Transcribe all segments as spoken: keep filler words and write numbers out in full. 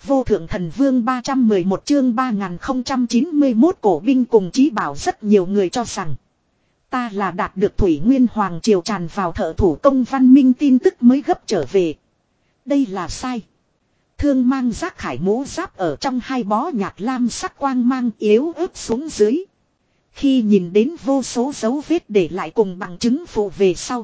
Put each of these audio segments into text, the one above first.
vô thượng thần vương ba trăm mười một chương ba nghìn không trăm chín mươi mốt cổ binh cùng chí bảo. Rất nhiều người cho rằng ta là đạt được Thủy Nguyên Hoàng triều tràn vào thợ thủ công văn minh tin tức mới gấp trở về. Đây là sai. Thương mang giác khải mũ giáp ở trong hai bó nhạt lam sắc quang mang yếu ớt xuống dưới. Khi nhìn đến vô số dấu vết để lại cùng bằng chứng phụ về sau,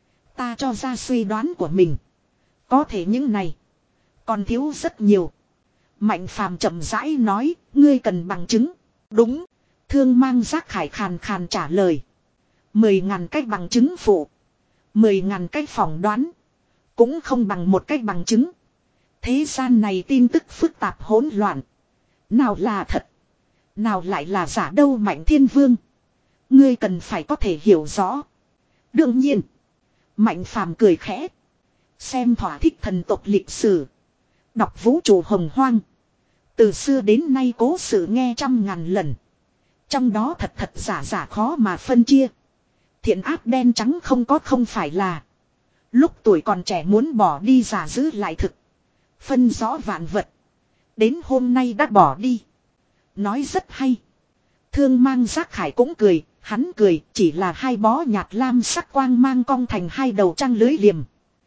ta cho ra suy đoán của mình. Có thể những này còn thiếu rất nhiều. Mạnh Phàm chậm rãi nói, ngươi cần bằng chứng. Đúng. Thương mang giác khải khàn khàn trả lời. Mười ngàn cách bằng chứng phụ. Mười ngàn cách phỏng đoán. Cũng không bằng một cách bằng chứng. Thế gian này tin tức phức tạp hỗn loạn. Nào là thật, nào lại là giả đâu Mạnh Thiên Vương. Ngươi cần phải có thể hiểu rõ. Đương nhiên. Mạnh Phàm cười khẽ. Xem thỏa thích thần tộc lịch sử. Đọc vũ trụ hồng hoang. Từ xưa đến nay cố sự nghe trăm ngàn lần. Trong đó thật thật giả giả khó mà phân chia. Thiện ác đen trắng không có không phải là. Lúc tuổi còn trẻ muốn bỏ đi giả giữ lại thực. Phân rõ vạn vật. Đến hôm nay đã bỏ đi. Nói rất hay. Thương mang giác khải cũng cười. Hắn cười chỉ là hai bó nhạt lam sắc quang mang cong thành hai đầu trăng lưới liềm.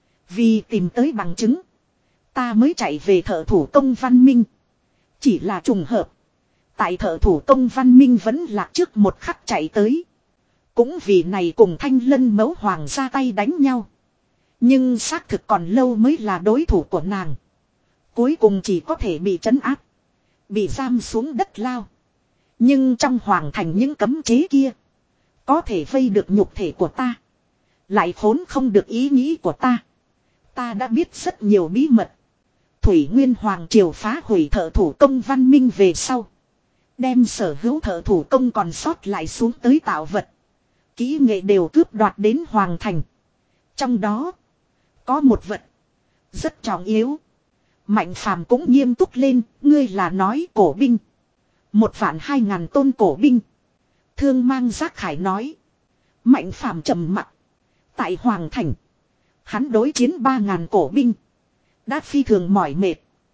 Vì tìm tới bằng chứng. Ta mới chạy về thợ thủ công văn minh. Chỉ là trùng hợp. Tại thợ thủ công văn minh vẫn lạc trước một khắc chạy tới. Cũng vì này cùng Thanh Lân Mẫu Hoàng ra tay đánh nhau. Nhưng xác thực còn lâu mới là đối thủ của nàng. Cuối cùng chỉ có thể bị trấn áp. Bị giam xuống đất lao. Nhưng trong hoàng thành những cấm chế kia. Có thể vây được nhục thể của ta. Lại khốn không được ý nghĩ của ta. Ta đã biết rất nhiều bí mật. Thủy Nguyên Hoàng triều phá hủy thợ thủ công văn minh về sau. Đem sở hữu thợ thủ công còn sót lại xuống tới tạo vật. Kỹ nghệ đều cướp đoạt đến hoàng thành. Trong đó có một vật rất trọng yếu. Mạnh Phàm cũng nghiêm túc lên. Ngươi là nói cổ binh. Một vạn hai ngàn tôn cổ binh. Thương mang giác khải nói. Mạnh Phàm trầm mặc. Tại hoàng thành hắn đối chiến ba ngàn cổ binh. Đã phi thường mỏi mệt.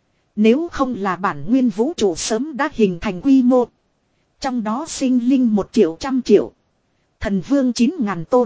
Nếu không là bản nguyên vũ trụ sớm đã hình thành quy mô. Trong đó sinh linh một triệu trăm triệu. Thần vương chín ngàn tôn.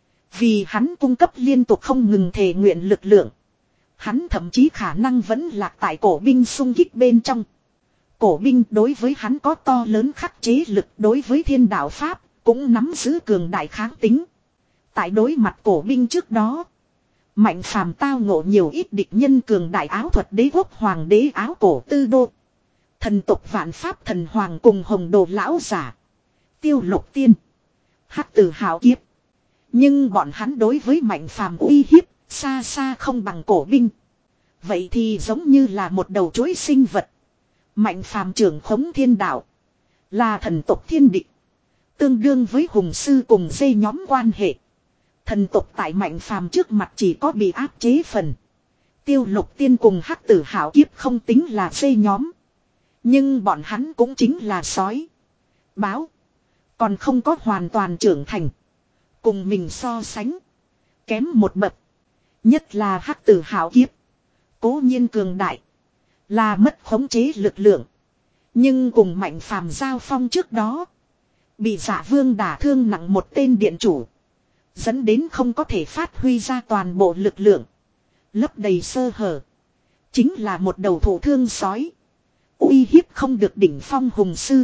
Vì hắn cung cấp liên tục không ngừng thể nguyện lực lượng. Hắn thậm chí khả năng vẫn lạc tại cổ binh xung kích bên trong. Cổ binh đối với hắn có to lớn khắc chế lực, đối với thiên đạo pháp cũng nắm giữ cường đại kháng tính. Tại đối mặt cổ binh trước đó, Mạnh Phàm tao ngộ nhiều ít địch nhân cường đại áo thuật đế quốc hoàng đế áo cổ tư đô. Thần tộc vạn pháp thần hoàng cùng hồng đồ lão giả. Tiêu lục tiên. Hắc tử hào kiếp. Nhưng bọn hắn đối với Mạnh Phàm uy hiếp xa xa không bằng cổ binh. Vậy thì giống như là một đầu chuỗi sinh vật. Mạnh Phàm trưởng khống thiên đạo. Là thần tộc thiên địch. Tương đương với hùng sư cùng dây nhóm quan hệ. Thần tộc tại Mạnh Phàm trước mặt chỉ có bị áp chế phần. Tiêu lục tiên cùng hắc tử hảo kiếp không tính là dây nhóm. Nhưng bọn hắn cũng chính là sói. Báo. Còn không có hoàn toàn trưởng thành. Cùng mình so sánh. Kém một bậc. Nhất là hắc tử hảo kiếp. Cố nhiên cường đại. Là mất khống chế lực lượng. Nhưng cùng Mạnh Phàm giao phong trước đó. Bị Dạ Vương đả thương nặng một tên điện chủ. Dẫn đến không có thể phát huy ra toàn bộ lực lượng. Lấp đầy sơ hở. Chính là một đầu thổ thương sói. Uy hiếp không được đỉnh phong hùng sư.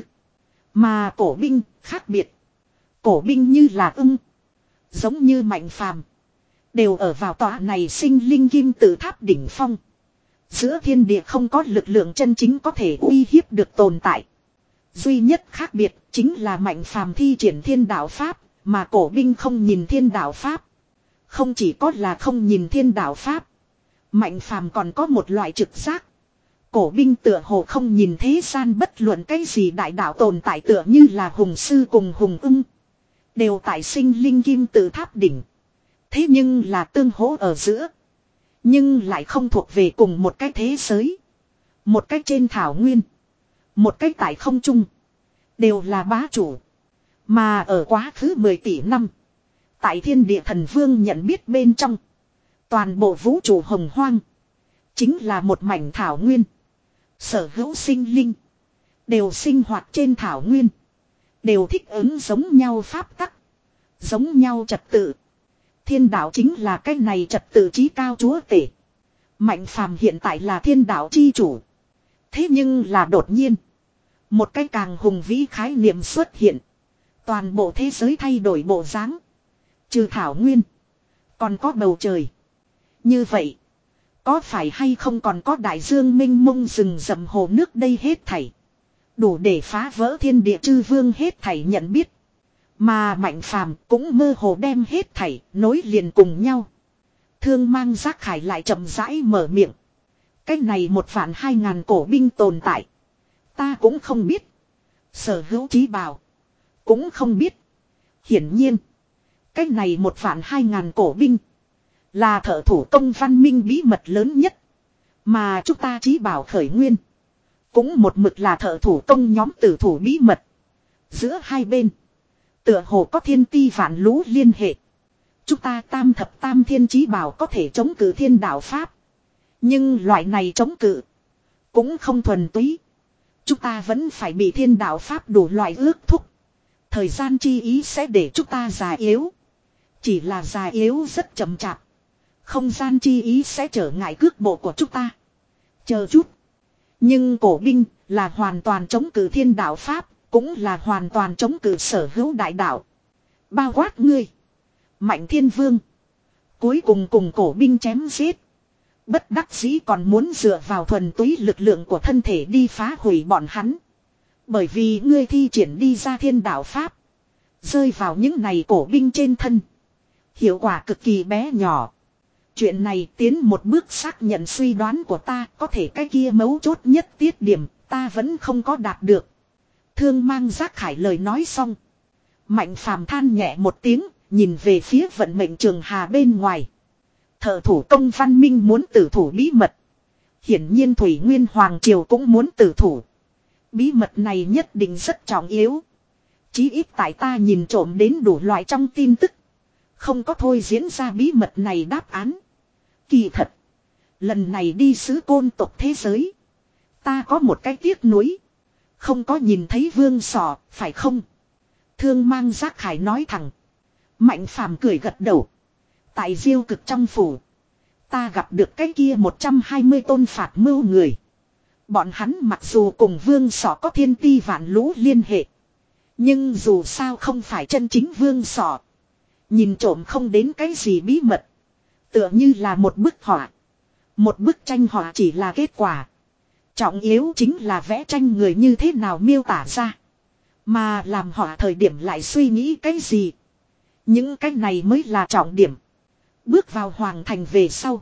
Mà cổ binh khác biệt. Cổ binh như là ưng. Giống như Mạnh Phàm. Đều ở vào tọa này sinh linh kim tự tháp đỉnh phong. Giữa thiên địa không có lực lượng chân chính có thể uy hiếp được tồn tại. Duy nhất khác biệt chính là Mạnh Phàm thi triển thiên đạo pháp. Mà cổ binh không nhìn thiên đạo pháp. Không chỉ có là không nhìn thiên đạo pháp. Mạnh Phàm còn có một loại trực giác. Cổ binh tựa hồ không nhìn thế gian bất luận cái gì đại đạo tồn tại tựa như là hùng sư cùng hùng ưng. Đều tại sinh linh kim tự tháp đỉnh. Thế nhưng là tương hỗ ở giữa. Nhưng lại không thuộc về cùng một cái thế giới. Một cái trên thảo nguyên. Một cái tại không trung. Đều là bá chủ. Mà ở quá khứ mười tỷ năm. Tại thiên địa thần vương nhận biết bên trong. Toàn bộ vũ trụ hồng hoang. Chính là một mảnh thảo nguyên. Sở hữu sinh linh. Đều sinh hoạt trên thảo nguyên. Đều thích ứng giống nhau pháp tắc. Giống nhau trật tự. Thiên đạo chính là cái này trật tự chí cao chúa tể. Mạnh phàm hiện tại là thiên đạo chi chủ. Thế nhưng là đột nhiên. Một cái càng hùng vĩ khái niệm xuất hiện. Toàn bộ thế giới thay đổi bộ dáng. Trừ thảo nguyên. Còn có bầu trời. Như vậy. Có phải hay không còn có đại dương minh mông rừng rậm hồ nước đây hết thảy. Đủ để phá vỡ thiên địa chư vương hết thảy nhận biết. Mà Mạnh Phàm cũng mơ hồ đem hết thảy nối liền cùng nhau. Thương Mang Giác Khải lại chậm rãi mở miệng. Cái này một vạn hai ngàn cổ binh tồn tại. Ta cũng không biết. Sở hữu chí bảo. Cũng không biết. Hiển nhiên. Cái này một vạn hai ngàn cổ binh. Là thợ thủ công văn minh bí mật lớn nhất. Mà chúng ta chí bảo khởi nguyên. Cũng một mực là thợ thủ công nhóm tử thủ bí mật. Giữa hai bên. Tựa hồ có thiên ti vạn lũ liên hệ. Chúng ta tam thập tam thiên chí bảo có thể chống cự thiên đạo Pháp. Nhưng loại này chống cự. Cũng không thuần túy. Chúng ta vẫn phải bị thiên đạo Pháp đủ loại ước thúc. Thời gian chi ý sẽ để chúng ta già yếu. Chỉ là già yếu rất chậm chạp. Không gian chi ý sẽ trở ngại cước bộ của chúng ta. Chờ chút. Nhưng cổ binh là hoàn toàn chống cự thiên đạo Pháp. Cũng là hoàn toàn chống cự sở hữu đại đạo. Bao quát ngươi. Mạnh Thiên Vương. Cuối cùng cùng cổ binh chém giết. Bất đắc dĩ còn muốn dựa vào thuần túy lực lượng của thân thể đi phá hủy bọn hắn. Bởi vì ngươi thi triển đi ra thiên đạo Pháp. Rơi vào những này cổ binh trên thân. Hiệu quả cực kỳ bé nhỏ. Chuyện này tiến một bước xác nhận suy đoán của ta. Có thể cái kia mấu chốt nhất tiết điểm ta vẫn không có đạt được. Thương Mang Giác Khải lời nói xong. Mạnh Phàm than nhẹ một tiếng. Nhìn về phía vận mệnh trường hà bên ngoài. Thợ thủ công văn minh muốn tử thủ bí mật. Hiển nhiên Thủy Nguyên Hoàng Triều cũng muốn tử thủ. Bí mật này nhất định rất trọng yếu. Chí ít tại ta nhìn trộm đến đủ loại trong tin tức. Không có thôi diễn ra bí mật này đáp án. Kỳ thật. Lần này đi sứ côn tộc thế giới. Ta có một cái tiếc nuối. Không có nhìn thấy Vương Sọ, phải không? Thương Mang Giác Khải nói thẳng. Mạnh Phàm cười gật đầu. Tại Diêu Cực trong phủ. Ta gặp được cái kia một trăm hai mươi tôn phạt mưu người. Bọn hắn mặc dù cùng Vương Sọ có thiên ti vạn lũ liên hệ. Nhưng dù sao không phải chân chính Vương Sọ. Nhìn trộm không đến cái gì bí mật. Tựa như là một bức họa. Một bức tranh họa chỉ là kết quả. Trọng yếu chính là vẽ tranh người như thế nào miêu tả ra. Mà làm họa thời điểm lại suy nghĩ cái gì. Những cái này mới là trọng điểm. Bước vào hoàng thành về sau.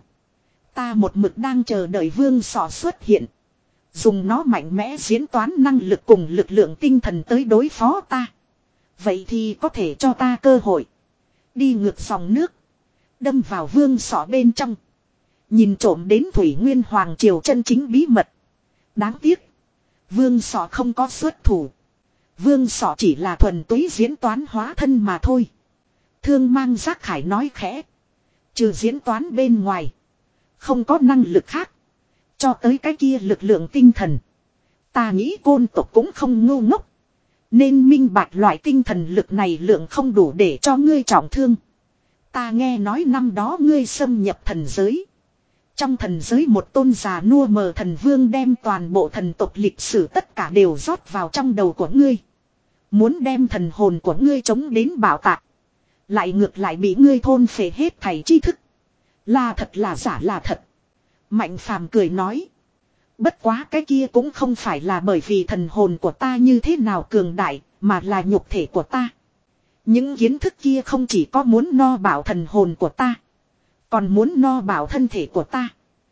Ta một mực đang chờ đợi Vương Sọ xuất hiện. Dùng nó mạnh mẽ diễn toán năng lực cùng lực lượng tinh thần tới đối phó ta. Vậy thì có thể cho ta cơ hội. Đi ngược dòng nước. Đâm vào Vương Sọ bên trong. Nhìn trộm đến Thủy Nguyên Hoàng Triều chân chính bí mật. Đáng tiếc. Vương Sọ không có xuất thủ. Vương Sọ chỉ là thuần túy diễn toán hóa thân mà thôi. Thương Mang Giác Khải nói khẽ. Trừ diễn toán bên ngoài. Không có năng lực khác. Cho tới cái kia lực lượng tinh thần. Ta nghĩ côn tộc cũng không ngu ngốc. Nên minh bạch loại tinh thần lực này lượng không đủ để cho ngươi trọng thương. Ta nghe nói năm đó ngươi xâm nhập thần giới. Trong thần giới một tôn già nua mờ thần vương đem toàn bộ thần tộc lịch sử tất cả đều rót vào trong đầu của ngươi. Muốn đem thần hồn của ngươi chống đến bảo tạc. Lại ngược lại bị ngươi thôn phệ hết thảy tri thức. Là thật là giả là thật. Mạnh Phàm cười nói. Bất quá cái kia cũng không phải là bởi vì thần hồn của ta như thế nào cường đại, mà là nhục thể của ta. Những kiến thức kia không chỉ có muốn no bảo thần hồn của ta, còn muốn no bảo thân thể của ta.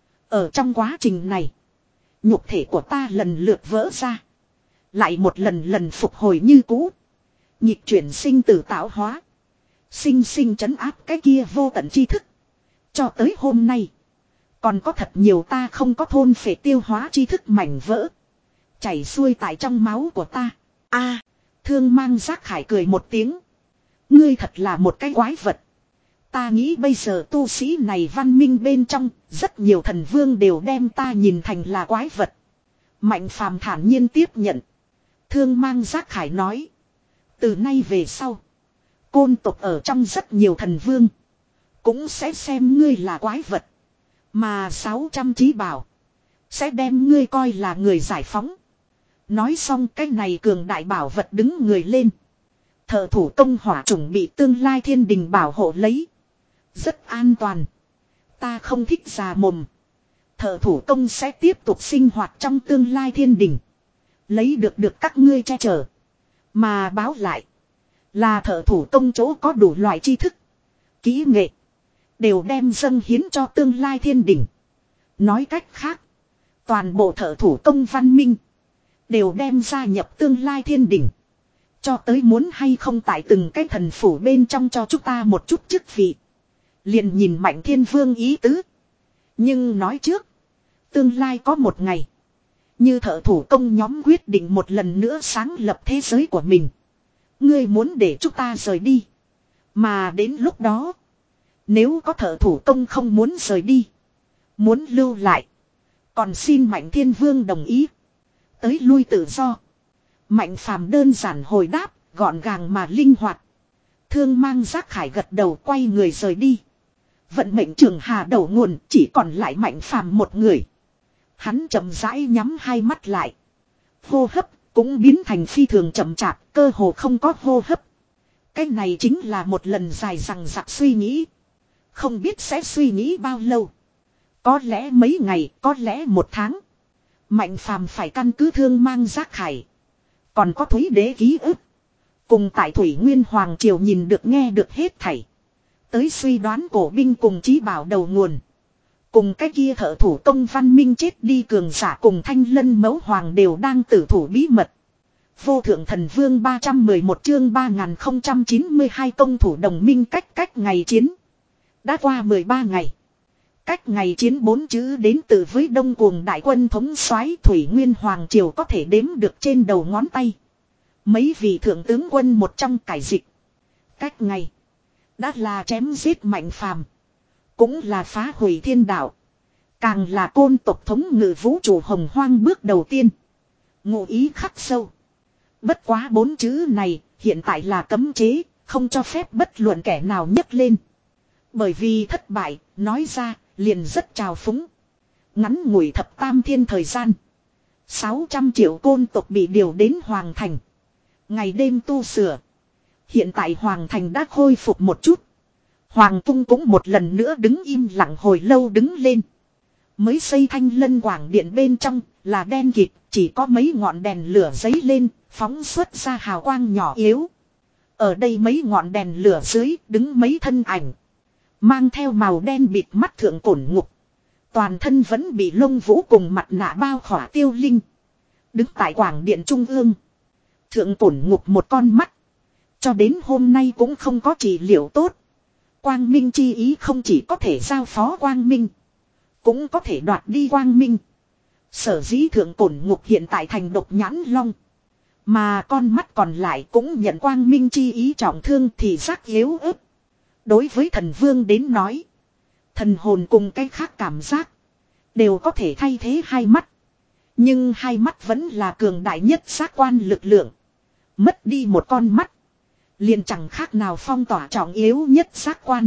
Ở trong quá trình này, nhục thể của ta lần lượt vỡ ra. Lại một lần lần phục hồi như cũ. Nhịp chuyển sinh tử tạo hóa. Sinh sinh trấn áp cái kia vô tận tri thức. Cho tới hôm nay. Còn có thật nhiều ta không có thôn phệ tiêu hóa tri thức mảnh vỡ. Chảy xuôi tại trong máu của ta. A, Thương Mang Giác Khải cười một tiếng. Ngươi thật là một cái quái vật. Ta nghĩ bây giờ tu sĩ này văn minh bên trong. Rất nhiều thần vương đều đem ta nhìn thành là quái vật. Mạnh phàm thản nhiên tiếp nhận. Thương mang giác khải nói. Từ nay về sau. Côn tộc ở trong rất nhiều thần vương. Cũng sẽ xem ngươi là quái vật. Mà sáu trăm chí bảo. Sẽ đem ngươi coi là người giải phóng. Nói xong cái này cường đại bảo vật đứng người lên. Thợ thủ công hỏa chủng bị tương lai thiên đình bảo hộ lấy. Rất an toàn. Ta không thích già mồm. Thợ thủ công sẽ tiếp tục sinh hoạt trong tương lai thiên đình. Lấy được được các ngươi che chở. Mà báo lại. Là thợ thủ công chỗ có đủ loại tri thức. Kỹ nghệ. Đều đem dâng hiến cho tương lai thiên đình. Nói cách khác. Toàn bộ thợ thủ công văn minh. Đều đem gia nhập tương lai thiên đình. Cho tới muốn hay không tại từng cái thần phủ bên trong cho chúng ta một chút chức vị. Liền nhìn Mạnh Thiên Vương ý tứ. Nhưng nói trước. Tương lai có một ngày. Như thợ thủ công nhóm quyết định một lần nữa sáng lập thế giới của mình. Ngươi muốn để chúng ta rời đi. Mà đến lúc đó. Nếu có thợ thủ công không muốn rời đi. Muốn lưu lại. Còn xin Mạnh Thiên Vương đồng ý. Tới lui tự do. Mạnh phàm đơn giản hồi đáp. Gọn gàng mà linh hoạt. Thương mang giác khải gật đầu quay người rời đi. Vận mệnh trường hà đầu nguồn chỉ còn lại Mạnh phàm một người. Hắn chậm rãi nhắm hai mắt lại. Hô hấp cũng biến thành phi thường chậm chạp, cơ hồ không có hô hấp. Cái này chính là một lần dài dằng dặc suy nghĩ. Không biết sẽ suy nghĩ bao lâu. Có lẽ mấy ngày, có lẽ một tháng. Mạnh phàm phải căn cứ thương mang giác khải. Còn có Thúy Đế ký ức. Cùng tại Thủy Nguyên Hoàng Triều nhìn được nghe được hết thảy. Tới suy đoán cổ binh cùng chí bảo đầu nguồn. Cùng cái kia thợ thủ công văn minh chết đi cường giả cùng Thanh Lân Mẫu Hoàng đều đang tử thủ bí mật. Vô thượng thần vương ba trăm mười một chương ba nghìn không trăm chín mươi hai công thủ đồng minh cách cách ngày chiến. Đã qua mười ba ngày. Cách ngày chiến bốn chữ đến từ với Đông Cuồng đại quân thống soái Thủy Nguyên Hoàng Triều có thể đếm được trên đầu ngón tay. Mấy vị thượng tướng quân một trong cải dịch. Cách ngày. Đã là chém giết Mạnh phàm. Cũng là phá hủy thiên đạo. Càng là côn tộc thống ngự vũ trụ hồng hoang bước đầu tiên. Ngụ ý khắc sâu. Bất quá bốn chữ này hiện tại là cấm chế. Không cho phép bất luận kẻ nào nhấc lên. Bởi vì thất bại, nói ra, liền rất trào phúng. Ngắn ngủi thập tam thiên thời gian. sáu trăm triệu côn tộc bị điều đến Hoàng Thành. Ngày đêm tu sửa. Hiện tại Hoàng Thành đã khôi phục một chút. Hoàng cung cũng một lần nữa đứng im lặng hồi lâu đứng lên. Mới xây Thanh Lân Quảng Điện bên trong là đen kịt, chỉ có mấy ngọn đèn lửa giấy lên, phóng xuất ra hào quang nhỏ yếu. Ở đây mấy ngọn đèn lửa dưới đứng mấy thân ảnh. Mang theo màu đen bịt mắt thượng cổn ngục. Toàn thân vẫn bị lông vũ cùng mặt nạ bao khỏa Tiêu Linh. Đứng tại Quảng Điện Trung ương. Thượng cổn ngục một con mắt. Cho đến hôm nay cũng không có trị liệu tốt. Quang Minh chi ý không chỉ có thể giao phó Quang Minh. Cũng có thể đoạt đi Quang Minh. Sở dĩ thượng cổn ngục hiện tại thành độc nhãn long. Mà con mắt còn lại cũng nhận Quang Minh chi ý trọng thương thì giác yếu ớt. Đối với thần vương đến nói. Thần hồn cùng cái khác cảm giác. Đều có thể thay thế hai mắt. Nhưng hai mắt vẫn là cường đại nhất giác quan lực lượng. Mất đi một con mắt. Liền chẳng khác nào phong tỏa trọng yếu nhất giác quan.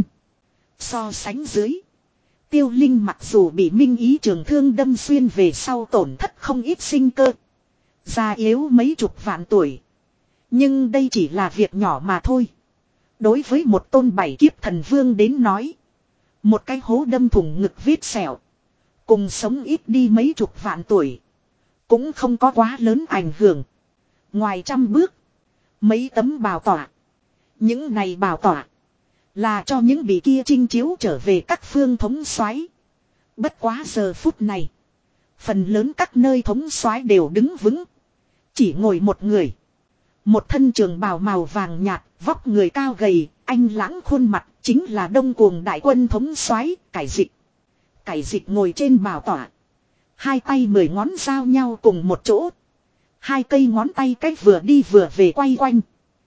So sánh dưới. Tiêu Linh mặc dù bị minh ý trường thương đâm xuyên về sau tổn thất không ít sinh cơ. Già yếu mấy chục vạn tuổi. Nhưng đây chỉ là việc nhỏ mà thôi. Đối với một tôn bảy kiếp thần vương đến nói. Một cái hố đâm thủng ngực vết sẹo. Cùng sống ít đi mấy chục vạn tuổi. Cũng không có quá lớn ảnh hưởng. Ngoài trăm bước. Mấy tấm bào tỏa. Những này bào tỏa. Là cho những bị kia chinh chiếu trở về các phương thống soái. Bất quá giờ phút này. Phần lớn các nơi thống soái đều đứng vững. Chỉ ngồi một người. Một thân trường bào màu vàng nhạt, vóc người cao gầy, anh lãng khuôn mặt, chính là Đông Cuồng đại quân thống soái Cải Dịch. Cải Dịch ngồi trên bào tỏa. Hai tay mười ngón giao nhau cùng một chỗ. Hai cây ngón tay cách vừa đi vừa về quay quanh.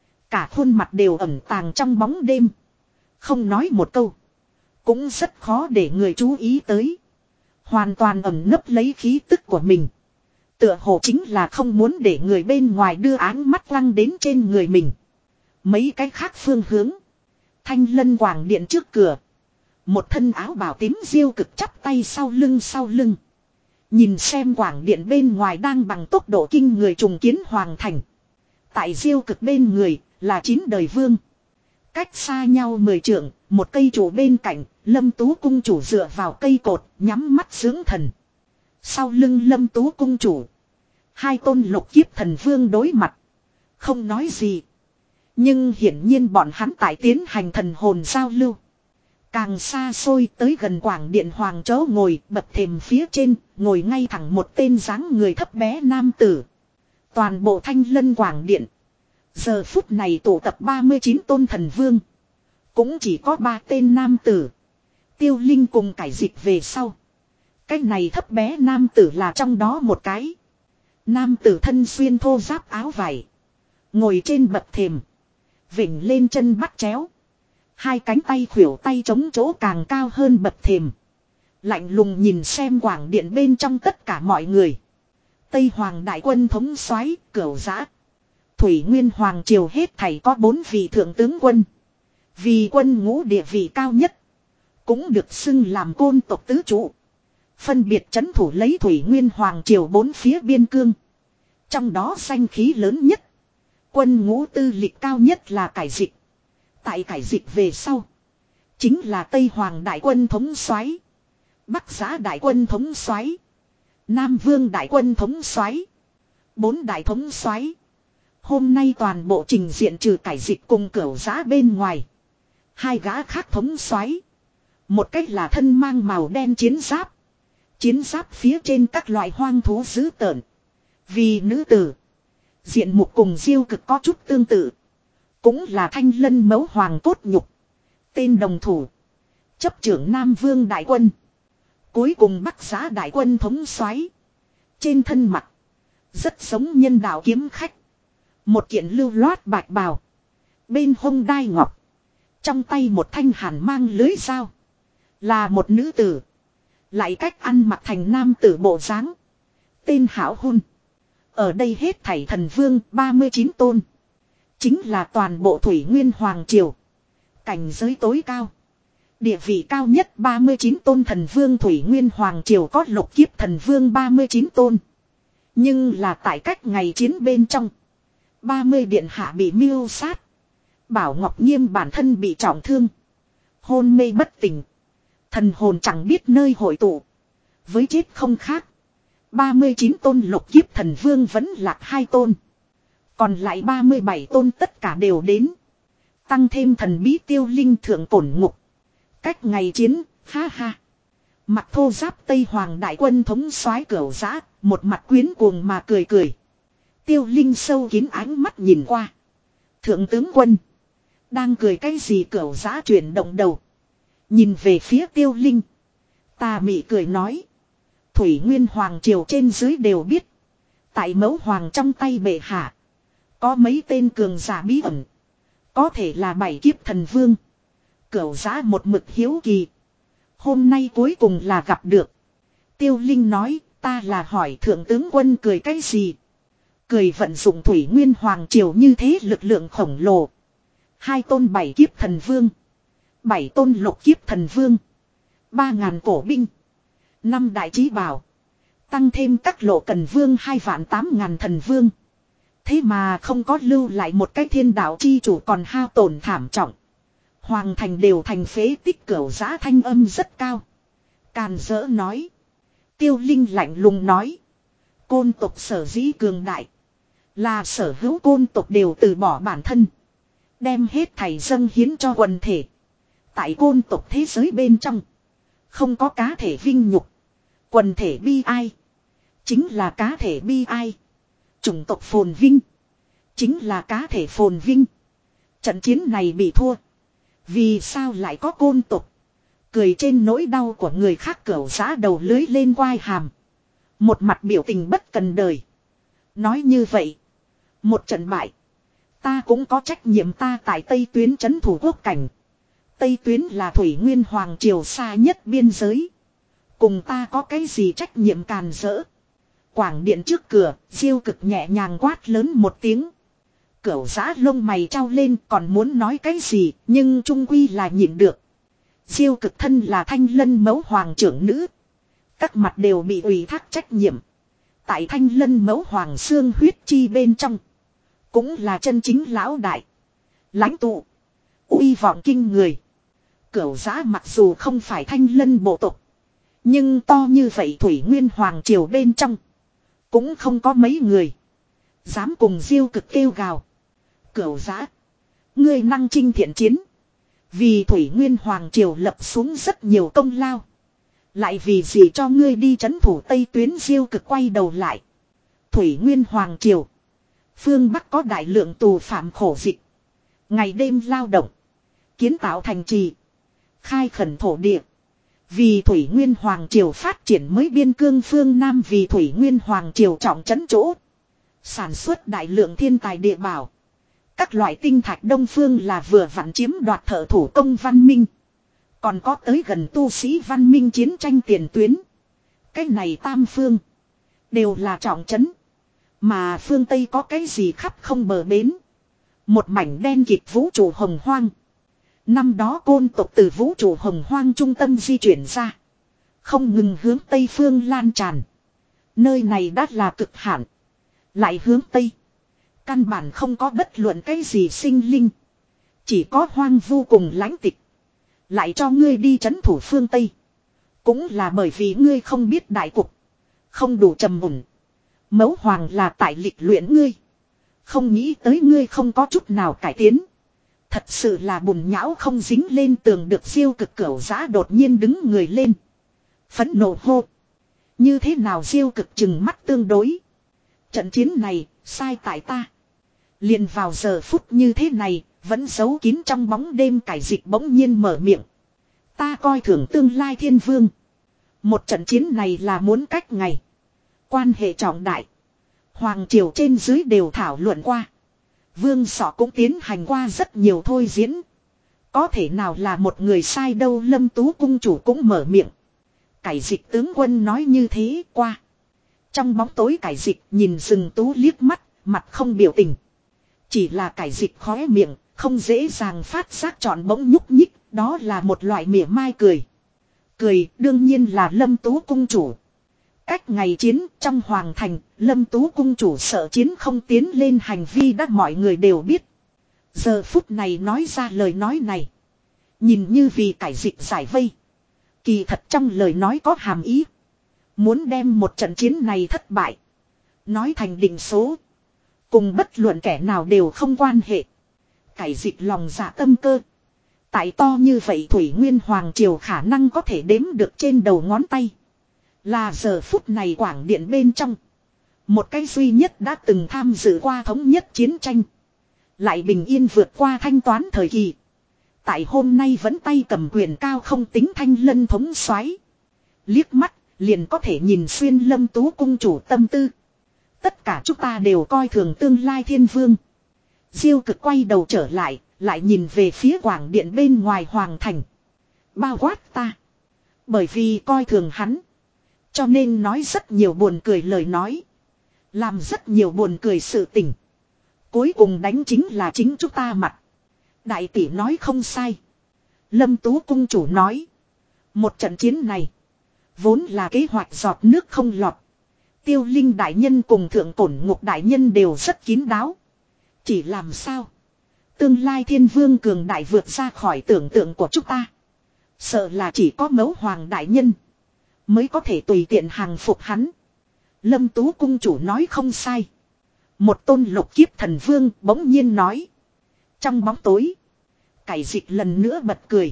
Cả khuôn mặt đều ẩn tàng trong bóng đêm. Không nói một câu. Cũng rất khó để người chú ý tới. Hoàn toàn ẩn nấp lấy khí tức của mình. Tựa hồ chính là không muốn để người bên ngoài đưa áng mắt lăng đến trên người mình. Mấy cái khác phương hướng. Thanh Lân Quảng Điện trước cửa. Một thân áo bào tím Diêu Cực chắp tay sau lưng sau lưng. Nhìn xem Quảng Điện bên ngoài đang bằng tốc độ kinh người trùng kiến hoàng thành. Tại Diêu Cực bên người là chín đời vương. Cách xa nhau mười trượng, một cây trụ bên cạnh, Lâm Tú cung chủ dựa vào cây cột, nhắm mắt dưỡng thần. Sau lưng Lâm Tú cung chủ, hai tôn lục kiếp thần vương đối mặt. Không nói gì. Nhưng hiển nhiên bọn hắn tại tiến hành thần hồn giao lưu. Càng xa xôi tới gần Quảng Điện hoàng chỗ ngồi, bậc thềm phía trên, ngồi ngay thẳng một tên dáng người thấp bé nam tử. Toàn bộ Thanh Lân Quảng Điện. Giờ phút này tụ tập ba mươi chín tôn thần vương. Cũng chỉ có ba tên nam tử. Tiêu Linh cùng cải dịch về sau. Cái này thấp bé nam tử là trong đó một cái. Nam tử thân xuyên thô giáp áo vải. Ngồi trên bậc thềm. Vỉnh lên chân bắt chéo. Hai cánh tay khuỷu tay chống chỗ càng cao hơn bậc thềm. Lạnh lùng nhìn xem Quảng Điện bên trong tất cả mọi người. Tây Hoàng đại quân thống soái Cửu Giã. Thủy Nguyên Hoàng triều hết thảy có bốn vị thượng tướng quân. Vì quân ngũ địa vị cao nhất. Cũng được xưng làm côn tộc tứ trụ. Phân biệt trấn thủ lấy Thủy Nguyên Hoàng triều bốn phía biên cương. Trong đó danh khí lớn nhất. Quân ngũ tư lịch cao nhất là cải dịch. Tại cải dịch về sau. Chính là Tây Hoàng đại quân thống soái, Bắc Giã đại quân thống soái, Nam Vương đại quân thống soái, bốn đại thống soái. Hôm nay toàn bộ trình diện trừ cải dịch cùng Cửu Giã bên ngoài. Hai gã khác thống soái. Một cách là thân mang màu đen chiến giáp. Chiến giáp phía trên các loại hoang thú dữ tợn. Vì nữ tử. Diện mục cùng Diêu Cực có chút tương tự. Cũng là Thanh Lân mẫu hoàng cốt nhục. Tên đồng thủ. Chấp trưởng Nam Vương đại quân. Cuối cùng Bắc Giã đại quân thống soái. Trên thân mặt. Rất giống nhân đạo kiếm khách. Một kiện lưu loát bạch bào. Bên hông đai ngọc. Trong tay một thanh hàn mang lưới dao. Là một nữ tử. Lại cách ăn mặc thành nam tử bộ dáng. Tên Hảo Hôn. Ở đây hết thảy thần vương ba mươi chín tôn. Chính là toàn bộ Thủy Nguyên Hoàng triều. Cảnh giới tối cao. Địa vị cao nhất ba mươi chín tôn thần vương Thủy Nguyên Hoàng triều có lục kiếp thần vương ba mươi chín tôn. Nhưng là tại cách ngày chiến bên trong. ba mươi điện hạ bị mưu sát. Bảo Ngọc Nghiêm bản thân bị trọng thương. Hôn mê bất tỉnh. Thần hồn chẳng biết nơi hội tụ. Với chết không khác. ba mươi chín tôn lục kiếp thần vương vẫn lạc hai tôn. Còn lại ba mươi bảy tôn tất cả đều đến. Tăng thêm thần bí Tiêu Linh thượng tổn ngục. Cách ngày chiến, ha ha. Mặt thô giáp Tây Hoàng đại quân thống soái Cửu Giã, một mặt quyến cuồng mà cười cười. Tiêu Linh sâu kín ánh mắt nhìn qua. Thượng tướng quân. Đang cười cái gì Cửu Giã chuyển động đầu. Nhìn về phía Tiêu Linh. Tà mị cười nói. Thủy Nguyên Hoàng triều trên dưới đều biết. Tại mẫu hoàng trong tay bệ hạ. Có mấy tên cường giả bí ẩn. Có thể là bảy kiếp thần vương. Cửu Giã một mực hiếu kỳ. Hôm nay cuối cùng là gặp được. Tiêu Linh nói ta là hỏi thượng tướng quân cười cái gì. Cười vận dụng Thủy Nguyên Hoàng triều như thế lực lượng khổng lồ. Hai tôn bảy kiếp thần vương. Bảy tôn lục kiếp thần vương. Ba ngàn cổ binh. Năm đại trí bảo. Tăng thêm các lộ cần vương hai vạn tám ngàn thần vương. Thế mà không có lưu lại một cái thiên đạo chi chủ còn hao tổn thảm trọng. Hoàng thành đều thành phế tích Cửu Giã thanh âm rất cao. Càn dỡ nói. Tiêu Linh lạnh lùng nói. Côn tộc sở dĩ cường đại. Là sở hữu côn tộc đều từ bỏ bản thân. Đem hết thảy dâng hiến cho quần thể. Tại côn tộc thế giới bên trong. Không có cá thể vinh nhục. Quần thể bi ai. Chính là cá thể bi ai. Chủng tộc phồn vinh. Chính là cá thể phồn vinh. Trận chiến này bị thua. Vì sao lại có côn tộc. Cười trên nỗi đau của người khác Cửu Giã đầu lưới lên quai hàm. Một mặt biểu tình bất cần đời. Nói như vậy. Một trận bại. Ta cũng có trách nhiệm ta tại Tây Tuyến trấn thủ quốc cảnh. Tây Tuyến là Thủy Nguyên Hoàng triều xa nhất biên giới. Cùng ta có cái gì trách nhiệm càn rỡ. Quảng điện trước cửa, Diêu Cực nhẹ nhàng quát lớn một tiếng. Cửu Giã lông mày trao lên còn muốn nói cái gì, nhưng trung quy là nhịn được. Diêu Cực thân là Thanh Lân mẫu hoàng trưởng nữ. Các mặt đều bị ủy thác trách nhiệm. Tại Thanh Lân mẫu hoàng xương huyết chi bên trong. Cũng là chân chính lão đại. Lãnh tụ. Uy vọng kinh người. Cửu Giã mặc dù không phải Thanh Lân bộ tộc. Nhưng to như vậy Thủy Nguyên Hoàng triều bên trong. Cũng không có mấy người. Dám cùng Diêu Cực kêu gào. Cửu Giã. Ngươi năng chinh thiện chiến. Vì Thủy Nguyên Hoàng triều lập xuống rất nhiều công lao. Lại vì gì cho ngươi đi trấn thủ Tây Tuyến. Diêu Cực quay đầu lại. Thủy Nguyên Hoàng triều. Phương Bắc có đại lượng tù phạm khổ dịch. Ngày đêm lao động. Kiến tạo thành trì. Khai khẩn thổ địa. Vì Thủy Nguyên Hoàng triều phát triển mới biên cương phương Nam. Vì Thủy Nguyên Hoàng triều trọng trấn chỗ. Sản xuất đại lượng thiên tài địa bảo. Các loại tinh thạch Đông Phương là vừa vặn chiếm đoạt thợ thủ công văn minh. Còn có tới gần tu sĩ văn minh chiến tranh tiền tuyến. Cái này tam phương. Đều là trọng trấn. Mà phương Tây có cái gì khắp không bờ bến. Một mảnh đen kịt vũ trụ hồng hoang. Năm đó côn tộc từ vũ trụ hồng hoang trung tâm di chuyển ra. Không ngừng hướng Tây phương lan tràn. Nơi này đã là cực hạn. Lại hướng Tây. Căn bản không có bất luận cái gì sinh linh. Chỉ có hoang vu cùng lãnh tịch. Lại cho ngươi đi trấn thủ phương Tây. Cũng là bởi vì ngươi không biết đại cục. Không đủ trầm ổn. Mẫu hoàng là tại lịch luyện ngươi. Không nghĩ tới ngươi không có chút nào cải tiến. Thật sự là bùn nhão không dính lên tường được. Diêu Cực Cửu Giã đột nhiên đứng người lên. Phẫn nộ hô. Như thế nào? Diêu Cực chừng mắt tương đối. Trận chiến này sai tại ta. Liền vào giờ phút như thế này. Vẫn giấu kín trong bóng đêm cải dịch bỗng nhiên mở miệng. Ta coi thường tương lai thiên vương. Một trận chiến này là muốn cách ngày. Quan hệ trọng đại. Hoàng triều trên dưới đều thảo luận qua. Vương Sọ cũng tiến hành qua rất nhiều thôi diễn. Có thể nào là một người sai đâu. Lâm Tú cung chủ cũng mở miệng. Cải dịch tướng quân nói như thế qua. Trong bóng tối cải dịch nhìn rừng Tú liếc mắt. Mặt không biểu tình. Chỉ là cải dịch khóe miệng. Không dễ dàng phát giác trọn bỗng nhúc nhích. Đó là một loại mỉa mai cười. Cười đương nhiên là Lâm Tú cung chủ. Cách ngày chiến trong hoàng thành, Lâm Tú cung chủ sợ chiến không tiến lên hành vi đã mọi người đều biết. Giờ phút này nói ra lời nói này. Nhìn như vì cải dịch giải vây. Kỳ thật trong lời nói có hàm ý. Muốn đem một trận chiến này thất bại. Nói thành định số. Cùng bất luận kẻ nào đều không quan hệ. Cải dịch lòng dạ tâm cơ. Tại to như vậy Thủy Nguyên Hoàng triều khả năng có thể đếm được trên đầu ngón tay. Là giờ phút này Quảng Điện bên trong. Một cái duy nhất đã từng tham dự qua thống nhất chiến tranh. Lại bình yên vượt qua thanh toán thời kỳ. Tại hôm nay vẫn tay cầm quyền cao không tính Thanh Lân thống soái. Liếc mắt liền có thể nhìn xuyên Lâm Tú cung chủ tâm tư. Tất cả chúng ta đều coi thường tương lai thiên vương. Diêu Cực quay đầu trở lại. Lại nhìn về phía Quảng Điện bên ngoài hoàng thành. Bao quát ta. Bởi vì coi thường hắn. Cho nên nói rất nhiều buồn cười lời nói. Làm rất nhiều buồn cười sự tình. Cuối cùng đánh chính là chính chúng ta mặt. Đại tỷ nói không sai. Lâm Tú cung chủ nói. Một trận chiến này. Vốn là kế hoạch giọt nước không lọt. Tiêu Linh đại nhân cùng Thượng Cổn Ngục đại nhân đều rất kín đáo. Chỉ làm sao. Tương lai thiên vương cường đại vượt ra khỏi tưởng tượng của chúng ta. Sợ là chỉ có Mẫu Hoàng đại nhân. Mới có thể tùy tiện hàng phục hắn. Lâm Tú cung chủ nói không sai. Một tôn lục kiếp thần vương bỗng nhiên nói. Trong bóng tối. Cải dịch lần nữa bật cười.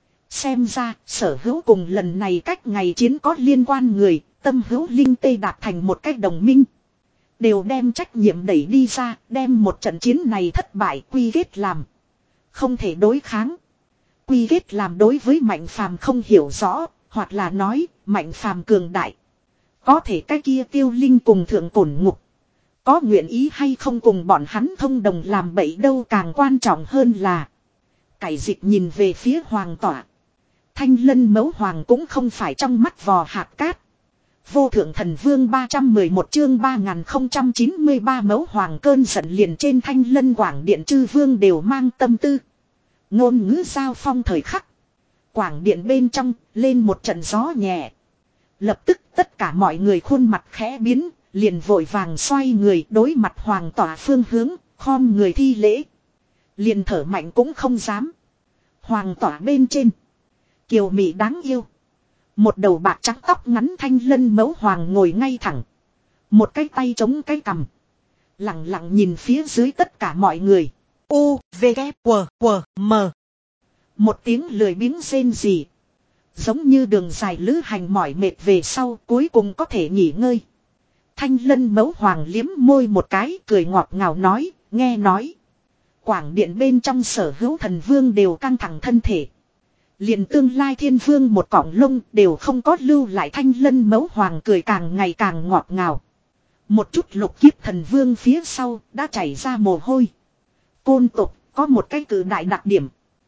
Xem ra sở hữu cùng lần này cách ngày chiến có liên quan người. Tâm hữu linh tê đạt thành một cách đồng minh. Đều đem trách nhiệm đẩy đi ra. Đem một trận chiến này thất bại quy kết làm. Không thể đối kháng. Quy kết làm đối với Mạnh Phàm không hiểu rõ. Hoặc là nói Mạnh Phàm cường đại. Có thể cái kia Tiêu Linh cùng Thượng Cổn Ngục. Có nguyện ý hay không cùng bọn hắn thông đồng làm bậy đâu. Càng quan trọng hơn là. Cải dịch nhìn về phía hoàng tỏa. Thanh Lân mẫu hoàng cũng không phải trong mắt vò hạt cát. Vô thượng thần vương ba trăm mười một chương ba nghìn không trăm chín mươi ba mẫu hoàng cơn giận liền trên Thanh Lân Quảng Điện chư vương đều mang tâm tư. Ngôn ngữ giao phong thời khắc. Quảng Điện bên trong lên một trận gió nhẹ. Lập tức tất cả mọi người khuôn mặt khẽ biến, liền vội vàng xoay người đối mặt hoàng tỏa phương hướng, khom người thi lễ. Liền thở mạnh cũng không dám. Hoàng tỏa bên trên. Kiều Mị đáng yêu. Một đầu bạc trắng tóc ngắn Thanh Lân mẫu hoàng ngồi ngay thẳng. Một cái tay chống cái cằm. Lặng lặng nhìn phía dưới tất cả mọi người. U, V, K, W, W, M. Một tiếng lười biếng rên rỉ. Giống như đường dài lữ hành mỏi mệt về sau cuối cùng có thể nghỉ ngơi. Thanh Lân mẫu hoàng liếm môi một cái cười ngọt ngào nói, nghe nói. Quảng Điện bên trong sở hữu thần vương đều căng thẳng thân thể. Liền tương lai thiên vương một cọng lông đều không có lưu lại. Thanh Lân mẫu hoàng cười càng ngày càng ngọt ngào. Một chút lục kiếp thần vương phía sau đã chảy ra mồ hôi. Côn tộc có một cái cử đại đặc điểm.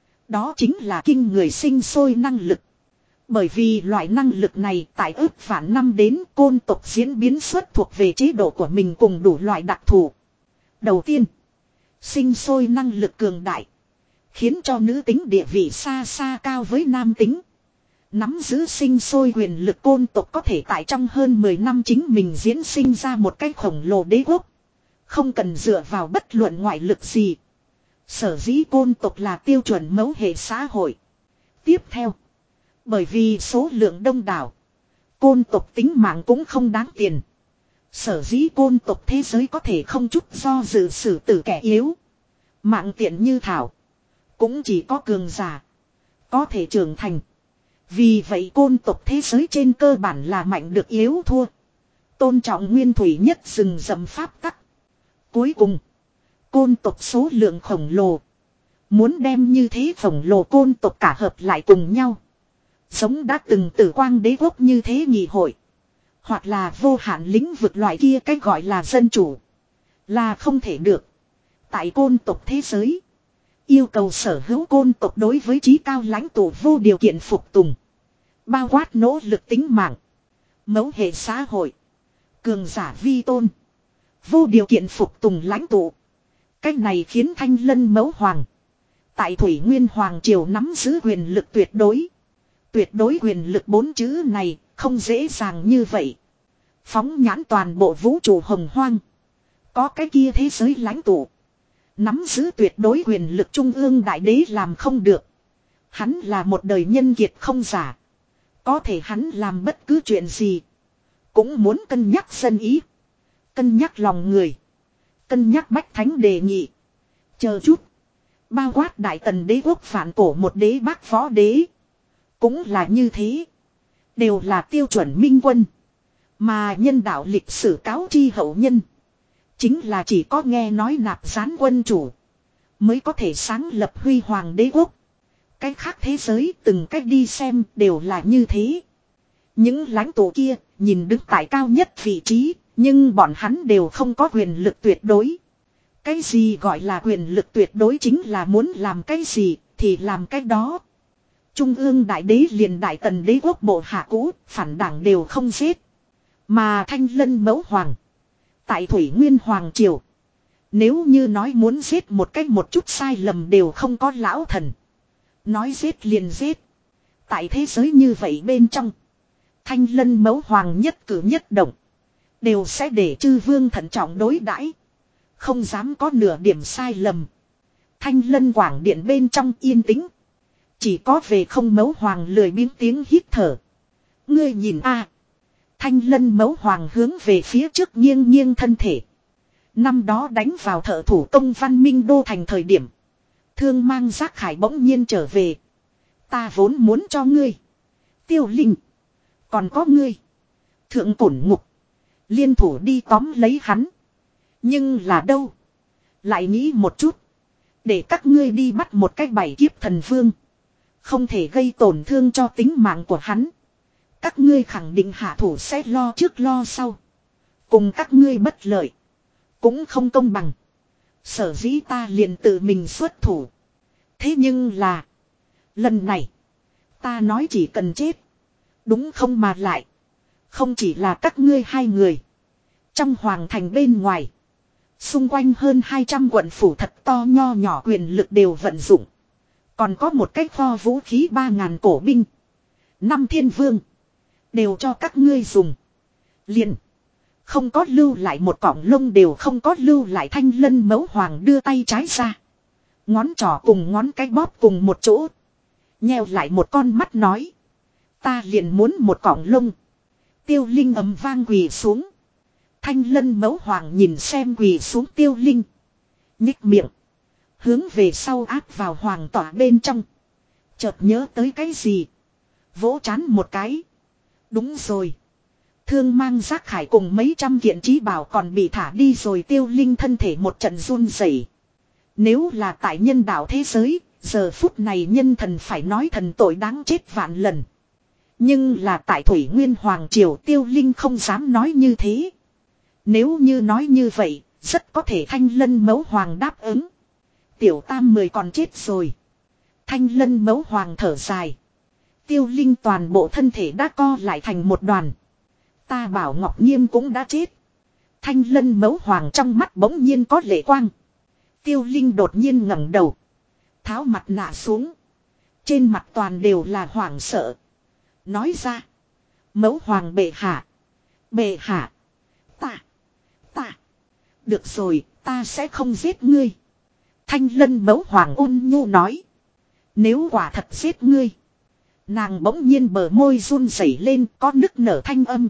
Đó chính là kinh người sinh sôi năng lực. Bởi vì loại năng lực này tại ước vạn năm đến côn tộc diễn biến xuất thuộc về chế độ của mình cùng đủ loại đặc thù. Đầu tiên, sinh sôi năng lực cường đại. Khiến cho nữ tính địa vị xa xa cao với nam tính. Nắm giữ sinh sôi quyền lực côn tộc có thể tại trong hơn mười năm chính mình diễn sinh ra một cái khổng lồ đế quốc. Không cần dựa vào bất luận ngoại lực gì. Sở dĩ côn tộc là tiêu chuẩn mẫu hệ xã hội. Tiếp theo, bởi vì số lượng đông đảo, côn tộc tính mạng cũng không đáng tiền. Sở dĩ côn tộc thế giới có thể không chút do dự xử tử kẻ yếu. Mạng tiện như thảo. Cũng chỉ có cường giả có thể trưởng thành. Vì vậy côn tộc thế giới trên cơ bản là mạnh được yếu thua. Tôn trọng nguyên thủy nhất rừng rậm pháp tắc. Cuối cùng, côn tộc số lượng khổng lồ. Muốn đem như thế khổng lồ côn tộc cả hợp lại cùng nhau. Giống đã từng tử quang đế quốc như thế nghị hội. Hoặc là vô hạn lĩnh vực loại kia cách gọi là dân chủ. Là không thể được. Tại côn tộc thế giới. Yêu cầu sở hữu côn tộc đối với chí cao lãnh tụ vô điều kiện phục tùng. Bao quát nỗ lực tính mạng. Mẫu hệ xã hội. Cường giả vi tôn. Vô điều kiện phục tùng lãnh tụ. Cách này khiến Thanh Lân mẫu hoàng. Tại Thủy Nguyên Hoàng Triều nắm giữ quyền lực tuyệt đối. Tuyệt đối quyền lực bốn chữ này không dễ dàng như vậy. Phóng nhãn toàn bộ vũ trụ hồng hoang. Có cái kia thế giới lãnh tụ. Nắm giữ tuyệt đối quyền lực trung ương đại đế làm không được. Hắn là một đời nhân kiệt không giả. Có thể hắn làm bất cứ chuyện gì. Cũng muốn cân nhắc dân ý. Cân nhắc lòng người. Cân nhắc bách thánh đề nghị. Chờ chút. Bao quát đại tần đế quốc phản cổ một đế bác võ đế. Cũng là như thế. Đều là tiêu chuẩn minh quân. Mà nhân đạo lịch sử cáo chi hậu nhân. Chính là chỉ có nghe nói nạp gián quân chủ. Mới có thể sáng lập huy hoàng đế quốc. Cách khác thế giới từng cách đi xem đều là như thế. Những lãnh tụ kia nhìn đứng tại cao nhất vị trí. Nhưng bọn hắn đều không có quyền lực tuyệt đối. Cái gì gọi là quyền lực tuyệt đối chính là muốn làm cái gì thì làm cái đó. Trung ương đại đế liền đại tần đế quốc bộ hạ cũ phản đảng đều không giết. Mà Thanh Lân mẫu hoàng. Tại Thủy Nguyên Hoàng Triều. Nếu như nói muốn giết một cách một chút sai lầm đều không có lão thần. Nói giết liền giết. Tại thế giới như vậy bên trong. Thanh Lân mẫu hoàng nhất cử nhất động. Đều sẽ để chư vương thận trọng đối đãi, không dám có nửa điểm sai lầm. Thanh Lân Quảng Điện bên trong yên tĩnh. Chỉ có về không mẫu hoàng lười biếng tiếng hít thở. Ngươi nhìn a. Thanh Lân mẫu hoàng hướng về phía trước nghiêng nghiêng thân thể. Năm đó đánh vào thợ thủ công văn minh đô thành thời điểm. Thương mang giác khải bỗng nhiên trở về. Ta vốn muốn cho ngươi. Tiêu Linh. Còn có ngươi. Thượng Cổn Ngục. Liên thủ đi tóm lấy hắn. Nhưng là đâu. Lại nghĩ một chút. Để các ngươi đi bắt một cái bảy kiếp thần vương. Không thể gây tổn thương cho tính mạng của hắn. Các ngươi khẳng định hạ thủ sẽ lo trước lo sau. Cùng các ngươi bất lợi. Cũng không công bằng. Sở dĩ ta liền tự mình xuất thủ. Thế nhưng là. Lần này. Ta nói chỉ cần chết. Đúng không mà lại. Không chỉ là các ngươi hai người. Trong hoàng thành bên ngoài. Xung quanh hơn hai trăm quận phủ thật to nho nhỏ quyền lực đều vận dụng. Còn có một cái kho vũ khí ba ngàn cổ binh. Năm thiên vương. Đều cho các ngươi dùng. Liền. Không có lưu lại một cọng lông đều không có lưu lại. Thanh Lân Mẫu Hoàng đưa tay trái ra. Ngón trỏ cùng ngón cái bóp cùng một chỗ. Nheo lại một con mắt nói. Ta liền muốn một cọng lông. Tiêu Linh ầm vang quỳ xuống. Thanh Lân Mẫu Hoàng nhìn xem quỳ xuống Tiêu Linh. Nhích miệng. Hướng về sau áp vào hoàng tỏa bên trong. Chợt nhớ tới cái gì. Vỗ chán một cái. Đúng rồi. Thương mang giác khải cùng mấy trăm kiện trí bảo còn bị thả đi rồi. Tiêu Linh thân thể một trận run rẩy. Nếu là tại nhân đạo thế giới, giờ phút này nhân thần phải nói thần tội đáng chết vạn lần. Nhưng là tại Thủy Nguyên Hoàng Triều Tiêu Linh không dám nói như thế. Nếu như nói như vậy, rất có thể Thanh Lân Mẫu Hoàng đáp ứng. Tiểu Tam mười còn chết rồi. Thanh Lân Mẫu Hoàng thở dài. Tiêu Linh toàn bộ thân thể đã co lại thành một đoàn. Ta bảo Ngọc Nghiêm cũng đã chết. Thanh Lân Mẫu Hoàng trong mắt bỗng nhiên có lệ quang. Tiêu Linh đột nhiên ngẩng đầu. Tháo mặt nạ xuống. Trên mặt toàn đều là hoảng sợ. Nói ra. Mẫu Hoàng bệ hạ. Bệ hạ. Ta. Ta. Được rồi, ta sẽ không giết ngươi. Thanh Lân Mẫu Hoàng ôn nhu nói. Nếu quả thật giết ngươi. Nàng bỗng nhiên bờ môi run rẩy lên có nức nở thanh âm.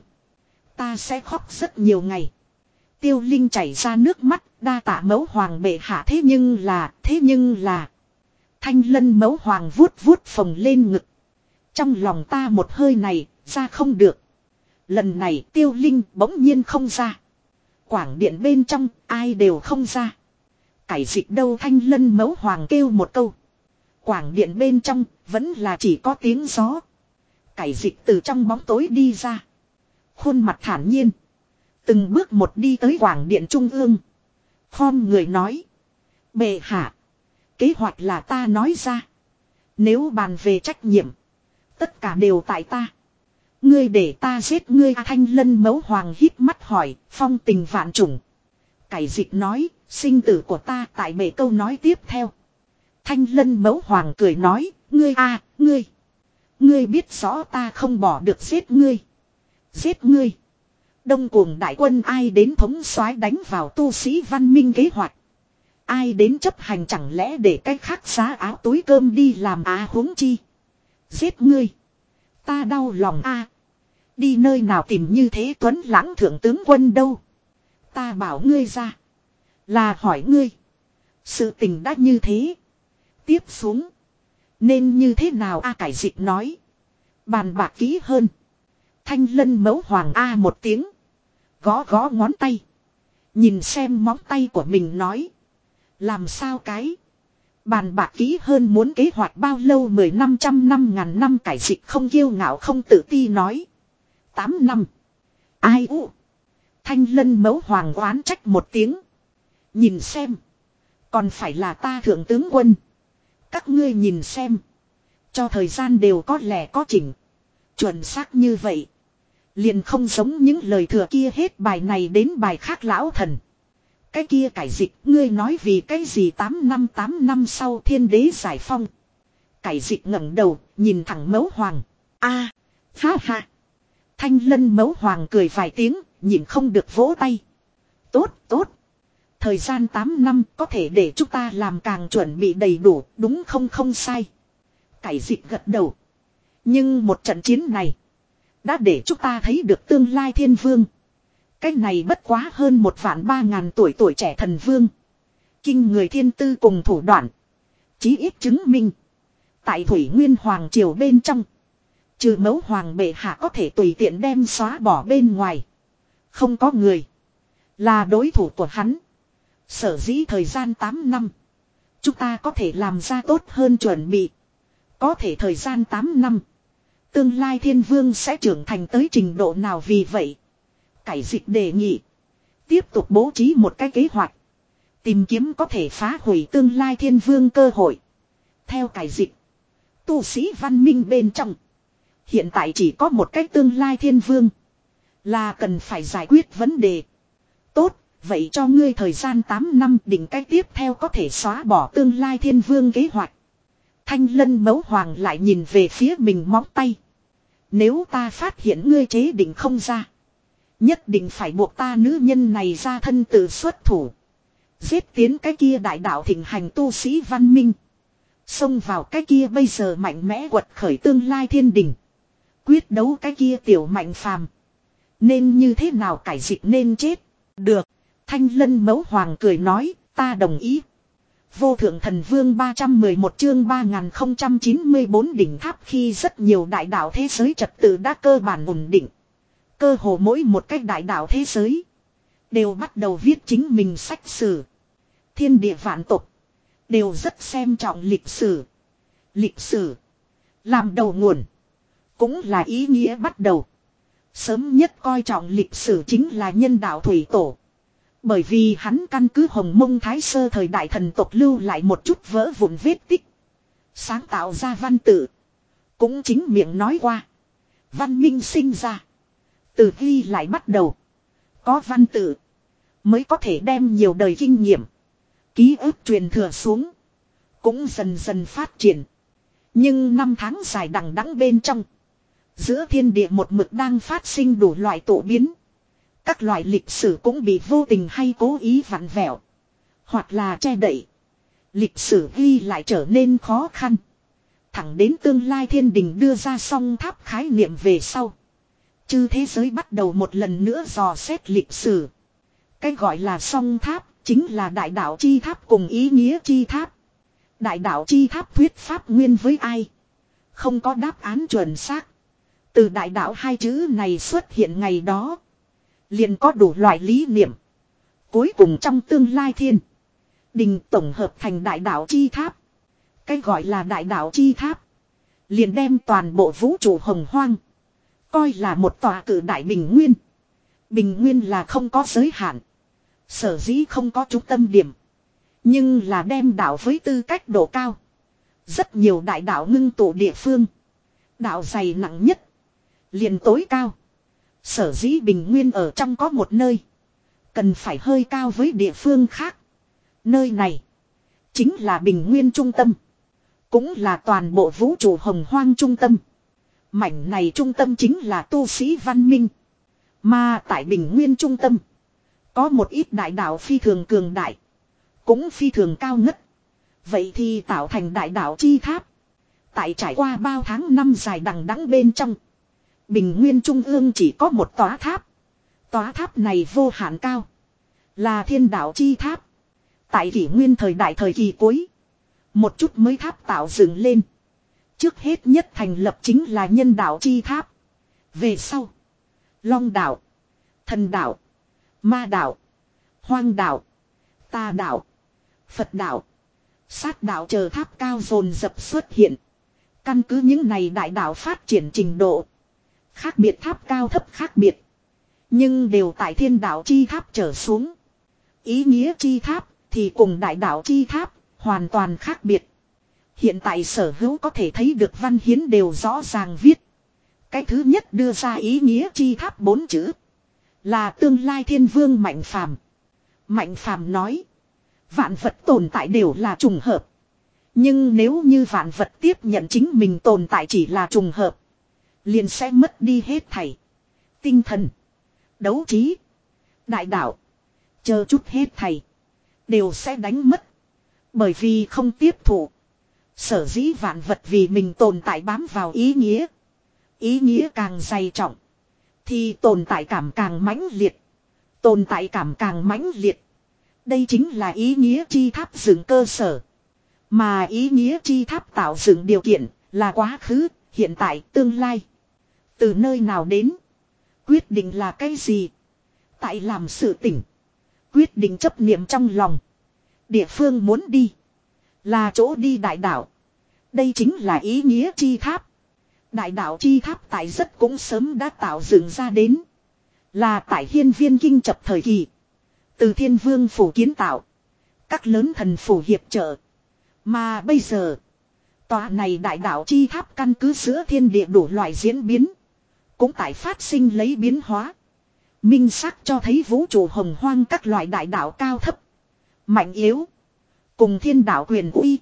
Ta sẽ khóc rất nhiều ngày. Tiêu Linh chảy ra nước mắt đa tạ Mẫu Hoàng bệ hạ thế nhưng là, thế nhưng là. Thanh Lân Mẫu Hoàng vuốt vuốt phồng lên ngực. Trong lòng ta một hơi này, ra không được. Lần này Tiêu Linh bỗng nhiên không ra. Quảng điện bên trong, ai đều không ra. Cải dịch đâu Thanh Lân Mẫu Hoàng kêu một câu. Quảng điện bên trong, vẫn là chỉ có tiếng gió. Cải dịch từ trong bóng tối đi ra. Khuôn mặt thản nhiên. Từng bước một đi tới quảng điện trung ương. Khom người nói. Bệ hạ. Kế hoạch là ta nói ra. Nếu bàn về trách nhiệm. Tất cả đều tại ta. Ngươi để ta giết ngươi. Thanh Lân Mẫu Hoàng hít mắt hỏi. Phong tình vạn trùng. Cải dịch nói. Sinh tử của ta tại bệ câu nói tiếp theo. Thanh Lân Mẫu Hoàng cười nói. Ngươi a ngươi. Ngươi biết rõ ta không bỏ được giết ngươi. Giết ngươi. Đông cuồng đại quân ai đến thống soái đánh vào tu sĩ văn minh kế hoạch. Ai đến chấp hành chẳng lẽ để cách khác giá áo túi cơm đi làm á huống chi. Giết ngươi. Ta đau lòng a. Đi nơi nào tìm như thế tuấn lãng thượng tướng quân đâu. Ta bảo ngươi ra. Là hỏi ngươi. Sự tình đã như thế. Tiếp xuống. Nên như thế nào a cải dịch nói. Bàn bạc kỹ hơn. Thanh Lân Mẫu Hoàng a một tiếng. Gõ gõ ngón tay. Nhìn xem móng tay của mình nói. Làm sao cái. Bàn bạc kỹ hơn muốn kế hoạch bao lâu mười năm trăm năm ngàn năm cải dịch không kiêu ngạo không tự ti nói. Tám năm. Ai u. Thanh Lân Mẫu Hoàng oán trách một tiếng. Nhìn xem. Còn phải là ta thượng tướng quân. Các ngươi nhìn xem. Cho thời gian đều có lẽ có chỉnh. Chuẩn xác như vậy. Liền không giống những lời thừa kia hết bài này đến bài khác lão thần. Cái kia cải dịch ngươi nói vì cái gì tám năm tám năm sau thiên đế giải phong. Cải dịch ngẩng đầu nhìn thẳng Mẫu Hoàng. A, ha ha. Thanh Lân Mẫu Hoàng cười vài tiếng nhìn không được vỗ tay. Tốt tốt. Thời gian tám năm có thể để chúng ta làm càng chuẩn bị đầy đủ đúng không không sai. Cải dịch gật đầu. Nhưng một trận chiến này. Đã để chúng ta thấy được tương lai thiên vương. Cái này bất quá hơn một vạn ba ngàn tuổi tuổi trẻ thần vương. Kinh người thiên tư cùng thủ đoạn. Chí ít chứng minh. Tại Thủy Nguyên Hoàng Triều bên trong. Trừ Mẫu Hoàng bệ hạ có thể tùy tiện đem xóa bỏ bên ngoài. Không có người. Là đối thủ của hắn. Sở dĩ thời gian tám năm. Chúng ta có thể làm ra tốt hơn chuẩn bị. Có thể thời gian tám năm. Tương lai thiên vương sẽ trưởng thành tới trình độ nào vì vậy. Cải dịch đề nghị. Tiếp tục bố trí một cái kế hoạch. Tìm kiếm có thể phá hủy tương lai thiên vương cơ hội. Theo cải dịch. Tu sĩ văn minh bên trong. Hiện tại chỉ có một cái tương lai thiên vương. Là cần phải giải quyết vấn đề. Tốt, vậy cho ngươi thời gian tám năm định cách tiếp theo có thể xóa bỏ tương lai thiên vương kế hoạch. Thanh lân mẫu hoàng lại nhìn về phía mình móng tay. Nếu ta phát hiện ngươi chế định không ra. Nhất định phải buộc ta nữ nhân này ra thân tự xuất thủ. Giết tiến cái kia đại đạo thịnh hành tu sĩ văn minh. Xông vào cái kia bây giờ mạnh mẽ quật khởi tương lai thiên đình. Quyết đấu cái kia tiểu mạnh phàm. Nên như thế nào cải dịch nên chết. Được. Thanh lân mẫu hoàng cười nói. Ta đồng ý. Vô thượng thần vương ba trăm mười một chương ba nghìn không trăm chín mươi bốn đỉnh tháp khi rất nhiều đại đạo thế giới trật tự đã cơ bản ổn định. Cơ hồ mỗi một cách đại đạo thế giới. Đều bắt đầu viết chính mình sách sử. Thiên địa vạn tục. Đều rất xem trọng lịch sử. Lịch sử. Làm đầu nguồn. Cũng là ý nghĩa bắt đầu. Sớm nhất coi trọng lịch sử chính là nhân đạo thủy tổ. Bởi vì hắn căn cứ Hồng Mông Thái Sơ thời đại thần tộc lưu lại một chút vỡ vụn vết tích. Sáng tạo ra văn tự. Cũng chính miệng nói qua. Văn minh sinh ra. Từ khi lại bắt đầu. Có văn tự. Mới có thể đem nhiều đời kinh nghiệm. Ký ức truyền thừa xuống. Cũng dần dần phát triển. Nhưng năm tháng dài đằng đẵng bên trong. Giữa thiên địa một mực đang phát sinh đủ loại tổ biến. Các loại lịch sử cũng bị vô tình hay cố ý vặn vẹo. Hoặc là che đậy. Lịch sử ghi lại trở nên khó khăn. Thẳng đến tương lai thiên đình đưa ra song tháp khái niệm về sau. Chư thế giới bắt đầu một lần nữa dò xét lịch sử. Cái gọi là song tháp chính là đại đạo chi tháp cùng ý nghĩa chi tháp. Đại đạo chi tháp thuyết pháp nguyên với ai? Không có đáp án chuẩn xác. Từ đại đạo hai chữ này xuất hiện ngày đó. Liền có đủ loại lý niệm. Cuối cùng trong tương lai thiên. Đình tổng hợp thành đại đạo chi tháp. Cái gọi là đại đạo chi tháp. Liền đem toàn bộ vũ trụ hồng hoang. Coi là một tòa cử đại bình nguyên. Bình nguyên là không có giới hạn. Sở dĩ không có trung tâm điểm. Nhưng là đem đạo với tư cách độ cao. Rất nhiều đại đạo ngưng tụ địa phương. Đạo dày nặng nhất. Liền tối cao. Sở dĩ bình nguyên ở trong có một nơi. Cần phải hơi cao với địa phương khác. Nơi này. Chính là bình nguyên trung tâm. Cũng là toàn bộ vũ trụ hồng hoang trung tâm. Mảnh này trung tâm chính là tu sĩ văn minh. Mà tại bình nguyên trung tâm. Có một ít đại đạo phi thường cường đại. Cũng phi thường cao ngất. Vậy thì tạo thành đại đạo chi tháp. Tại trải qua bao tháng năm dài đằng đẵng bên trong. Bình nguyên trung ương chỉ có một tòa tháp. Tòa tháp này vô hạn cao. Là thiên đạo chi tháp. Tại kỷ nguyên thời đại thời kỳ cuối. Một chút mới tháp tạo dựng lên. Trước hết nhất thành lập chính là nhân đạo chi tháp. Về sau. Long đạo. Thần đạo. Ma đạo. Hoang đạo. Ta đạo. Phật đạo. Sát đạo chờ tháp cao dồn dập xuất hiện. Căn cứ những này đại đạo phát triển trình độ. Khác biệt tháp cao thấp khác biệt. Nhưng đều tại thiên đạo chi tháp trở xuống. Ý nghĩa chi tháp thì cùng đại đạo chi tháp hoàn toàn khác biệt. Hiện tại sở hữu có thể thấy được văn hiến đều rõ ràng viết. Cái thứ nhất đưa ra ý nghĩa chi tháp bốn chữ. Là tương lai thiên vương Mạnh Phàm. Mạnh Phàm nói. Vạn vật tồn tại đều là trùng hợp. Nhưng nếu như vạn vật tiếp nhận chính mình tồn tại chỉ là trùng hợp. Liền sẽ mất đi hết thảy. Tinh thần. Đấu trí. Đại đạo. Chờ chút hết thảy. Đều sẽ đánh mất. Bởi vì không tiếp thụ. Sở dĩ vạn vật vì mình tồn tại bám vào ý nghĩa. Ý nghĩa càng dày trọng. Thì tồn tại cảm càng mãnh liệt. Tồn tại cảm càng mãnh liệt. Đây chính là ý nghĩa chi tháp dựng cơ sở. Mà ý nghĩa chi tháp tạo dựng điều kiện là quá khứ, hiện tại, tương lai. Từ nơi nào đến? Quyết định là cái gì? Tại làm sự tỉnh. Quyết định chấp niệm trong lòng. Địa phương muốn đi. Là chỗ đi đại đạo. Đây chính là ý nghĩa chi tháp. Đại đạo chi tháp tại rất cũng sớm đã tạo dựng ra đến. Là tại hiên viên kinh chập thời kỳ. Từ thiên vương phủ kiến tạo. Các lớn thần phủ hiệp trợ. Mà bây giờ. Tòa này đại đạo chi tháp căn cứ giữa thiên địa đủ loại diễn biến. Cũng tại phát sinh lấy biến hóa. Minh xác cho thấy vũ trụ hồng hoang các loại đại đạo cao thấp, mạnh yếu, cùng thiên đạo quyền uy.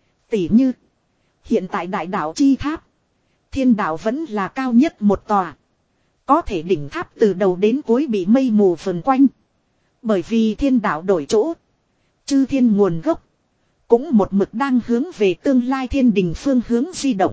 Tỉ như hiện tại đại đạo chi tháp, thiên đạo vẫn là cao nhất một tòa. Có thể đỉnh tháp từ đầu đến cuối bị mây mù vần quanh. Bởi vì thiên đạo đổi chỗ, chư thiên nguồn gốc cũng một mực đang hướng về tương lai thiên đình phương hướng di động.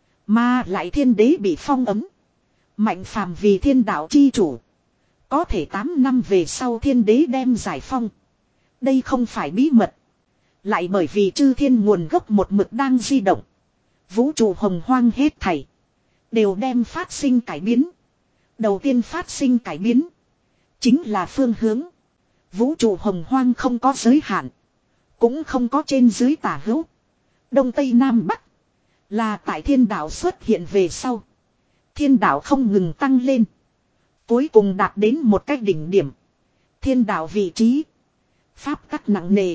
Mà lại thiên đế bị phong ấm, mạnh phàm vì thiên đạo chi chủ. Có thể tám năm về sau thiên đế đem giải phong. Đây không phải bí mật. Lại bởi vì chư thiên nguồn gốc một mực đang di động, vũ trụ hồng hoang hết thảy đều đem phát sinh cải biến. Đầu tiên phát sinh cải biến chính là phương hướng. Vũ trụ hồng hoang không có giới hạn, cũng không có trên dưới tả hữu, đông tây nam bắc. Là tại thiên đạo xuất hiện về sau, thiên đạo không ngừng tăng lên, cuối cùng đạt đến một cái đỉnh điểm. Thiên đạo vị trí, pháp tắc nặng nề.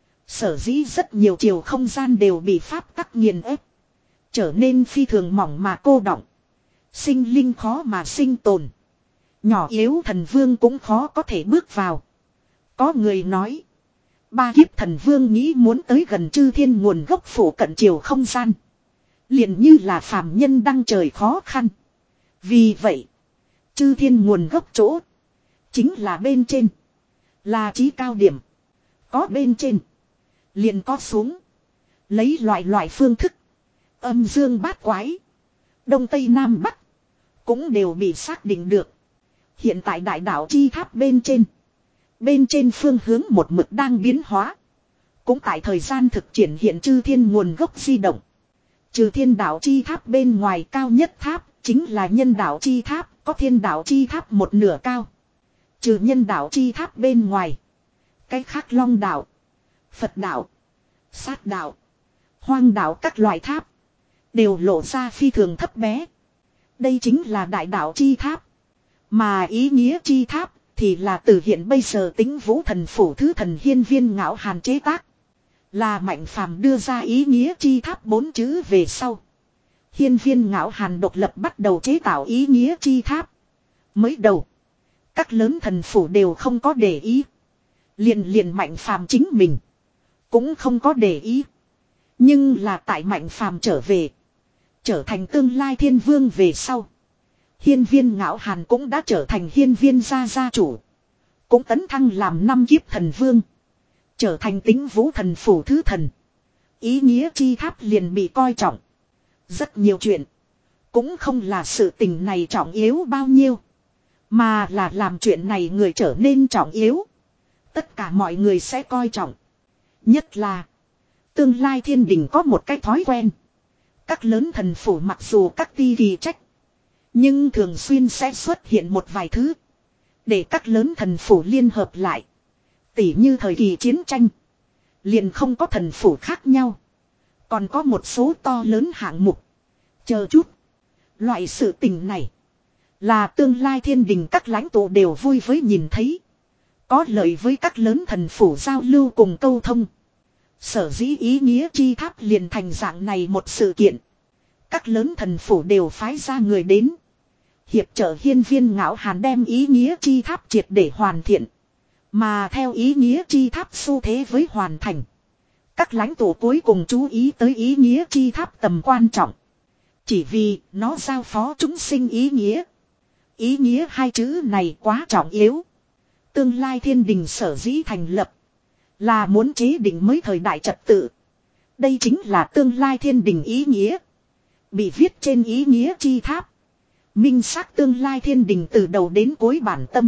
Sở dĩ rất nhiều chiều không gian đều bị pháp tắc nghiền ép, trở nên phi thường mỏng mà cô đọng. Sinh linh khó mà sinh tồn, nhỏ yếu thần vương cũng khó có thể bước vào. Có người nói, ba kiếp thần vương nghĩ muốn tới gần chư thiên nguồn gốc phủ cận chiều không gian, liền như là phàm nhân đăng trời khó khăn. Vì vậy, chư thiên nguồn gốc chỗ chính là bên trên, là chí cao điểm. Có bên trên, liền có xuống. Lấy loại loại phương thức, âm dương bát quái, đông tây nam bắc cũng đều bị xác định được. Hiện tại đại đạo chi tháp bên trên, bên trên phương hướng một mực đang biến hóa, cũng tại thời gian thực triển hiện chư thiên nguồn gốc di động. Trừ thiên đạo chi tháp bên ngoài, cao nhất tháp chính là nhân đạo chi tháp, có thiên đạo chi tháp một nửa cao. Trừ nhân đạo chi tháp bên ngoài, cái khác long đạo, Phật đạo, sát đạo, hoang đạo các loại tháp đều lộ ra phi thường thấp bé. Đây chính là đại đạo chi tháp. Mà ý nghĩa chi tháp thì là từ hiện bây giờ tính vũ thần phủ thứ thần hiên viên ngạo hàn chế tác. Là mạnh phàm đưa ra ý nghĩa chi tháp bốn chữ về sau, hiên viên ngạo hàn độc lập bắt đầu chế tạo ý nghĩa chi tháp. Mới đầu, các lớn thần phủ đều không có để ý. Liền liền mạnh phàm chính mình cũng không có để ý. Nhưng là tại mạnh phàm trở về, trở thành tương lai thiên vương về sau, hiên viên ngạo hàn cũng đã trở thành hiên viên gia gia chủ, cũng tấn thăng làm năm kiếp thần vương, trở thành tính vũ thần phủ thứ thần. Ý nghĩa chi tháp liền bị coi trọng. Rất nhiều chuyện cũng không là sự tình này trọng yếu bao nhiêu, mà là làm chuyện này người trở nên trọng yếu, tất cả mọi người sẽ coi trọng. Nhất là tương lai thiên đình có một cái thói quen, các lớn thần phủ mặc dù các ti kỳ trách, nhưng thường xuyên sẽ xuất hiện một vài thứ để các lớn thần phủ liên hợp lại. Tỉ như thời kỳ chiến tranh, liền không có thần phủ khác nhau, còn có một số to lớn hạng mục. Chờ chút, loại sự tình này là tương lai thiên đình các lãnh tụ đều vui với nhìn thấy, có lợi với các lớn thần phủ giao lưu cùng câu thông. Sở dĩ ý nghĩa chi tháp liền thành dạng này một sự kiện. Các lớn thần phủ đều phái ra người đến hiệp trợ hiên viên ngạo hàn đem ý nghĩa chi tháp triệt để hoàn thiện. Mà theo ý nghĩa chi tháp xu thế với hoàn thành, các lãnh tụ cuối cùng chú ý tới ý nghĩa chi tháp tầm quan trọng. Chỉ vì nó giao phó chúng sinh ý nghĩa. Ý nghĩa hai chữ này quá trọng yếu. Tương lai thiên đình sở dĩ thành lập là muốn chế định mới thời đại trật tự. Đây chính là tương lai thiên đình ý nghĩa, bị viết trên ý nghĩa chi tháp, minh xác tương lai thiên đình từ đầu đến cuối bản tâm.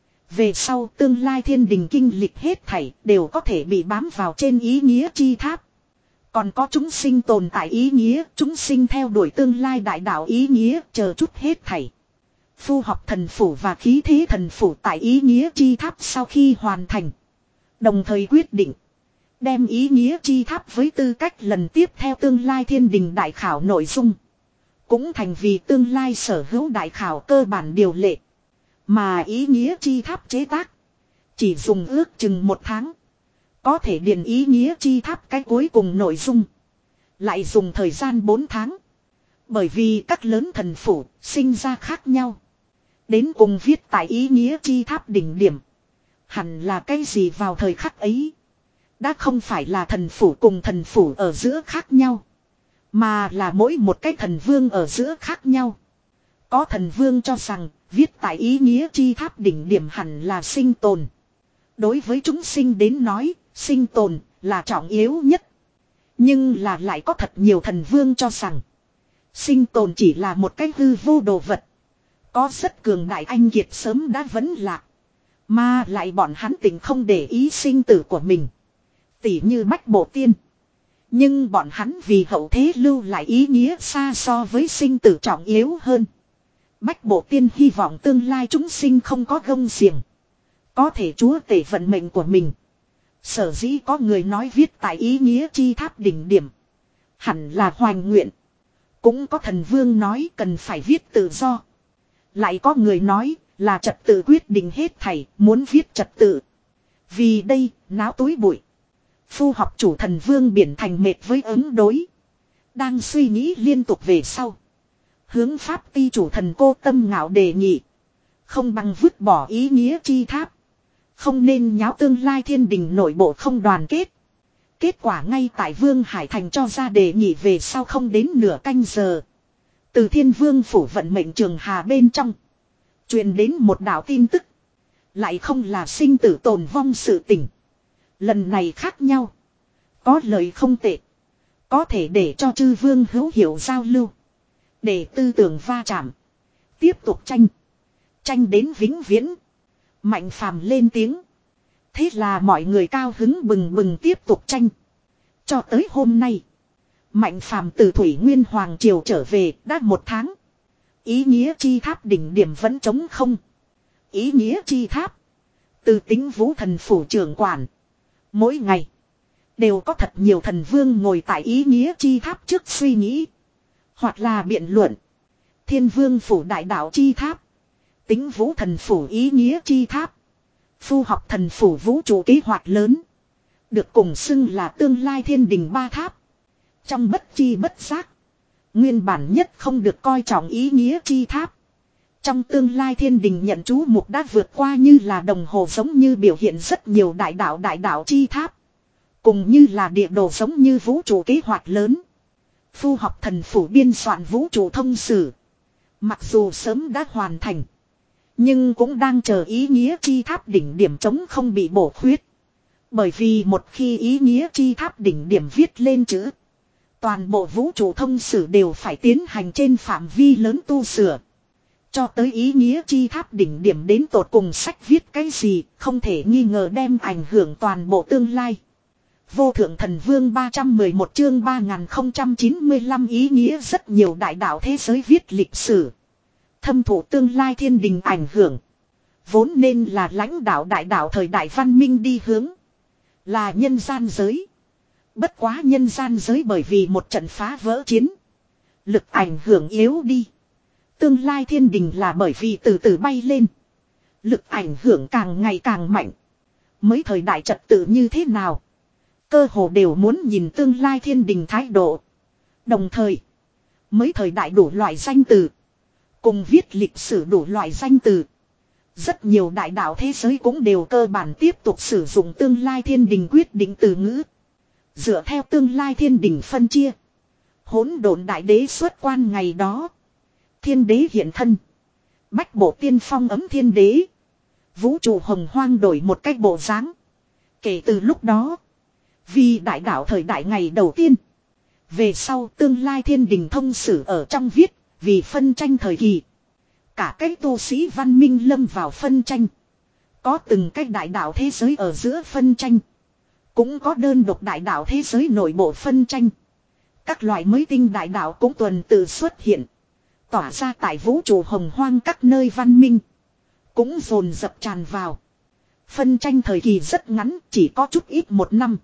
Về sau tương lai thiên đình kinh lịch hết thảy đều có thể bị bám vào trên ý nghĩa chi tháp. Còn có chúng sinh tồn tại ý nghĩa, chúng sinh theo đuổi tương lai đại đạo ý nghĩa, chờ chút hết thảy. Phu học thần phủ và khí thế thần phủ tại ý nghĩa chi tháp sau khi hoàn thành, đồng thời quyết định đem ý nghĩa chi tháp với tư cách lần tiếp theo tương lai thiên đình đại khảo nội dung, cũng thành vì tương lai sở hữu đại khảo cơ bản điều lệ. Mà ý nghĩa chi tháp chế tác chỉ dùng ước chừng một tháng, có thể điền ý nghĩa chi tháp cái cuối cùng nội dung lại dùng thời gian bốn tháng. Bởi vì các lớn thần phủ sinh ra khác nhau, Đến cùng viết tại ý nghĩa chi tháp đỉnh điểm. Hẳn là cái gì vào thời khắc ấy. Đã không phải là thần phủ cùng thần phủ ở giữa khác nhau. Mà là mỗi một cái thần vương ở giữa khác nhau. Có thần vương cho rằng viết tại ý nghĩa chi tháp đỉnh điểm hẳn là sinh tồn. Đối với chúng sinh đến nói, sinh tồn là trọng yếu nhất. Nhưng là lại có thật nhiều thần vương cho rằng sinh tồn chỉ là một cái hư vô đồ vật. Có rất cường đại anh kiệt sớm đã vấn lạc. Mà lại bọn hắn tình không để ý sinh tử của mình. Tỉ như Bách Bộ Tiên. Nhưng bọn hắn vì hậu thế lưu lại ý nghĩa xa so với sinh tử trọng yếu hơn. Bách Bộ Tiên hy vọng tương lai chúng sinh không có gông xiềng. Có thể chúa tể vận mệnh của mình. Sở dĩ có người nói viết tại ý nghĩa chi tháp đỉnh điểm. Hẳn là hoành nguyện. Cũng có thần vương nói cần phải viết tự do. Lại có người nói là trật tự quyết định hết thảy, muốn viết trật tự. Vì đây, náo túi bụi. Phu học chủ thần vương biển thành mệt với ứng đối. Đang suy nghĩ liên tục về sau. Hướng pháp ti chủ thần cô tâm ngạo đề nghị. Không bằng vứt bỏ ý nghĩa chi tháp. Không nên nháo tương lai thiên đình nội bộ không đoàn kết. Kết quả ngay tại Vương Hải Thành cho ra đề nghị về sau không đến nửa canh giờ. Từ Thiên Vương phủ vận mệnh trường hà bên trong. Truyền đến một đạo tin tức. Lại không là sinh tử tồn vong sự tình. Lần này khác nhau. Có lời không tệ. Có thể để cho chư vương hữu hiệu giao lưu. Để tư tưởng va chạm. Tiếp tục tranh. Tranh đến vĩnh viễn. Mạnh phàm lên tiếng. Thế là mọi người cao hứng bừng bừng tiếp tục tranh. Cho tới hôm nay. Mạnh phàm từ Thủy Nguyên Hoàng Triều trở về đã một tháng. Ý nghĩa chi tháp đỉnh điểm vẫn trống không. Ý nghĩa chi tháp. Từ Tính Vũ thần phủ trưởng quản. Mỗi ngày. Đều có thật nhiều thần vương ngồi tại ý nghĩa chi tháp trước suy nghĩ. Hoặc là biện luận. Thiên Vương phủ đại đạo chi tháp. Tính Vũ thần phủ ý nghĩa chi tháp. Phu học thần phủ vũ trụ kế hoạch lớn. Được cùng xưng là tương lai thiên đình ba tháp. Trong bất chi bất giác. Nguyên bản nhất không được coi trọng ý nghĩa chi tháp. Trong tương lai thiên đình nhận chú mục đã vượt qua như là đồng hồ giống như biểu hiện rất nhiều đại đạo đại đạo chi tháp. Cùng như là địa đồ giống như vũ trụ kế hoạch lớn. Phu học thần phủ biên soạn vũ trụ thông sử. Mặc dù sớm đã hoàn thành. Nhưng cũng đang chờ ý nghĩa chi tháp đỉnh điểm chống không bị bổ khuyết. Bởi vì một khi ý nghĩa chi tháp đỉnh điểm viết lên chữ. Toàn bộ vũ trụ thông sử đều phải tiến hành trên phạm vi lớn tu sửa. Cho tới ý nghĩa chi tháp đỉnh điểm đến tột cùng sách viết cái gì không thể nghi ngờ đem ảnh hưởng toàn bộ tương lai. Vô thượng thần vương ba trăm mười một chương ba nghìn không trăm chín mươi lăm ý nghĩa rất nhiều đại đạo thế giới viết lịch sử. Thâm thụ tương lai thiên đình ảnh hưởng. Vốn nên là lãnh đạo đại đạo thời đại văn minh đi hướng. Là nhân gian giới. Bất quá nhân gian giới bởi vì một trận phá vỡ chiến. Lực ảnh hưởng yếu đi. Tương lai thiên đình là bởi vì từ từ bay lên. Lực ảnh hưởng càng ngày càng mạnh. Mới thời đại trật tự như thế nào. Cơ hồ đều muốn nhìn tương lai thiên đình thái độ. Đồng thời. Mới thời đại đủ loại danh từ. Cùng viết lịch sử đủ loại danh từ. Rất nhiều đại đạo thế giới cũng đều cơ bản tiếp tục sử dụng tương lai thiên đình quyết định từ ngữ. Dựa theo tương lai thiên đình phân chia. Hỗn độn đại đế xuất quan ngày đó. Thiên đế hiện thân. Bách Bộ Tiên phong ấm thiên đế. Vũ trụ hồng hoang đổi một cách bộ dáng. Kể từ lúc đó. Vì đại đạo thời đại ngày đầu tiên. Về sau tương lai thiên đình thông sử ở trong viết. Vì phân tranh thời kỳ. Cả cái tu sĩ văn minh lâm vào phân tranh. Có từng cái đại đạo thế giới ở giữa phân tranh. Cũng có đơn độc đại đạo thế giới nội bộ phân tranh. Các loại mới tinh đại đạo cũng tuần tự xuất hiện. Tỏa ra tại vũ trụ hồng hoang các nơi văn minh. Cũng dồn dập tràn vào. Phân tranh thời kỳ rất ngắn, chỉ có chút ít một năm.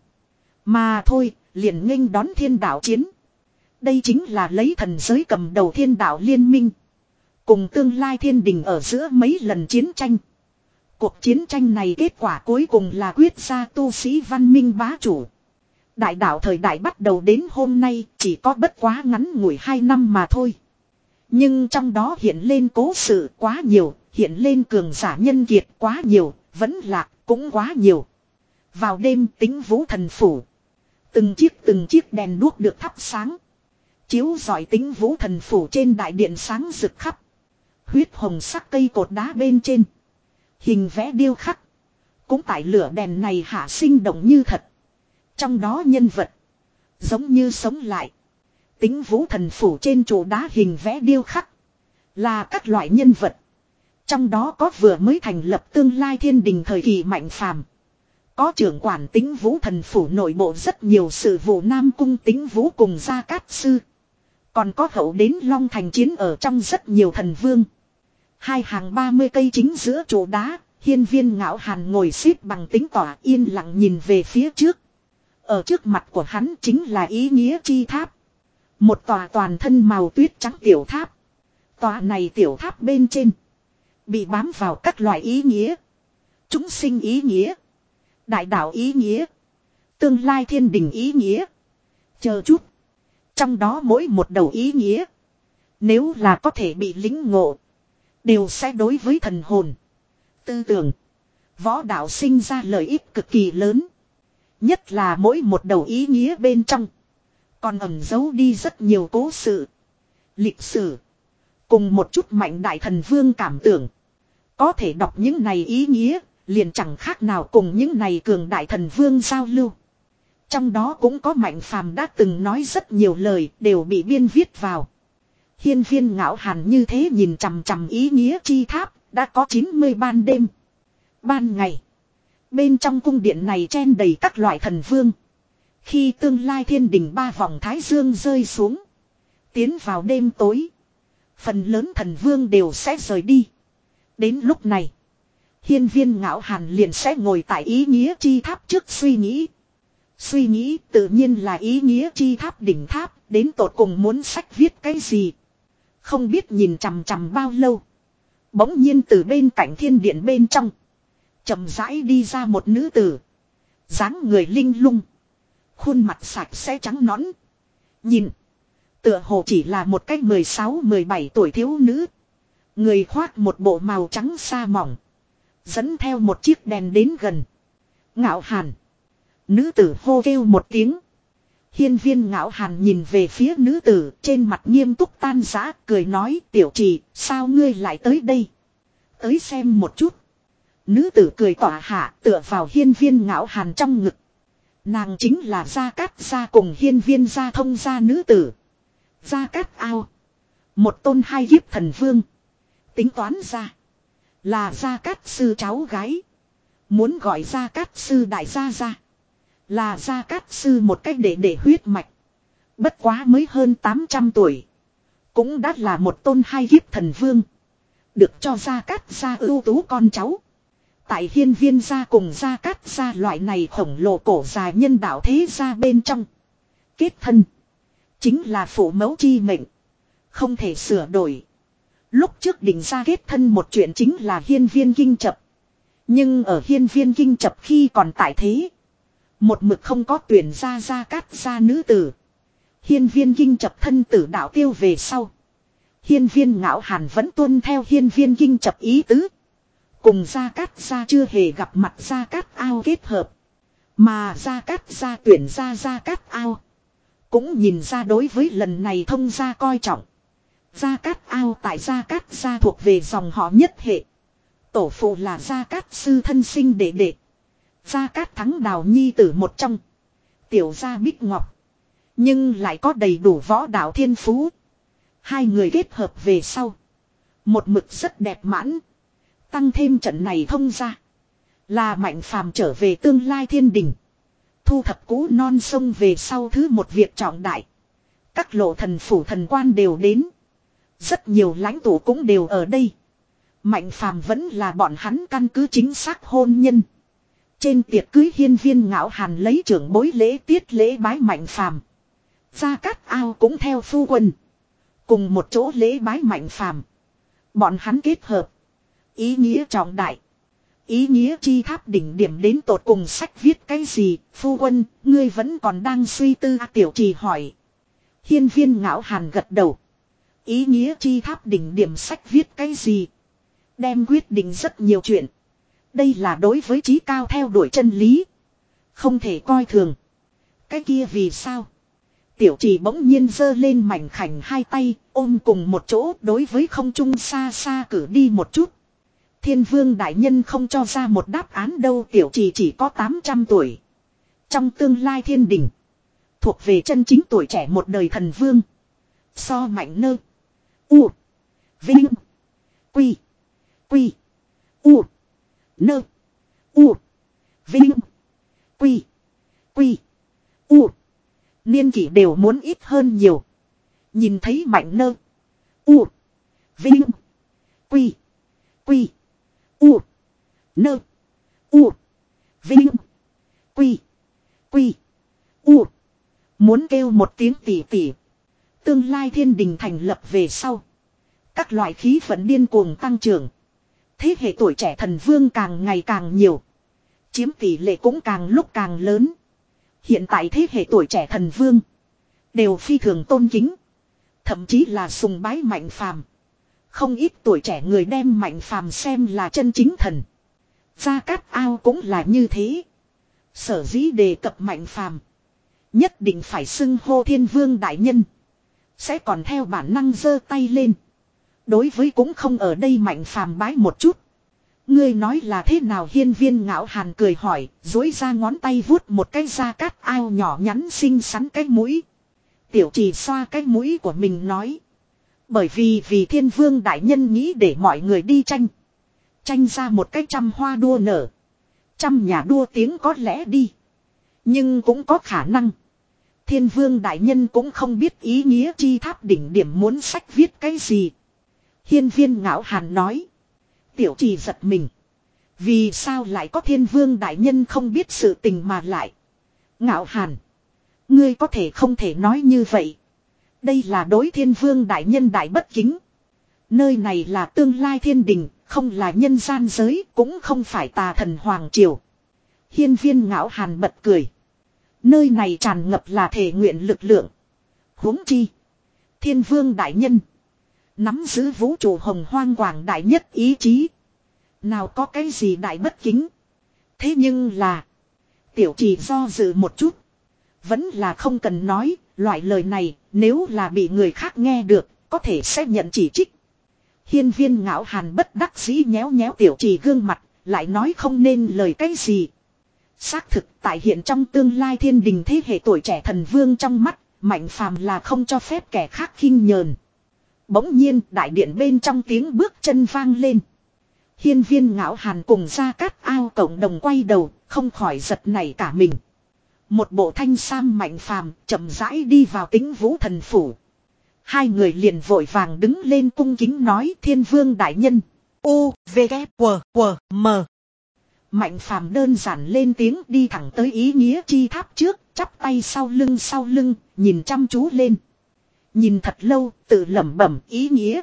Mà thôi, liền nghênh đón thiên đạo chiến. Đây chính là lấy thần giới cầm đầu thiên đạo liên minh. Cùng tương lai thiên đình ở giữa mấy lần chiến tranh. Cuộc chiến tranh này kết quả cuối cùng là quyết ra tu sĩ văn minh bá chủ. Đại đạo thời đại bắt đầu đến hôm nay chỉ có bất quá ngắn ngủi hai năm mà thôi. Nhưng trong đó hiện lên cố sự quá nhiều, hiện lên cường giả nhân kiệt quá nhiều, vẫn lạc cũng quá nhiều. Vào đêm Tính Vũ thần phủ. Từng chiếc từng chiếc đèn đuốc được thắp sáng. Chiếu rọi Tính Vũ thần phủ trên đại điện sáng rực khắp. Huyết hồng sắc cây cột đá bên trên. Hình vẽ điêu khắc. Cũng tại lửa đèn này hạ sinh động như thật. Trong đó nhân vật. Giống như sống lại. Tính Vũ thần phủ trên trụ đá hình vẽ điêu khắc. Là các loại nhân vật. Trong đó có vừa mới thành lập tương lai thiên đình thời kỳ mạnh phàm. Có trưởng quản Tính Vũ thần phủ nội bộ rất nhiều sự vụ Nam Cung Tính Vũ cùng Gia Cát Sư. Còn có hậu đến Long Thành chiến ở trong rất nhiều thần vương. Hai hàng ba mươi cây chính giữa trụ đá, Hiên Viên Ngạo Hàn ngồi xếp bằng tính tỏa yên lặng nhìn về phía trước. Ở trước mặt của hắn chính là ý nghĩa chi tháp. Một tòa toàn thân màu tuyết trắng tiểu tháp. Tòa này tiểu tháp bên trên. Bị bám vào các loại ý nghĩa. Chúng sinh ý nghĩa. Đại đạo ý nghĩa. Tương lai thiên đình ý nghĩa. Chờ chút. Trong đó mỗi một đầu ý nghĩa. Nếu là có thể bị lĩnh ngộ. Đều sẽ đối với thần hồn. Tư tưởng. Võ đạo sinh ra lợi ích cực kỳ lớn. Nhất là mỗi một đầu ý nghĩa bên trong. Còn ẩn giấu đi rất nhiều cố sự. Lịch sử. Cùng một chút mạnh đại thần vương cảm tưởng. Có thể đọc những này ý nghĩa. Liền chẳng khác nào cùng những này cường đại thần vương giao lưu. Trong đó cũng có Mạnh Phàm đã từng nói rất nhiều lời đều bị biên viết vào. Hiên Viên Ngạo Hàn như thế nhìn chằm chằm ý nghĩa chi tháp, đã có chín mươi ban đêm. Ban ngày, bên trong cung điện này chen đầy các loại thần vương. Khi tương lai thiên đình ba vòng thái dương rơi xuống, tiến vào đêm tối, phần lớn thần vương đều sẽ rời đi. Đến lúc này, Hiên Viên Ngạo Hàn liền sẽ ngồi tại ý nghĩa chi tháp trước suy nghĩ. Suy nghĩ tự nhiên là ý nghĩa chi tháp đỉnh tháp, đến tột cùng muốn sách viết cái gì. Không biết nhìn chằm chằm bao lâu. Bỗng nhiên từ bên cạnh thiên điện bên trong. Chậm rãi đi ra một nữ tử. Dáng người linh lung. Khuôn mặt sạch sẽ trắng nõn. Nhìn. Tựa hồ chỉ là một cái mười sáu mười bảy tuổi thiếu nữ. Người khoác một bộ màu trắng sa mỏng. Dẫn theo một chiếc đèn đến gần. Ngạo Hàn. Nữ tử hô kêu một tiếng. Hiên Viên Ngạo Hàn nhìn về phía nữ tử, trên mặt nghiêm túc tan rã, cười nói, tiểu trì, sao ngươi lại tới đây? Tới xem một chút. Nữ tử cười tỏa hạ, tựa vào Hiên Viên Ngạo Hàn trong ngực. Nàng chính là Gia Cát Gia cùng Hiên Viên Gia thông gia nữ tử. Gia Cát Ao. Một tôn hai kiếp thần vương. Tính toán ra. Là Gia Cát Sư cháu gái. Muốn gọi Gia Cát Sư đại gia gia. Là Gia Cát Sư một cách để để huyết mạch. Bất quá mới hơn tám trăm tuổi. Cũng đã là một tôn hai kiếp thần vương. Được cho Gia Cát Gia ưu tú con cháu. Tại Hiên Viên Gia cùng Gia Cát Gia loại này khổng lồ cổ dài nhân đạo thế gia bên trong. Kết thân. Chính là phụ mẫu chi mệnh. Không thể sửa đổi. Lúc trước định ra kết thân một chuyện chính là Hiên Viên Kinh Chập. Nhưng ở Hiên Viên Kinh Chập khi còn tại thế. Một mực không có tuyển ra Gia Cát Gia nữ tử. Hiên Viên Kinh Chập thân tử đạo tiêu về sau. Hiên Viên Ngạo Hàn vẫn tuân theo Hiên Viên Kinh Chập ý tứ. Cùng Gia Cát Gia chưa hề gặp mặt Gia Cát Ao kết hợp. Mà Gia Cát Gia tuyển ra Gia Cát Ao. Cũng nhìn ra đối với lần này thông gia coi trọng. Gia Cát Ao tại Gia Cát Gia thuộc về dòng họ nhất hệ. Tổ phụ là Gia Cát Sư thân sinh đệ đệ. Gia Cát Thắng đào nhi tử một trong. Tiểu Gia Bích Ngọc. Nhưng lại có đầy đủ võ đạo thiên phú. Hai người kết hợp về sau. Một mực rất đẹp mãn. Tăng thêm trận này thông ra. Là Mạnh Phàm trở về tương lai thiên đình. Thu thập cũ non sông về sau thứ một việc trọng đại. Các lộ thần phủ thần quan đều đến. Rất nhiều lãnh tụ cũng đều ở đây. Mạnh Phàm vẫn là bọn hắn căn cứ chính xác hôn nhân. Trên tiệc cưới Hiên Viên Ngạo Hàn lấy trưởng bối lễ tiết lễ bái Mạnh Phàm. Gia Cát Ao cũng theo phu quân. Cùng một chỗ lễ bái Mạnh Phàm. Bọn hắn kết hợp. Ý nghĩa trọng đại. Ý nghĩa chi tháp đỉnh điểm đến tột cùng sách viết cái gì, phu quân, ngươi vẫn còn đang suy tư à, tiểu trì hỏi. Hiên Viên Ngạo Hàn gật đầu. Ý nghĩa chi tháp đỉnh điểm sách viết cái gì? Đem quyết định rất nhiều chuyện. Đây là đối với chí cao theo đuổi chân lý. Không thể coi thường. Cái kia vì sao? Tiểu Trì bỗng nhiên giơ lên mảnh khảnh hai tay, ôm cùng một chỗ đối với không trung xa xa cử đi một chút. Thiên Vương đại nhân không cho ra một đáp án đâu. Tiểu Trì chỉ có tám trăm tuổi. Trong tương lai thiên đình, thuộc về chân chính tuổi trẻ một đời thần vương. So Mạnh Nơ, U, Vinh, Quy, Quy, U, Nơ, U, Vinh, Quy, Quy, U. Niên kỷ đều muốn ít hơn nhiều. Nhìn thấy Mạnh Nơ, U, Vinh, Quy, Quy, U, Nơ, U, Vinh, Quy, Quy, U. Muốn kêu một tiếng tỉ tỉ. Tương lai thiên đình thành lập về sau, các loại khí vận điên cuồng tăng trưởng. Thế hệ tuổi trẻ thần vương càng ngày càng nhiều. Chiếm tỷ lệ cũng càng lúc càng lớn. Hiện tại thế hệ tuổi trẻ thần vương đều phi thường tôn kính, thậm chí là sùng bái Mạnh Phàm. Không ít tuổi trẻ người đem Mạnh Phàm xem là chân chính thần. Gia Cát Ao cũng là như thế. Sở dĩ đề cập Mạnh Phàm, nhất định phải xưng hô Thiên Vương đại nhân. Sẽ còn theo bản năng giơ tay lên. Đối với cũng không ở đây Mạnh Phàm bái một chút. Ngươi nói là thế nào? Hiên Viên Ngạo Hàn cười hỏi, duỗi ra ngón tay vuốt một cái Gia Cát Ao nhỏ nhắn xinh xắn cái mũi. Tiểu Trì xoa cái mũi của mình nói. Bởi vì vì Thiên Vương đại nhân nghĩ để mọi người đi tranh. Tranh ra một cái trăm hoa đua nở. Trăm nhà đua tiếng có lẽ đi. Nhưng cũng có khả năng Thiên Vương đại nhân cũng không biết ý nghĩa chi tháp đỉnh điểm muốn sách viết cái gì. Hiên Viên Ngạo Hàn nói. Tiểu Trì giật mình. Vì sao lại có Thiên Vương đại nhân không biết sự tình mà lại? Ngạo Hàn, ngươi có thể không thể nói như vậy. Đây là đối Thiên Vương đại nhân đại bất kính. Nơi này là tương lai thiên đình, không là nhân gian giới, cũng không phải tà thần hoàng triều. Hiên Viên Ngạo Hàn bật cười. Nơi này tràn ngập là thể nguyện lực lượng. Huống chi, Thiên Vương đại nhân nắm giữ vũ trụ hồng hoang quảng đại nhất ý chí. Nào có cái gì đại bất kính. Thế nhưng là, Tiểu Trì do dự một chút. Vẫn là không cần nói, loại lời này nếu là bị người khác nghe được, có thể sẽ nhận chỉ trích. Hiên Viên Ngạo Hàn bất đắc dĩ nhéo nhéo Tiểu Trì gương mặt, lại nói không nên lời cái gì. Xác thực tại hiện trong tương lai thiên đình thế hệ tuổi trẻ thần vương trong mắt, Mạnh Phàm là không cho phép kẻ khác khinh nhờn. Bỗng nhiên đại điện bên trong tiếng bước chân vang lên. Hiên Viên Ngạo Hàn cùng Gia Cát Ao cộng đồng quay đầu, không khỏi giật nảy cả mình. Một bộ thanh sam Mạnh Phàm chậm rãi đi vào Tĩnh Vũ thần phủ. Hai người liền vội vàng đứng lên cung kính nói: Thiên Vương đại nhân. U, V, K, W, W, M. Mạnh Phàm đơn giản lên tiếng đi thẳng tới ý nghĩa chi tháp trước, chắp tay sau lưng sau lưng, nhìn chăm chú lên. Nhìn thật lâu, tự lẩm bẩm ý nghĩa.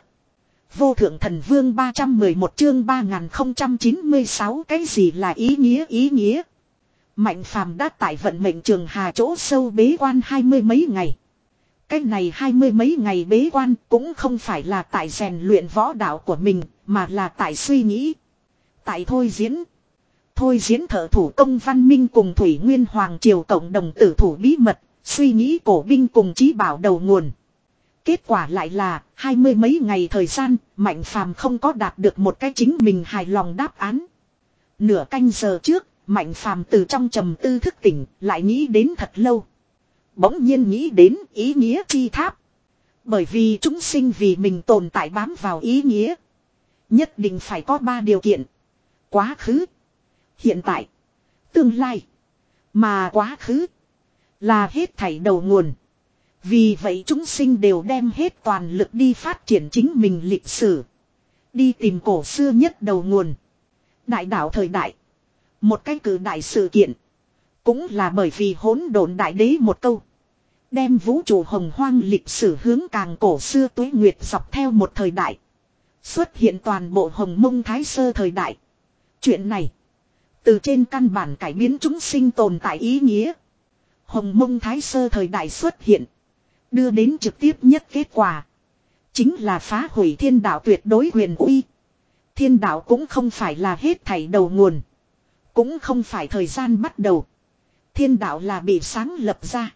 Vô thượng thần vương ba trăm mười một chương ba nghìn không trăm chín mươi sáu cái gì là ý nghĩa ý nghĩa. Mạnh Phàm đã tại vận mệnh trường hà chỗ sâu bế quan hai mươi mấy ngày. Cái này hai mươi mấy ngày bế quan cũng không phải là tại rèn luyện võ đạo của mình, mà là tại suy nghĩ. Tại thôi diễn. Thôi diễn thợ thủ công văn minh cùng Thủy Nguyên Hoàng Triều cộng đồng tử thủ bí mật, suy nghĩ cổ binh cùng chí bảo đầu nguồn. Kết quả lại là, hai mươi mấy ngày thời gian, Mạnh Phàm không có đạt được một cái chính mình hài lòng đáp án. Nửa canh giờ trước, Mạnh Phàm từ trong trầm tư thức tỉnh, lại nghĩ đến thật lâu. Bỗng nhiên nghĩ đến ý nghĩa chi tháp. Bởi vì chúng sinh vì mình tồn tại bám vào ý nghĩa. Nhất định phải có ba điều kiện. Quá khứ, hiện tại, tương lai. Mà quá khứ là hết thảy đầu nguồn. Vì vậy chúng sinh đều đem hết toàn lực đi phát triển chính mình lịch sử. Đi tìm cổ xưa nhất đầu nguồn. Đại đạo thời đại. Một cái cử đại sự kiện. Cũng là bởi vì hỗn độn đại đế một câu. Đem vũ trụ hồng hoang lịch sử hướng càng cổ xưa tuế nguyệt dọc theo một thời đại. Xuất hiện toàn bộ hồng mông thái sơ thời đại. Chuyện này từ trên căn bản cải biến chúng sinh tồn tại ý nghĩa. Hồng mông thái sơ thời đại xuất hiện. Đưa đến trực tiếp nhất kết quả. Chính là phá hủy thiên đạo tuyệt đối quyền uy. Thiên đạo cũng không phải là hết thảy đầu nguồn. Cũng không phải thời gian bắt đầu. Thiên đạo là bị sáng lập ra.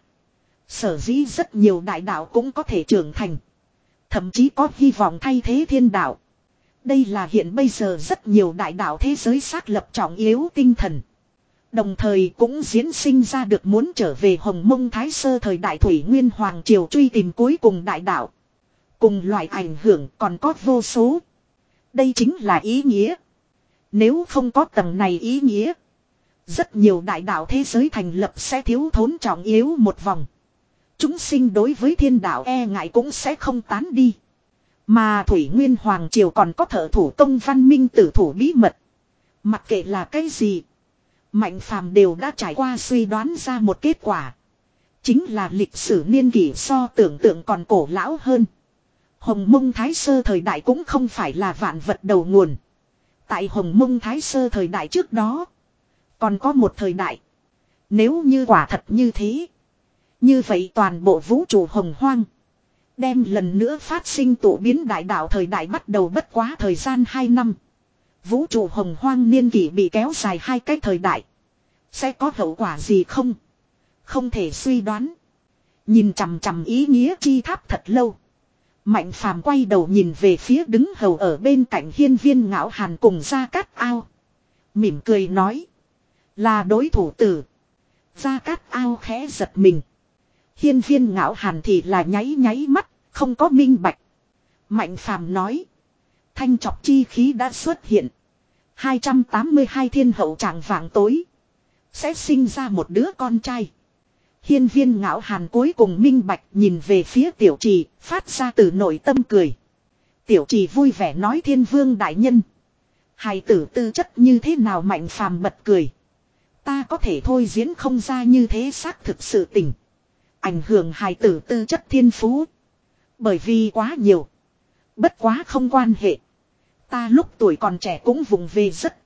Sở dĩ rất nhiều đại đạo cũng có thể trưởng thành. Thậm chí có hy vọng thay thế thiên đạo. Đây là hiện bây giờ rất nhiều đại đạo thế giới xác lập trọng yếu tinh thần. Đồng thời cũng diễn sinh ra được muốn trở về Hồng Mông Thái Sơ thời đại Thủy Nguyên Hoàng Triều truy tìm cuối cùng đại đạo. Cùng loại ảnh hưởng còn có vô số. Đây chính là ý nghĩa. Nếu không có tầng này ý nghĩa. Rất nhiều đại đạo thế giới thành lập sẽ thiếu thốn trọng yếu một vòng. Chúng sinh đối với thiên đạo e ngại cũng sẽ không tán đi. Mà Thủy Nguyên Hoàng Triều còn có thợ thủ công văn minh tử thủ bí mật. Mặc kệ là cái gì. Mạnh phàm đều đã trải qua suy đoán ra một kết quả. Chính là lịch sử niên kỷ so tưởng tượng còn cổ lão hơn. Hồng Mông Thái Sơ thời đại cũng không phải là vạn vật đầu nguồn. Tại Hồng Mông Thái Sơ thời đại trước đó. Còn có một thời đại. Nếu như quả thật như thế. Như vậy toàn bộ vũ trụ hồng hoang. Đem lần nữa phát sinh tụ biến đại đạo thời đại bắt đầu bất quá thời gian hai năm. Vũ trụ hồng hoang niên kỷ bị kéo dài hai cái thời đại. Sẽ có hậu quả gì không? Không thể suy đoán. Nhìn chằm chằm ý nghĩa chi tháp thật lâu. Mạnh phàm quay đầu nhìn về phía đứng hầu ở bên cạnh hiên viên ngạo hàn cùng Gia Cát Ao. Mỉm cười nói. Là đối thủ tử. Gia Cát Ao khẽ giật mình. Hiên viên ngạo hàn thì là nháy nháy mắt, không có minh bạch. Mạnh phàm nói. Thanh trọc chi khí đã xuất hiện. hai trăm tám mươi hai thiên hậu trạng vàng tối. Sẽ sinh ra một đứa con trai. Hiên viên ngạo hàn cuối cùng minh bạch nhìn về phía tiểu trì, phát ra từ nội tâm cười. Tiểu trì vui vẻ nói thiên vương đại nhân. Hài tử tư chất như thế nào mạnh phàm bật cười. Ta có thể thôi diễn không ra như thế xác thực sự tình. Ảnh hưởng hài tử tư chất thiên phú. Bởi vì quá nhiều. Bất quá không quan hệ. Ta lúc tuổi còn trẻ cũng vùng về rất.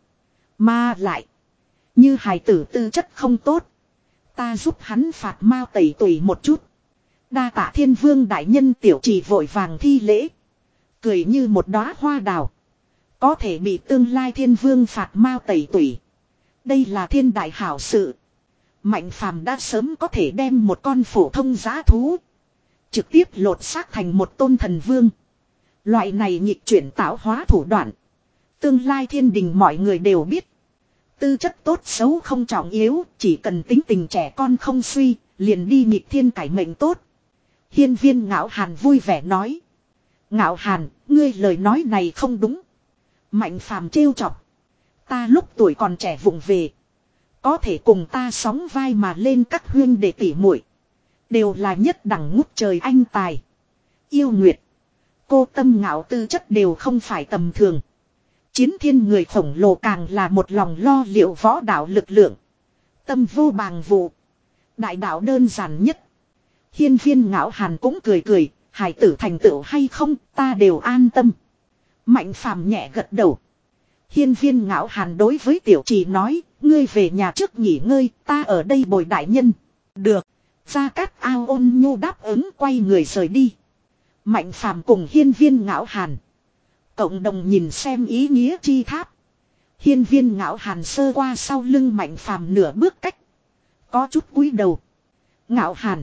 Mà lại. Như hài tử tư chất không tốt. Ta giúp hắn phạt mao tẩy tùy một chút. Đa tạ thiên vương đại nhân tiểu trì vội vàng thi lễ. Cười như một đóa hoa đào. Có thể bị tương lai thiên vương phạt mao tẩy tùy. Đây là thiên đại hảo sự. Mạnh phàm đã sớm có thể đem một con phổ thông giá thú. Trực tiếp lột xác thành một tôn thần vương. Loại này nhịp chuyển tạo hóa thủ đoạn. Tương lai thiên đình mọi người đều biết. Tư chất tốt xấu không trọng yếu. Chỉ cần tính tình trẻ con không suy. Liền đi nhịp thiên cải mệnh tốt. Hiên viên ngạo hàn vui vẻ nói. Ngạo hàn, ngươi lời nói này không đúng. Mạnh phàm trêu chọc. Ta lúc tuổi còn trẻ vụng về. Có thể cùng ta sóng vai mà lên các huyên để tỉ muội đều là nhất đẳng ngút trời anh tài. Yêu Nguyệt. Cô Tâm Ngạo tư chất đều không phải tầm thường. Chiến thiên người khổng lồ càng là một lòng lo liệu võ đạo lực lượng. Tâm vô bàng vụ. Đại đạo đơn giản nhất. Hiên viên Ngạo hàn cũng cười cười. Hải tử thành tựu hay không ta đều an tâm. Mạnh phàm nhẹ gật đầu. Hiên viên Ngạo hàn đối với tiểu trì nói. Ngươi về nhà trước nghỉ ngơi, ta ở đây bồi đại nhân. Được. Gia Cát Ao ôn nhu đáp ứng quay người rời đi. Mạnh phàm cùng hiên viên Ngạo hàn. Cộng đồng nhìn xem ý nghĩa chi tháp. Hiên viên Ngạo hàn sơ qua sau lưng mạnh phàm nửa bước cách. Có chút cúi đầu. Ngạo hàn.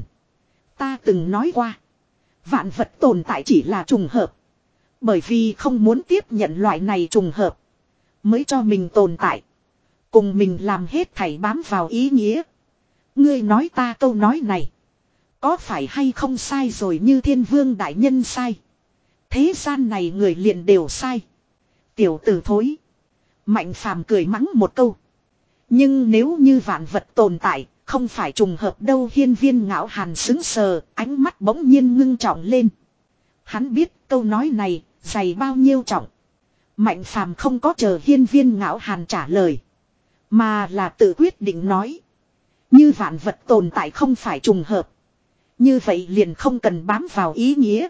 Ta từng nói qua. Vạn vật tồn tại chỉ là trùng hợp. Bởi vì không muốn tiếp nhận loại này trùng hợp. Mới cho mình tồn tại. Cùng mình làm hết thảy bám vào ý nghĩa. Ngươi nói ta câu nói này. Có phải hay không sai rồi như thiên vương đại nhân sai. Thế gian này người liền đều sai. Tiểu tử thối. Mạnh phàm cười mắng một câu. Nhưng nếu như vạn vật tồn tại. Không phải trùng hợp đâu hiên viên Ngạo hàn sững sờ. Ánh mắt bỗng nhiên ngưng trọng lên. Hắn biết câu nói này dày bao nhiêu trọng. Mạnh phàm không có chờ hiên viên Ngạo hàn trả lời. Mà là tự quyết định nói. Như vạn vật tồn tại không phải trùng hợp. Như vậy liền không cần bám vào ý nghĩa.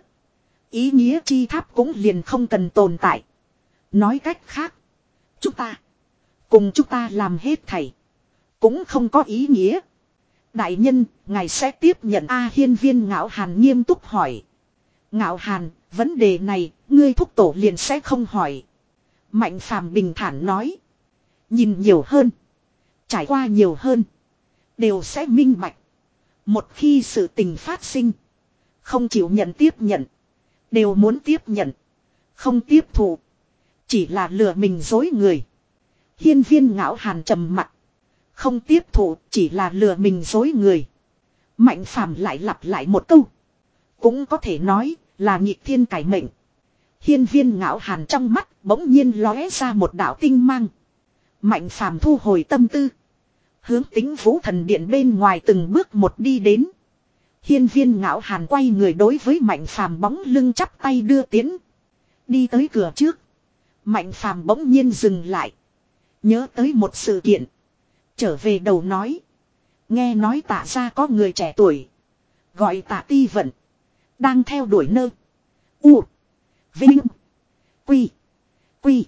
Ý nghĩa chi tháp cũng liền không cần tồn tại. Nói cách khác. Chúng ta. Cùng chúng ta làm hết thảy. Cũng không có ý nghĩa. Đại nhân, ngài sẽ tiếp nhận A hiên viên Ngạo hàn nghiêm túc hỏi. Ngạo Hàn, vấn đề này, ngươi thúc tổ liền sẽ không hỏi. Mạnh Phàm bình thản nói. Nhìn nhiều hơn. Trải qua nhiều hơn. Đều sẽ minh bạch. Một khi sự tình phát sinh. Không chịu nhận tiếp nhận. Đều muốn tiếp nhận. Không tiếp thụ. Chỉ là lừa mình dối người. Hiên Viên Ngạo Hàn trầm mặt. Không tiếp thụ chỉ là lừa mình dối người. Mạnh Phàm lại lặp lại một câu. Cũng có thể nói là nghịch thiên cải mệnh. Hiên Viên Ngạo Hàn trong mắt bỗng nhiên lóe ra một đạo tinh mang. Mạnh Phàm thu hồi tâm tư. Hướng Tĩnh Vũ Thần Điện bên ngoài từng bước một đi đến. Hiên Viên Ngạo Hàn quay người đối với Mạnh Phàm bóng lưng chắp tay đưa tiến. Đi tới cửa trước. Mạnh Phàm bỗng nhiên dừng lại. Nhớ tới một sự kiện. Trở về đầu nói. Nghe nói Tạ gia có người trẻ tuổi. Gọi Tạ Ti Vận. Đang theo đuổi nơ. U. Vinh. Quy. Quy.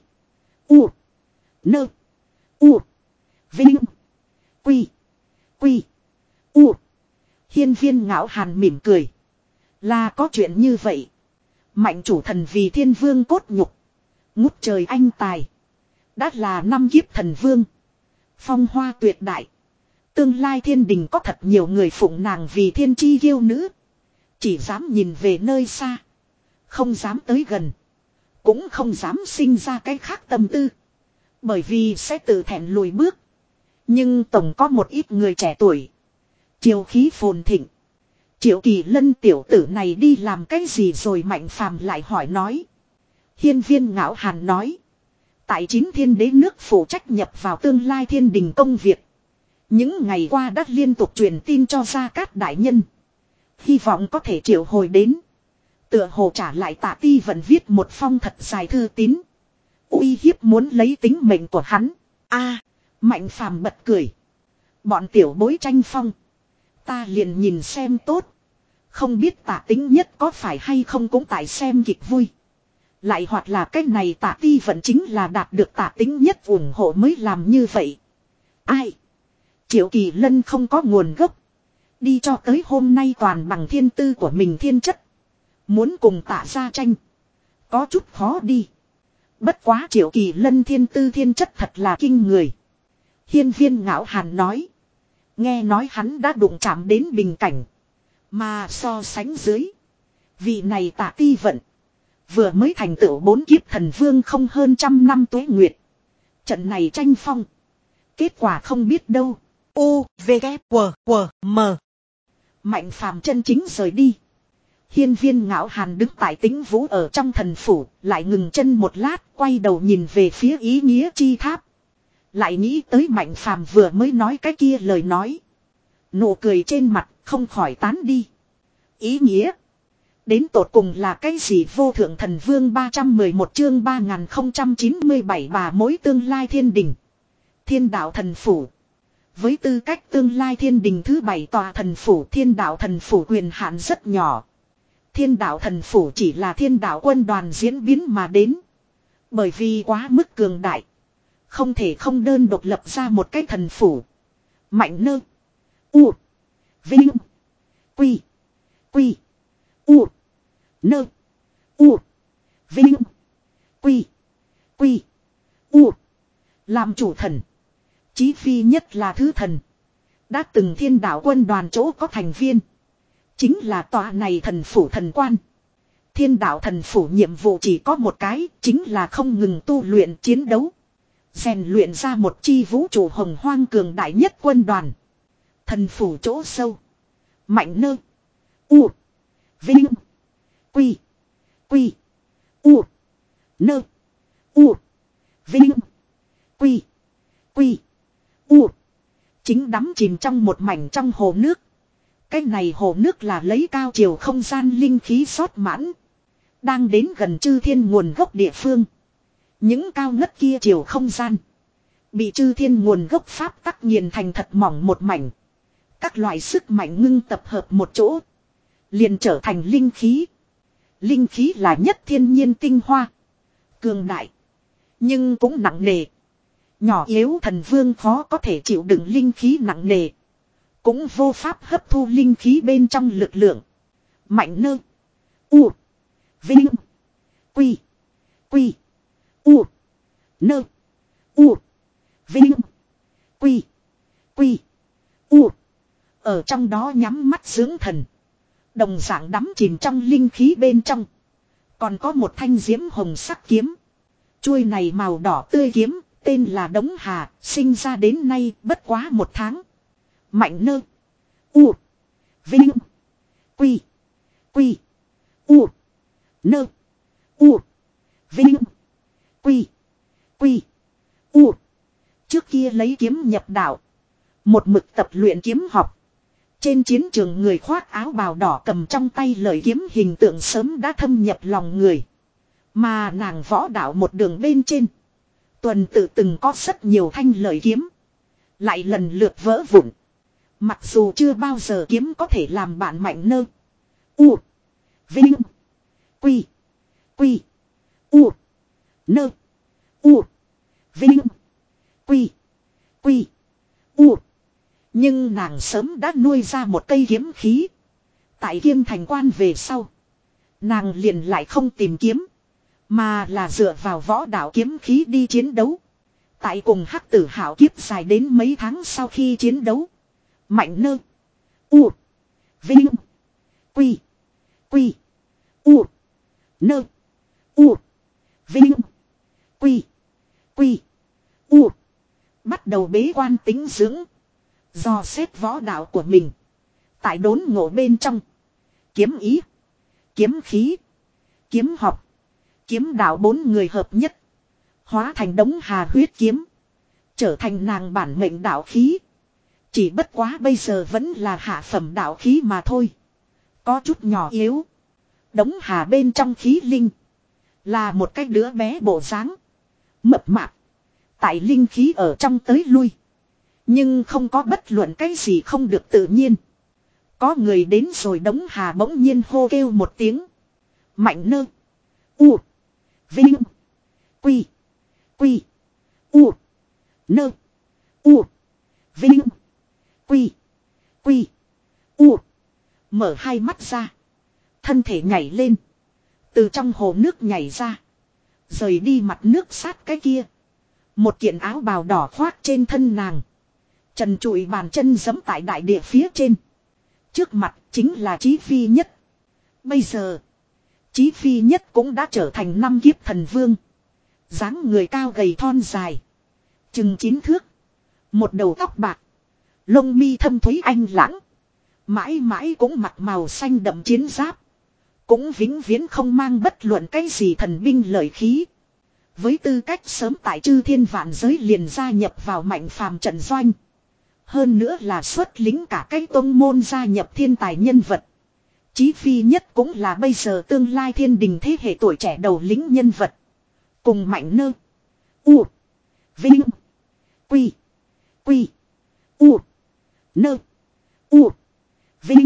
U. Nơ. U. Vinh. Quy. Quy. U. Hiên Viên Ngạo Hàn mỉm cười. Là có chuyện như vậy. Mạnh chủ thần vì thiên vương cốt nhục. Ngút trời anh tài. Đã là năm kiếp thần vương. Phong hoa tuyệt đại. Tương lai thiên đình có thật nhiều người phụng nàng vì thiên chi yêu nữ. Chỉ dám nhìn về nơi xa. Không dám tới gần. Cũng không dám sinh ra cái khác tâm tư. Bởi vì sẽ tự thẹn lùi bước. Nhưng tổng có một ít người trẻ tuổi. Chiều khí phồn thịnh. Triệu Kỳ Lân tiểu tử này đi làm cái gì rồi? Mạnh Phàm lại hỏi nói. Hiên Viên Ngạo Hàn nói. Tại chín thiên đế nước phụ trách nhập vào tương lai thiên đình công việc. Những ngày qua đã liên tục truyền tin cho Gia Cát đại nhân. Hy vọng có thể triệu hồi đến. Tựa hồ trả lại Tạ Ti Vận viết một phong thật dài thư tín. Uy hiếp muốn lấy tính mệnh của hắn. A, Mạnh Phàm bật cười. Bọn tiểu bối tranh phong. Ta liền nhìn xem tốt. Không biết Tạ Tính Nhất có phải hay không cũng tại xem kịch vui. Lại hoặc là cái này Tạ Ti Vận chính là đạt được Tạ Tính Nhất ủng hộ mới làm như vậy. Ai? Triệu Kỳ Lân không có nguồn gốc. Đi cho tới hôm nay toàn bằng thiên tư của mình thiên chất. Muốn cùng Tạ gia tranh. Có chút khó đi. Bất quá Triệu Kỳ Lân thiên tư thiên chất thật là kinh người. Hiên Viên Ngạo Hàn nói. Nghe nói hắn đã đụng chạm đến bình cảnh. Mà so sánh dưới. Vị này Tạ Ti Vận. Vừa mới thành tựu bốn kiếp thần vương không hơn trăm năm tuế nguyệt. Trận này tranh phong. Kết quả không biết đâu. U, V, K, W, W, M. Mạnh Phàm chân chính rời đi. Hiên Viên Ngạo Hàn đứng tại Tĩnh Vũ ở trong thần phủ. Lại ngừng chân một lát. Quay đầu nhìn về phía ý nghĩa chi tháp. Lại nghĩ tới Mạnh Phàm vừa mới nói cái kia lời nói. Nụ cười trên mặt không khỏi tán đi. Ý nghĩa. Đến tột cùng là cái gì? Vô thượng thần vương ba trăm mười một chương ba nghìn không trăm chín mươi bảy bà mối tương lai thiên đình. Thiên đạo thần phủ. Với tư cách tương lai thiên đình thứ bảy tòa thần phủ, thiên đạo thần phủ quyền hạn rất nhỏ. Thiên đạo thần phủ chỉ là thiên đạo quân đoàn diễn biến mà đến. Bởi vì quá mức cường đại. Không thể không đơn độc lập ra một cái thần phủ. Mạnh nơ. U. Vinh. Quy. Quy. U. Nơ. U. Vinh. Quy. Quy. U. Làm chủ thần. Chí phi nhất là thứ thần. Đã từng thiên đạo quân đoàn chỗ có thành viên. Chính là tòa này thần phủ thần quan. Thiên đạo thần phủ nhiệm vụ chỉ có một cái. Chính là không ngừng tu luyện chiến đấu. Rèn luyện ra một chi vũ trụ hồng hoang cường đại nhất quân đoàn. Thần phủ chỗ sâu. Mạnh nơ. U. Vinh. Quy. Quy. U. Nơ. U. Vinh. Quy. Quy. U. Chính đắm chìm trong một mảnh trong hồ nước. Cái này hồ nước là lấy cao chiều không gian linh khí sót mãn. Đang đến gần chư thiên nguồn gốc địa phương. Những cao ngất kia chiều không gian. Bị chư thiên nguồn gốc pháp tắc nghiền thành thật mỏng một mảnh. Các loại sức mạnh ngưng tập hợp một chỗ. Liền trở thành linh khí. Linh khí là nhất thiên nhiên tinh hoa. Cường đại. Nhưng cũng nặng nề. Nhỏ yếu thần vương khó có thể chịu đựng linh khí nặng nề. Cũng vô pháp hấp thu linh khí bên trong lực lượng. Mạnh nơ. U. Vinh. Quy. Quy. U. Nơ. U. Vinh. Quy. Quy. U. Ở trong đó nhắm mắt dưỡng thần. Đồng dạng đắm chìm trong linh khí bên trong. Còn có một thanh diễm hồng sắc kiếm. Chuôi này màu đỏ tươi kiếm, tên là Đống Hà, sinh ra đến nay bất quá một tháng. Mạnh nơ. U. Vinh. Quy. Quy. U. Nơ. U. Vinh. Quy. Quy. U. Trước kia lấy kiếm nhập đạo. Một mực tập luyện kiếm học. Trên chiến trường người khoác áo bào đỏ cầm trong tay lợi kiếm hình tượng sớm đã thâm nhập lòng người. Mà nàng võ đạo một đường bên trên. Tuần tự từng có rất nhiều thanh lợi kiếm. Lại lần lượt vỡ vụn. Mặc dù chưa bao giờ kiếm có thể làm bạn mạnh nơ. U. Vinh. Quy. Quy. U. Nơ. U. Vinh. Quy. Quy. U. Nhưng nàng sớm đã nuôi ra một cây kiếm khí. Tại Kiêm Thành Quan về sau. Nàng liền lại không tìm kiếm. Mà là dựa vào võ đạo kiếm khí đi chiến đấu. Tại cùng Hắc Tử Hạo kiếp dài đến mấy tháng sau khi chiến đấu. Mạnh nơ. U. Vinh. Quy. Quy. U. Nơ. U. Vinh. Quy. Quy. U. Bắt đầu bế quan tính dưỡng. Do xét võ đạo của mình. Tại đốn ngộ bên trong. Kiếm ý. Kiếm khí. Kiếm học. Kiếm đạo bốn người hợp nhất. Hóa thành Đống Hà huyết kiếm. Trở thành nàng bản mệnh đạo khí. Chỉ bất quá bây giờ vẫn là hạ phẩm đạo khí mà thôi. Có chút nhỏ yếu. Đống Hà bên trong khí linh. Là một cái đứa bé bộ dáng. Mập mạp. Tại linh khí ở trong tới lui. Nhưng không có bất luận cái gì không được tự nhiên. Có người đến rồi Đống Hà bỗng nhiên hô kêu một tiếng. Mạnh nơ. U. Vinh. Quy. Quy. U. Nơ. U. Vinh. Quy. Quy. U. Mở hai mắt ra. Thân thể nhảy lên. Từ trong hồ nước nhảy ra. Rời đi mặt nước sát cái kia. Một kiện áo bào đỏ khoác trên thân nàng. Trần trụi bàn chân giẫm tại đại địa phía trên. Trước mặt chính là Chí Phi Nhất. Bây giờ. Chí Phi Nhất cũng đã trở thành năm kiếp thần vương. Dáng người cao gầy thon dài. Chừng chín thước. Một đầu tóc bạc. Lông mi thâm thúy anh lãng. Mãi mãi cũng mặc màu xanh đậm chiến giáp. Cũng vĩnh viễn không mang bất luận cái gì thần binh lợi khí. Với tư cách sớm tại chư thiên vạn giới liền gia nhập vào Mạnh Phàm trận doanh. Hơn nữa là xuất lính cả cái tông môn gia nhập thiên tài nhân vật. Chí Phi Nhất cũng là bây giờ tương lai thiên đình thế hệ tuổi trẻ đầu lính nhân vật. Cùng Mạnh nơ. U. Vinh. Quy. Quy. U. Nơ. U. Vinh.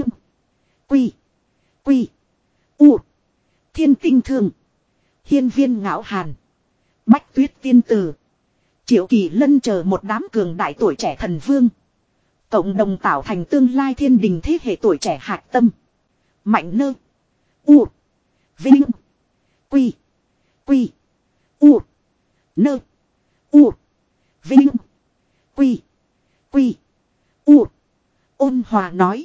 Quy. Quy. U. Thiên Tinh Thương. Hiên Viên Ngạo Hàn. Bách Tuyết Tiên Tử. Triệu Kỳ Lân chờ một đám cường đại tuổi trẻ thần vương. Cộng đồng tạo thành tương lai thiên đình thế hệ tuổi trẻ hạt tâm. Mạnh nơ. U. Vinh. Quy. Quy. U. Nơ. U. Vinh. Quy. Quy. U. Ôn hòa nói.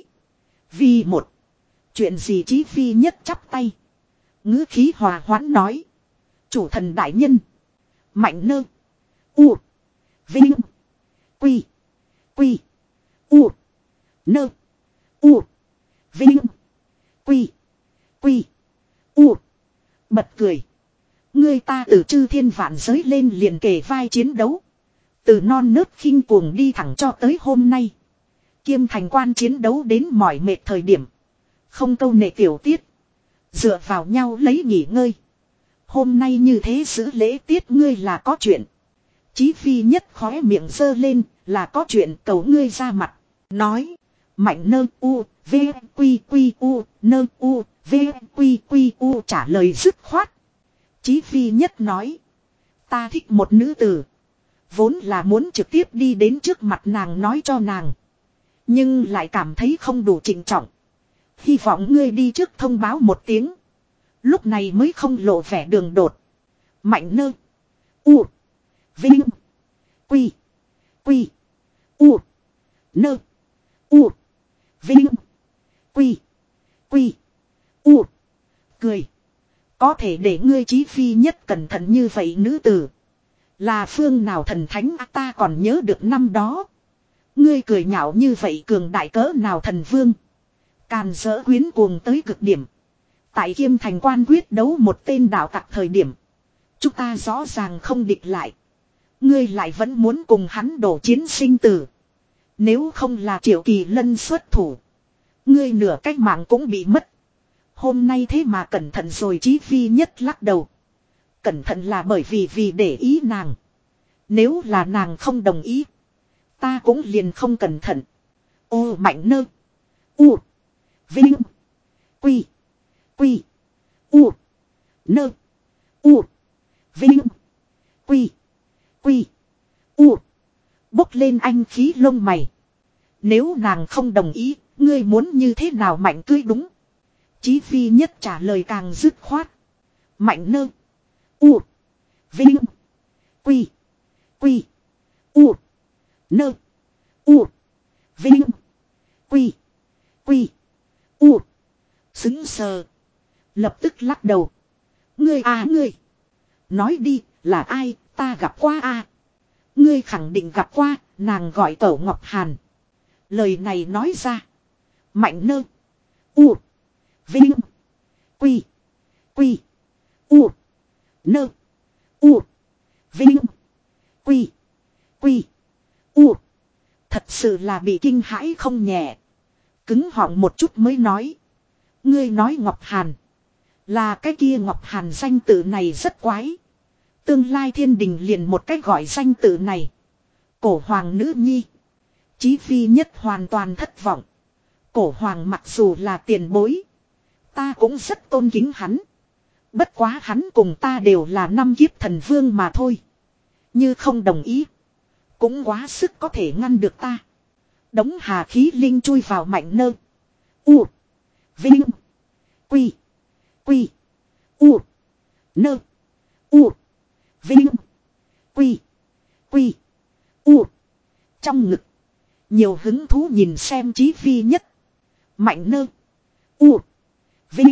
Vì một. Chuyện gì Chí Phi Nhất chắp tay. Ngữ khí hòa hoãn nói. Chủ thần đại nhân. Mạnh nơ. U. Vinh. Quy. Quy. U. Nơ. U. Vinh. Quy. Quy. U. Bật cười. Ngươi ta từ chư thiên vạn giới lên liền kề vai chiến đấu. Từ non nớt khinh cuồng đi thẳng cho tới hôm nay. Kiêm Thành Quan chiến đấu đến mỏi mệt thời điểm. Không câu nệ tiểu tiết. Dựa vào nhau lấy nghỉ ngơi. Hôm nay như thế giữ lễ tiết ngươi là có chuyện. Chí Phi Nhất khóe miệng giơ lên là có chuyện cầu ngươi ra mặt. Nói. Mạnh nơ u. V. Quy quy u. Nơ u. V. Quy quy u trả lời dứt khoát. Chí Phi Nhất nói. Ta thích một nữ tử. Vốn là muốn trực tiếp đi đến trước mặt nàng nói cho nàng. Nhưng lại cảm thấy không đủ trịnh trọng. Hy vọng ngươi đi trước thông báo một tiếng. Lúc này mới không lộ vẻ đường đột. Mạnh nơ. U. Vinh. Quy. Quy. U. Nơ. U. Vinh. Quy. Quy. U. Cười. Có thể để ngươi Chí Phi Nhất cẩn thận như vậy nữ tử. Là phương nào thần thánh à, ta còn nhớ được năm đó. Ngươi cười nhạo như vậy cường đại cỡ nào thần vương. Càn dỡ quyến cuồng tới cực điểm. Tại Kiêm Thành quan quyết đấu một tên đạo tặc thời điểm. Chúng ta rõ ràng không địch lại. Ngươi lại vẫn muốn cùng hắn đổ chiến sinh tử. Nếu không là Triệu Kỳ Lân xuất thủ. Ngươi nửa cách mạng cũng bị mất. Hôm nay thế mà cẩn thận rồi Chí Phi Nhất lắc đầu. Cẩn thận là bởi vì vì để ý nàng. Nếu là nàng không đồng ý. Ta cũng liền không cẩn thận. Ô Mạnh nơ. U. Vinh. Quy. Quy. U. Nơ. U. Vinh. Quy. Quy. U. Bốc lên anh khí lông mày. Nếu nàng không đồng ý, ngươi muốn như thế nào Mạnh cưới đúng. Chí Phi Nhất trả lời càng dứt khoát. Mạnh nơ. U. Vinh. Quy. Quy. U. Nơ. U. Vinh. Quy. Quy. U. Xứng sờ. Lập tức lắc đầu. Ngươi à ngươi. Nói đi, là ai, ta gặp qua a. Ngươi khẳng định gặp qua, nàng gọi Cẩu Ngọc Hàn. Lời này nói ra. Mạnh nơ. U. Vinh. Quy. Quy. U. Nơ. U. Vinh. Quy. Quy. U. Thật sự là bị kinh hãi không nhẹ. Cứng họng một chút mới nói. Ngươi nói Ngọc Hàn. Là cái kia Ngọc Hàn danh tự này rất quái. Tương lai thiên đình liền một cách gọi danh tự này. Cổ hoàng nữ nhi. Chí Phi Nhất hoàn toàn thất vọng. Cổ hoàng mặc dù là tiền bối. Ta cũng rất tôn kính hắn. Bất quá hắn cùng ta đều là năm kiếp thần vương mà thôi. Như không đồng ý. Cũng quá sức có thể ngăn được ta. Đống hà khí linh chui vào Mạnh nơ. U. Vinh. Quy. Quy. U. Nơ. U. Vinh. Quy. Quy. U. Trong ngực. Nhiều hứng thú nhìn xem Chí Phi Nhất. Mạnh nơ. U. Vinh.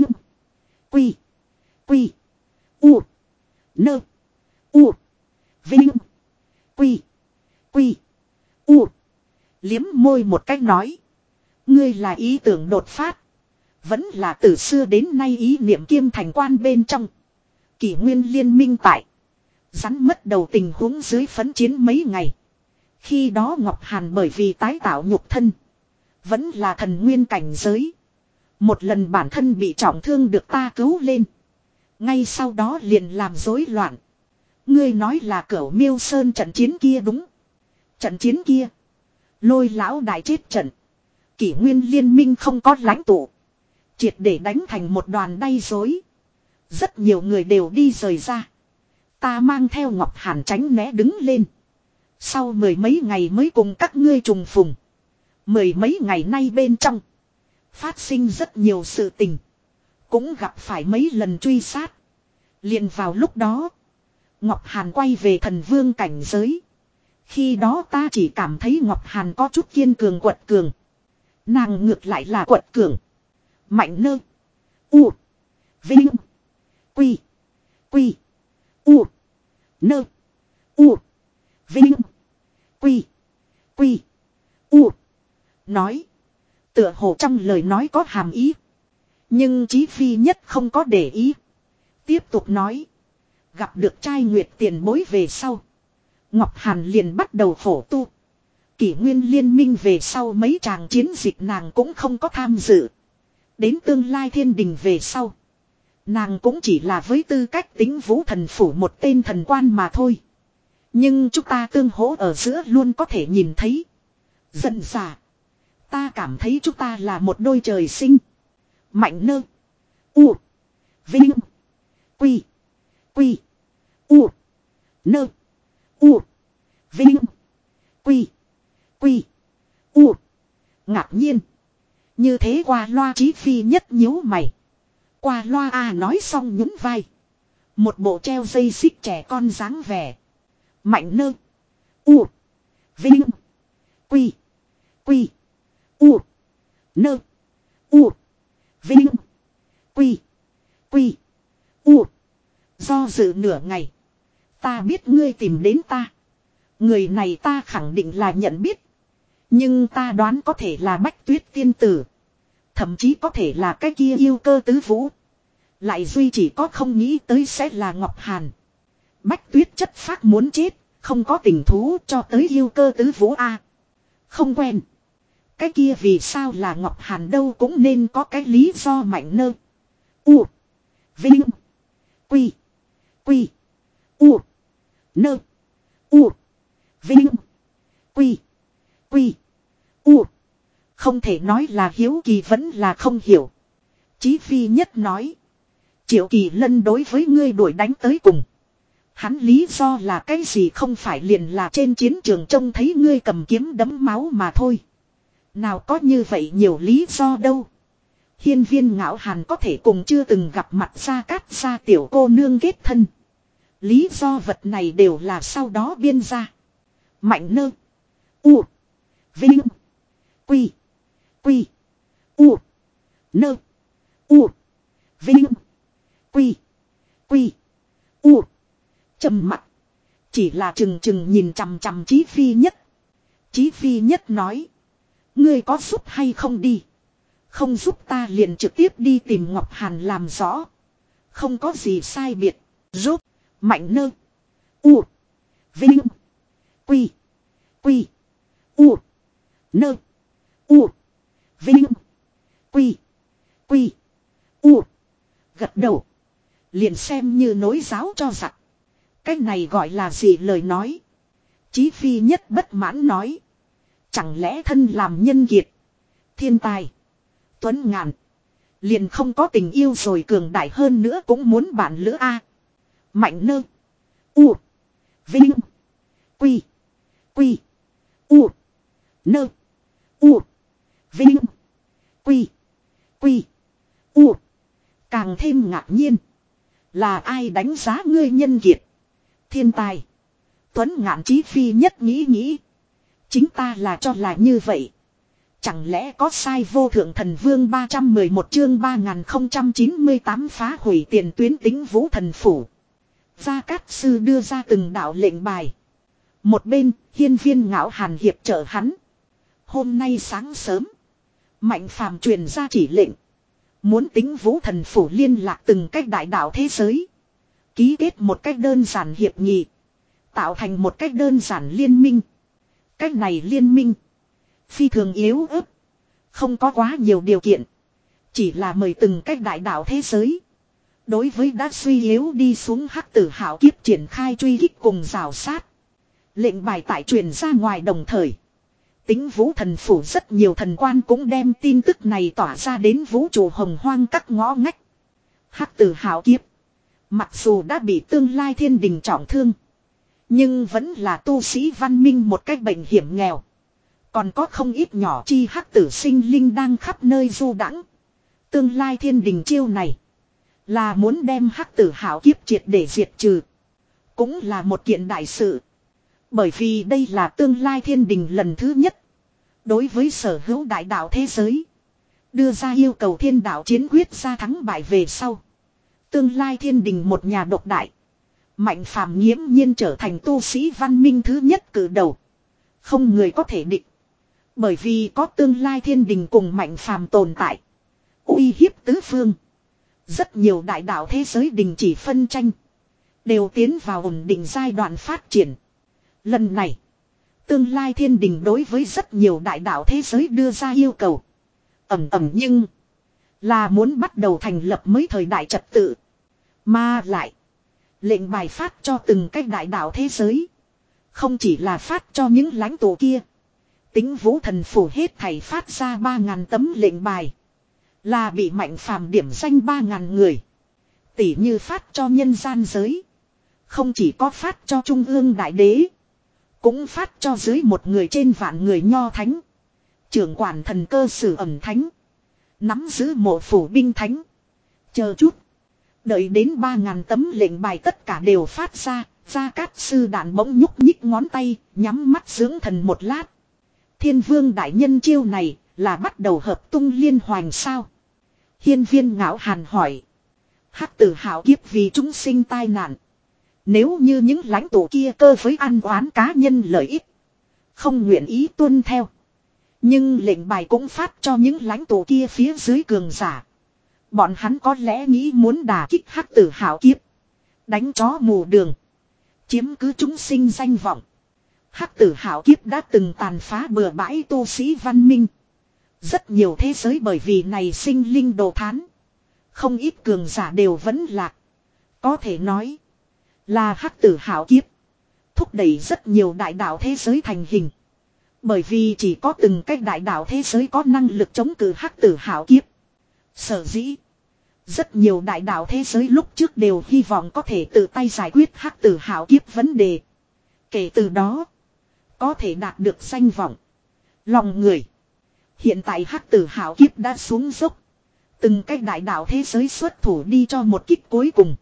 Quy. Quy. U. Nơ. U. Vinh. Quy. Quy. U. Liếm môi một cách nói. Ngươi là ý tưởng đột phát. Vẫn là từ xưa đến nay ý niệm Kiêm Thành quan bên trong. Kỷ nguyên liên minh tại. Rắn mất đầu tình huống dưới phấn chiến mấy ngày. Khi đó Ngọc Hàn bởi vì tái tạo nhục thân. Vẫn là thần nguyên cảnh giới. Một lần bản thân bị trọng thương được ta cứu lên. Ngay sau đó liền làm rối loạn. Ngươi nói là Cửu Miêu Sơn trận chiến kia đúng. Trận chiến kia. Lôi lão đại chết trận. Kỷ nguyên liên minh không có lãnh tụ. Triệt để đánh thành một đoàn đay rối. Rất nhiều người đều đi rời ra. Ta mang theo Ngọc Hàn tránh né đứng lên. Sau mười mấy ngày mới cùng các ngươi trùng phùng. Mười mấy ngày nay bên trong. Phát sinh rất nhiều sự tình. Cũng gặp phải mấy lần truy sát. Liền vào lúc đó. Ngọc Hàn quay về thần vương cảnh giới. Khi đó ta chỉ cảm thấy Ngọc Hàn có chút kiên cường quật cường. Nàng ngược lại là quật cường. Mạnh nơ. U. Vinh. Quy. Quy. U. Nơ. U. Vinh. Quy. Quy. U. Nói. Tựa hồ trong lời nói có hàm ý. Nhưng Chí Phi Nhất không có để ý. Tiếp tục nói. Gặp được trai nguyệt tiền bối về sau. Ngọc Hàn liền bắt đầu khổ tu. Kỷ nguyên liên minh về sau mấy tràng chiến dịch nàng cũng không có tham dự. Đến tương lai thiên đình về sau. Nàng cũng chỉ là với tư cách tính vũ thần phủ một tên thần quan mà thôi. Nhưng chúng ta tương hỗ ở giữa luôn có thể nhìn thấy. Dần dà. Ta cảm thấy chúng ta là một đôi trời sinh. Mạnh nơ. U. Vinh. Quy. Quy. U. Nơ. U. Vinh. Quy. Quy. U. Ngạc nhiên. Như thế qua loa Chí Phi Nhất nhíu mày. Qua loa a nói xong nhún vai. Một bộ treo dây xích trẻ con dáng vẻ. Mạnh nơ. U. Vinh. Quy. Quy. U. Nơ. U. Vinh. Quy. Quy. U. Do dự nửa ngày. Ta biết ngươi tìm đến ta. Người này ta khẳng định là nhận biết. Nhưng ta đoán có thể là Bách Tuyết tiên tử. Thậm chí có thể là cái kia yêu cơ tứ vũ. Lại duy chỉ có không nghĩ tới sẽ là Ngọc Hàn. Bách Tuyết chất phác muốn chết. Không có tình thú cho tới yêu cơ tứ vũ a. Không quen. Cái kia vì sao là Ngọc Hàn đâu cũng nên có cái lý do mạnh nơ. U. Vinh. Quy. Quy. U. Nơ. U. Vinh. Quy. Quy. U. Không thể nói là hiếu kỳ vẫn là không hiểu. Chí Phi Nhất nói. Triệu Kỳ Lân đối với ngươi đuổi đánh tới cùng. Hắn lý do là cái gì không phải liền là trên chiến trường trông thấy ngươi cầm kiếm đấm máu mà thôi. Nào có như vậy nhiều lý do đâu. Hiên Viên Ngạo Hàn có thể cùng chưa từng gặp mặt Gia Cát Gia tiểu cô nương kết thân. Lý do vật này đều là sau đó biên ra. Mạnh nơ. U. Vinh. Quy. Quy. U. Nơ. U. Vinh. Quy. Quy. U. Trầm mặt. Chỉ là chừng chừng nhìn chằm chằm Chí Phi Nhất. Chí Phi Nhất nói. Ngươi có giúp hay không đi. Không giúp ta liền trực tiếp đi tìm Ngọc Hàn làm rõ. Không có gì sai biệt. Giúp. Mạnh nơ. U. Vinh. Quy. Quy. U. Nơ. U. Vinh. Quy. Quy. U. Gật đầu. Liền xem như nối giáo cho giặc. Cái này gọi là gì lời nói. Chí Phi Nhất bất mãn nói. Chẳng lẽ thân làm nhân kiệt. Thiên tài. Tuấn ngàn. Liền không có tình yêu rồi cường đại hơn nữa cũng muốn bạn lữ a. Mạnh nơ. U. Vinh. Quy. Quy. U. Nơ. U. Vinh. Quy. Quy. U. Càng thêm ngạc nhiên. Là ai đánh giá ngươi nhân kiệt. Thiên tài. Tuấn ngạn Chí Phi Nhất nghĩ nghĩ. Chính ta là cho là như vậy. Chẳng lẽ có sai vô thượng thần vương ba trăm mười một chương ba nghìn không trăm chín mươi tám phá hủy tiền tuyến Tĩnh Vũ thần phủ. Gia Cát Sư đưa ra từng đạo lệnh bài. Một bên, Hiên Viên Ngạo Hàn hiệp trợ hắn. Hôm nay sáng sớm, Mạnh Phàm truyền ra chỉ lệnh. Muốn Tĩnh Vũ thần phủ liên lạc từng cách đại đạo thế giới. Ký kết một cách đơn giản hiệp nghị. Tạo thành một cách đơn giản liên minh. Cách này liên minh. Phi thường yếu ớt. Không có quá nhiều điều kiện. Chỉ là mời từng cách đại đạo thế giới. Đối với đã suy yếu đi xuống hắc tử hảo kiếp triển khai truy kích cùng rào sát. Lệnh bài tại truyền ra ngoài đồng thời. Tĩnh Vũ thần phủ rất nhiều thần quan cũng đem tin tức này tỏa ra đến vũ trụ hồng hoang các ngõ ngách. Hắc tử hảo kiếp. Mặc dù đã bị tương lai thiên đình trọng thương. Nhưng vẫn là tu sĩ văn minh một cách bệnh hiểm nghèo. Còn có không ít nhỏ chi hắc tử sinh linh đang khắp nơi du đãng. Tương lai thiên đình chiêu này. Là muốn đem hắc tử hảo kiếp triệt để diệt trừ. Cũng là một kiện đại sự. Bởi vì đây là tương lai thiên đình lần thứ nhất. Đối với sở hữu đại đạo thế giới. Đưa ra yêu cầu thiên đạo chiến quyết ra thắng bại về sau. Tương lai thiên đình một nhà độc đại. Mạnh Phàm nghiễm nhiên trở thành tu sĩ văn minh thứ nhất cử đầu. Không người có thể địch. Bởi vì có tương lai thiên đình cùng Mạnh Phàm tồn tại. Uy hiếp tứ phương. Rất nhiều đại đạo thế giới đình chỉ phân tranh. Đều tiến vào ổn định giai đoạn phát triển. Lần này. Tương lai thiên đình đối với rất nhiều đại đạo thế giới đưa ra yêu cầu. Ẩm ẩm nhưng. Là muốn bắt đầu thành lập mới thời đại trật tự. Mà lại. Lệnh bài phát cho từng cách đại đạo thế giới. Không chỉ là phát cho những lãnh tụ kia. Tĩnh Vũ thần phủ hết thảy phát ra ba ngàn tấm lệnh bài. Là bị Mạnh Phàm điểm danh ba ngàn người. Tỷ như phát cho nhân gian giới. Không chỉ có phát cho trung ương đại đế. Cũng phát cho dưới một người trên vạn người nho thánh. Trưởng quản thần cơ sử ẩm thánh. Nắm giữ mộ phủ binh thánh. Chờ chút. Đợi đến ba ngàn tấm lệnh bài tất cả đều phát ra. Gia Cát Sư Đản bỗng nhúc nhích ngón tay. Nhắm mắt dưỡng thần một lát. Thiên Vương đại nhân chiêu này là bắt đầu hợp tung liên hoàn sao? Hiên Viên Ngạo Hàn hỏi. Hắc Tử Hạo kiếp vì chúng sinh tai nạn. Nếu như những lãnh tụ kia cơ với ăn oán cá nhân lợi ích. Không nguyện ý tuân theo. Nhưng lệnh bài cũng phát cho những lãnh tụ kia phía dưới cường giả. Bọn hắn có lẽ nghĩ muốn đả kích Hắc Tử Hạo kiếp. Đánh chó mù đường. Chiếm cứ chúng sinh danh vọng. Hắc Tử Hạo kiếp đã từng tàn phá bừa bãi tu sĩ văn minh. Rất nhiều thế giới bởi vì này sinh linh đồ thán. Không ít cường giả đều vẫn lạc. Có thể nói là Hắc Tử Hạo kiếp thúc đẩy rất nhiều đại đạo thế giới thành hình. Bởi vì chỉ có từng cách đại đạo thế giới có năng lực chống cự Hắc Tử Hạo kiếp. Sở dĩ rất nhiều đại đạo thế giới lúc trước đều hy vọng có thể tự tay giải quyết Hắc Tử Hạo kiếp vấn đề. Kể từ đó có thể đạt được danh vọng, lòng người. Hiện tại Hắc Tử Hạo kiếp đã xuống dốc. Từng cách đại đạo thế giới xuất thủ đi cho một kích cuối cùng.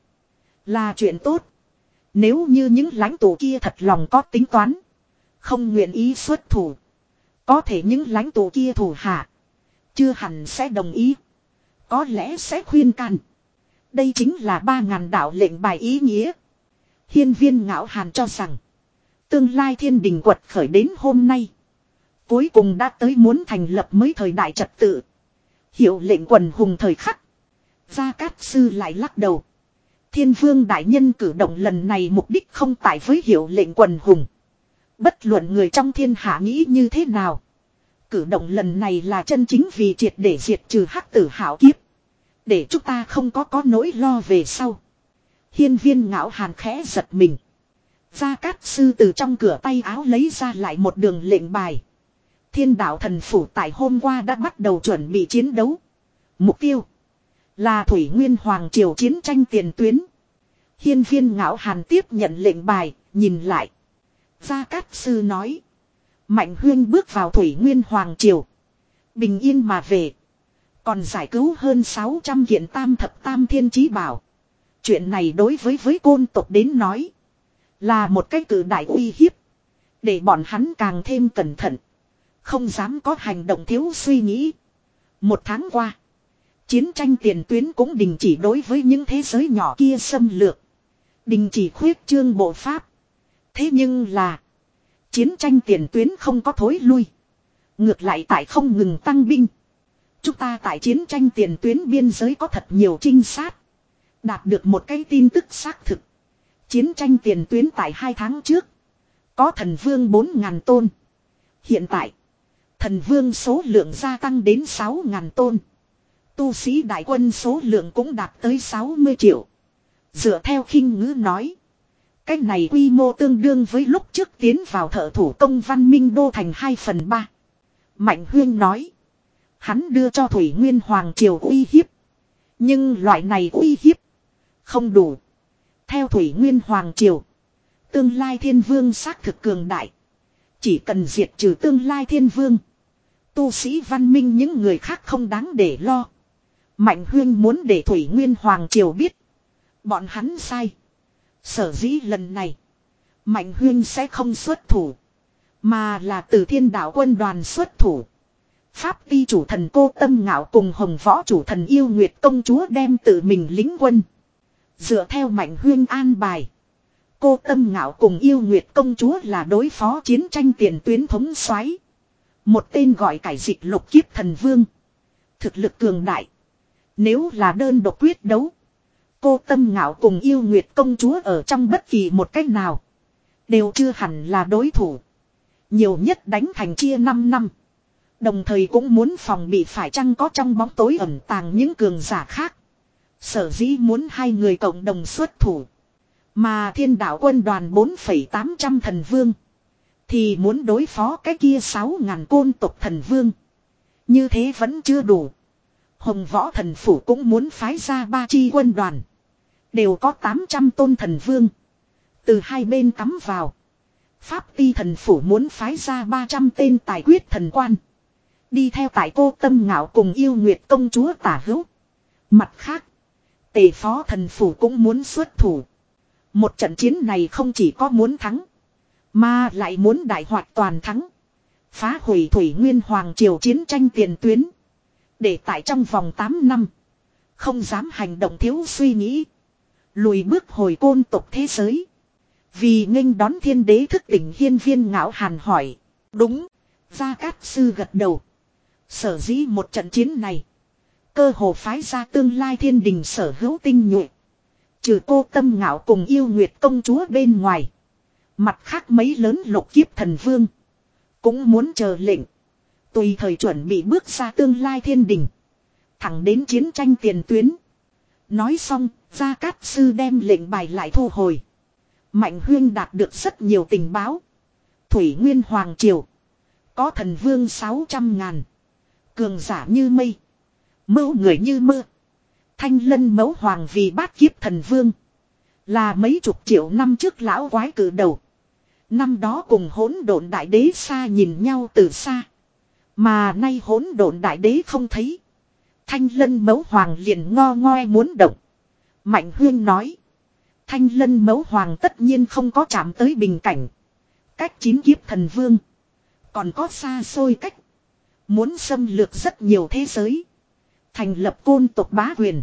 Là chuyện tốt. Nếu như những lãnh tụ kia thật lòng có tính toán. Không nguyện ý xuất thủ. Có thể những lãnh tụ kia thủ hạ. Chưa hẳn sẽ đồng ý. Có lẽ sẽ khuyên can. Đây chính là ba ngàn đạo lệnh bài ý nghĩa. Hiên Viên Ngạo Hàn cho rằng. Tương lai thiên đình quật khởi đến hôm nay. Cuối cùng đã tới muốn thành lập mới thời đại trật tự. Hiệu lệnh quần hùng thời khắc. Gia Cát Sư lại lắc đầu. Thiên Vương đại nhân cử động lần này mục đích không tại với hiệu lệnh quần hùng. Bất luận người trong thiên hạ nghĩ như thế nào. Cử động lần này là chân chính vì triệt để diệt trừ Hắc Tử Hạo kiếp. Để chúng ta không có có nỗi lo về sau. Hiên Viên Ngạo Hàn khẽ giật mình. Gia Cát Sư từ trong cửa tay áo lấy ra lại một đường lệnh bài. Thiên đạo thần phủ tại hôm qua đã bắt đầu chuẩn bị chiến đấu. Mục tiêu là Thủy Nguyên Hoàng Triều chiến tranh tiền tuyến. Hiên Viên Ngạo Hàn tiếp nhận lệnh bài, nhìn lại. Gia Cát Sư nói. Mạnh Huyên bước vào Thủy Nguyên Hoàng Triều. Bình yên mà về. Còn giải cứu hơn sáu trăm kiện tam thập tam thiên chí bảo. Chuyện này đối với với côn tộc đến nói. Là một cái cử đại uy hiếp. Để bọn hắn càng thêm cẩn thận. Không dám có hành động thiếu suy nghĩ. Một tháng qua. Chiến tranh tiền tuyến cũng đình chỉ đối với những thế giới nhỏ kia xâm lược. Đình chỉ khuyết trương bộ pháp. Thế nhưng là. Chiến tranh tiền tuyến không có thối lui. Ngược lại tại không ngừng tăng binh. Chúng ta tại chiến tranh tiền tuyến biên giới có thật nhiều trinh sát. Đạt được một cái tin tức xác thực. Chiến tranh tiền tuyến tại hai tháng trước. Có thần vương bốn ngàn tôn. Hiện tại. Thần vương số lượng gia tăng đến sáu ngàn tôn. Tu sĩ đại quân số lượng cũng đạt tới sáu mươi triệu. Dựa theo khinh ngữ nói. Cách này quy mô tương đương với lúc trước tiến vào thợ thủ công văn minh đô thành hai phần ba. Mạnh Huyên nói. Hắn đưa cho Thủy Nguyên Hoàng Triều uy hiếp. Nhưng loại này uy hiếp. Không đủ. Theo Thủy Nguyên Hoàng Triều. Tương lai thiên vương xác thực cường đại. Chỉ cần diệt trừ tương lai thiên vương. Tu sĩ văn minh những người khác không đáng để lo. Mạnh Huyên muốn để Thủy Nguyên Hoàng Triều biết. Bọn hắn sai. Sở dĩ lần này. Mạnh Huyên sẽ không xuất thủ. Mà là từ thiên đạo quân đoàn xuất thủ. Pháp ti chủ thần Cô Tâm Ngạo cùng Hồng Võ chủ thần Yêu Nguyệt công chúa đem tự mình lính quân. Dựa theo Mạnh Huyên an bài. Cô Tâm Ngạo cùng Yêu Nguyệt công chúa là đối phó chiến tranh tiền tuyến thống soái. Một tên gọi cải dịch lục kiếp thần vương. Thực lực cường đại. Nếu là đơn độc quyết đấu. Cô Tâm Ngạo cùng Yêu Nguyệt công chúa ở trong bất kỳ một cách nào. Đều chưa hẳn là đối thủ. Nhiều nhất đánh thành chia năm năm. Đồng thời cũng muốn phòng bị phải chăng có trong bóng tối ẩn tàng những cường giả khác. Sở dĩ muốn hai người cộng đồng xuất thủ. Mà thiên đạo quân đoàn bốn phẩy tám trăm thần vương. Thì muốn đối phó cái kia sáu ngàn côn tộc thần vương. Như thế vẫn chưa đủ. Hồng Võ thần phủ cũng muốn phái ra ba chi quân đoàn. Đều có tám trăm tôn thần vương. Từ hai bên cắm vào. Pháp ti thần phủ muốn phái ra ba trăm tên tài quyết thần quan. Đi theo tại Cô Tâm Ngạo cùng Yêu Nguyệt công chúa tả hữu. Mặt khác. Tề phó thần phủ cũng muốn xuất thủ. Một trận chiến này không chỉ có muốn thắng, mà lại muốn đại hoạt toàn thắng. Phá hủy Thủy Nguyên Hoàng Triều chiến tranh tiền tuyến. Để tại trong vòng tám năm. Không dám hành động thiếu suy nghĩ. Lùi bước hồi côn tộc thế giới. Vì nghênh đón thiên đế thức tỉnh Hiên Viên Ngạo Hàn hỏi. Đúng. Gia Cát Sư gật đầu. Sở dĩ một trận chiến này. Cơ hồ phái ra tương lai thiên đình sở hữu tinh nhuệ. Trừ Cô Tâm Ngạo cùng Yêu Nguyệt công chúa bên ngoài. Mặt khác mấy lớn lục kiếp thần vương. Cũng muốn chờ lệnh. Tùy thời chuẩn bị bước ra tương lai thiên đình. Thẳng đến chiến tranh tiền tuyến. Nói xong, Gia Cát Sư đem lệnh bài lại thu hồi. Mạnh Huyên đạt được rất nhiều tình báo. Thủy Nguyên Hoàng Triều. Có thần vương sáu trăm ngàn. Cường giả như mây. Mưu người như mưa. Thanh Lân Mẫu Hoàng vì bát kiếp thần vương. Là mấy chục triệu năm trước lão quái cử đầu. Năm đó cùng hỗn độn đại đế xa nhìn nhau từ xa. Mà nay hỗn độn đại đế không thấy. Thanh Lân Mẫu Hoàng liền ngo ngoe muốn động. Mạnh Huyên nói. Thanh Lân Mẫu Hoàng tất nhiên không có chạm tới bình cảnh. Cách chín kiếp thần vương. Còn có xa xôi cách. Muốn xâm lược rất nhiều thế giới. Thành lập côn tộc bá quyền.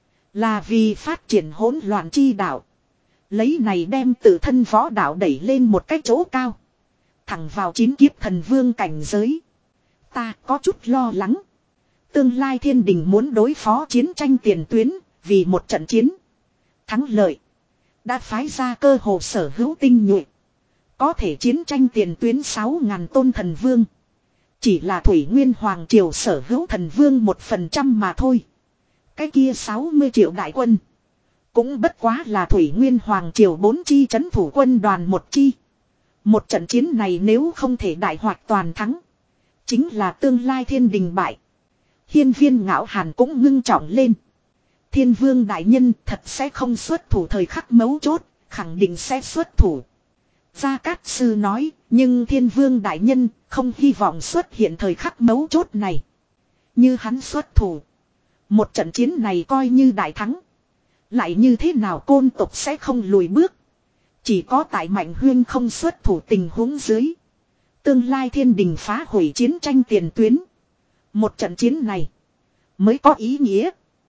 Là vì phát triển hỗn loạn chi đạo. Lấy này đem tự thân võ đạo đẩy lên một cái chỗ cao. Thẳng vào chín kiếp thần vương cảnh giới. Ta có chút lo lắng. Tương lai thiên đình muốn đối phó chiến tranh tiền tuyến. Vì một trận chiến. Thắng lợi. Đã phái ra cơ hồ sở hữu tinh nhuệ. Có thể chiến tranh tiền tuyến sáu ngàn tôn thần vương. Chỉ là Thủy Nguyên Hoàng Triều sở hữu thần vương một phần trăm mà thôi. Cái kia sáu mươi triệu đại quân. Cũng bất quá là Thủy Nguyên Hoàng Triều bốn chi trấn thủ quân đoàn một chi. Một trận chiến này nếu không thể đại hoạt toàn thắng. Chính là tương lai thiên đình bại. Hiên Viên Ngạo Hàn cũng ngưng trọng lên. Thiên Vương đại nhân thật sẽ không xuất thủ thời khắc mấu chốt. Khẳng định sẽ xuất thủ. Gia Cát Sư nói. Nhưng Thiên Vương đại nhân không hy vọng xuất hiện thời khắc mấu chốt này. Như hắn xuất thủ. Một trận chiến này coi như đại thắng. Lại như thế nào côn tộc sẽ không lùi bước. Chỉ có tại Mạnh Huyên không xuất thủ tình huống dưới. Tương lai thiên đình phá hủy chiến tranh tiền tuyến. Một trận chiến này mới có ý nghĩa.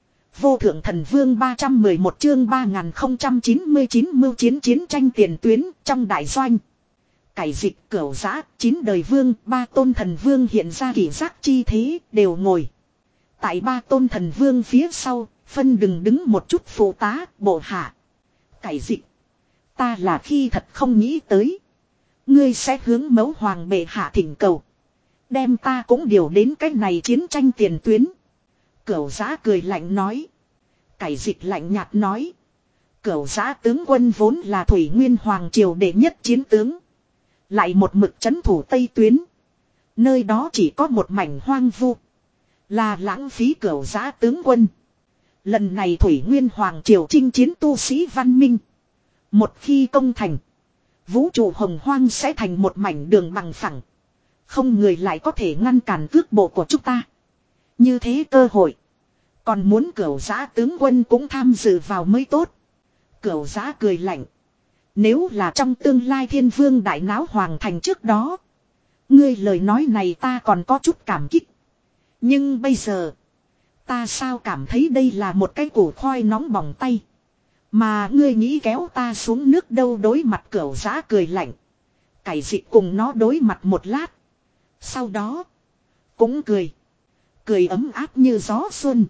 Vô thượng thần vương ba trăm mười một chương ba nghìn không trăm chín mươi chín mưu chiến chiến tranh tiền tuyến trong đại doanh. Cải dịch cửu giã, chín đời vương, ba tôn thần vương hiện ra kỷ giác chi thế, đều ngồi. Tại ba tôn thần vương phía sau, phân đừng đứng một chút phụ tá, bộ hạ. Cải dịch. Ta là khi thật không nghĩ tới. Ngươi sẽ hướng Mẫu Hoàng bệ hạ thỉnh cầu. Đem ta cũng điều đến cái này chiến tranh tiền tuyến. Cửu giã cười lạnh nói. Cải dịch lạnh nhạt nói. Cửu giã tướng quân vốn là Thủy Nguyên Hoàng Triều đệ nhất chiến tướng. Lại một mực trấn thủ Tây Tuyến. Nơi đó chỉ có một mảnh hoang vu. Là lãng phí cửu giã tướng quân. Lần này Thủy Nguyên Hoàng Triều chinh chiến tu sĩ văn minh. Một khi công thành. Vũ trụ hồng hoang sẽ thành một mảnh đường bằng phẳng. Không người lại có thể ngăn cản cước bộ của chúng ta. Như thế cơ hội. Còn muốn cửu giã tướng quân cũng tham dự vào mới tốt. Cửu giã cười lạnh. Nếu là trong tương lai thiên vương đại náo hoàng thành trước đó. Ngươi lời nói này ta còn có chút cảm kích. Nhưng bây giờ. Ta sao cảm thấy đây là một cái củ khoai nóng bỏng tay. Mà ngươi nghĩ kéo ta xuống nước đâu. Đối mặt cửu giã cười lạnh. Cải dịch cùng nó đối mặt một lát. Sau đó. Cũng cười. Cười ấm áp như gió xuân.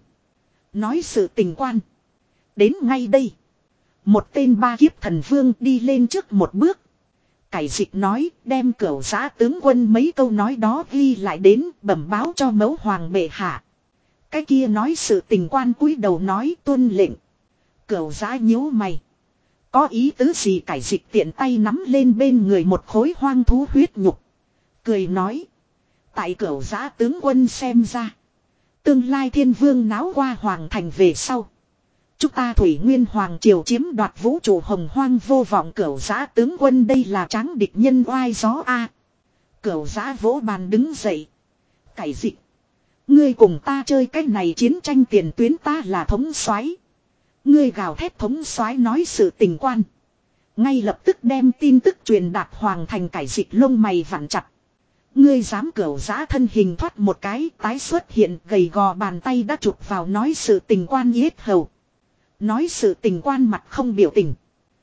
Nói sự tình quan. Đến ngay đây. Một tên ba kiếp thần vương đi lên trước một bước. Cải dịch nói đem cửu giã tướng quân mấy câu nói đó ghi lại đến bẩm báo cho Mẫu Hoàng bệ hạ. Cái kia nói sự tình quan cúi đầu nói tuân lệnh. Cửu giã nhíu mày. Có ý tứ gì cải dịch tiện tay nắm lên bên người một khối hoang thú huyết nhục. Cười nói. Tại cửu giã tướng quân xem ra. Tương lai thiên vương náo qua hoàng thành về sau. Chúng ta Thủy Nguyên Hoàng Triều chiếm đoạt vũ trụ hồng hoang vô vọng cửu giã tướng quân đây là tráng địch nhân oai gió a. Cửu giã vỗ bàn đứng dậy. Cải dịch. Ngươi cùng ta chơi cách này chiến tranh tiền tuyến ta là thống soái. Ngươi gào thét thống soái nói sự tình quan. Ngay lập tức đem tin tức truyền đạt Hoàng Thành cải dịch lông mày vặn chặt. Ngươi dám cửu giã thân hình thoát một cái tái xuất hiện gầy gò bàn tay đã chụp vào nói sự tình quan yết hầu. Nói sự tình quan mặt không biểu tình.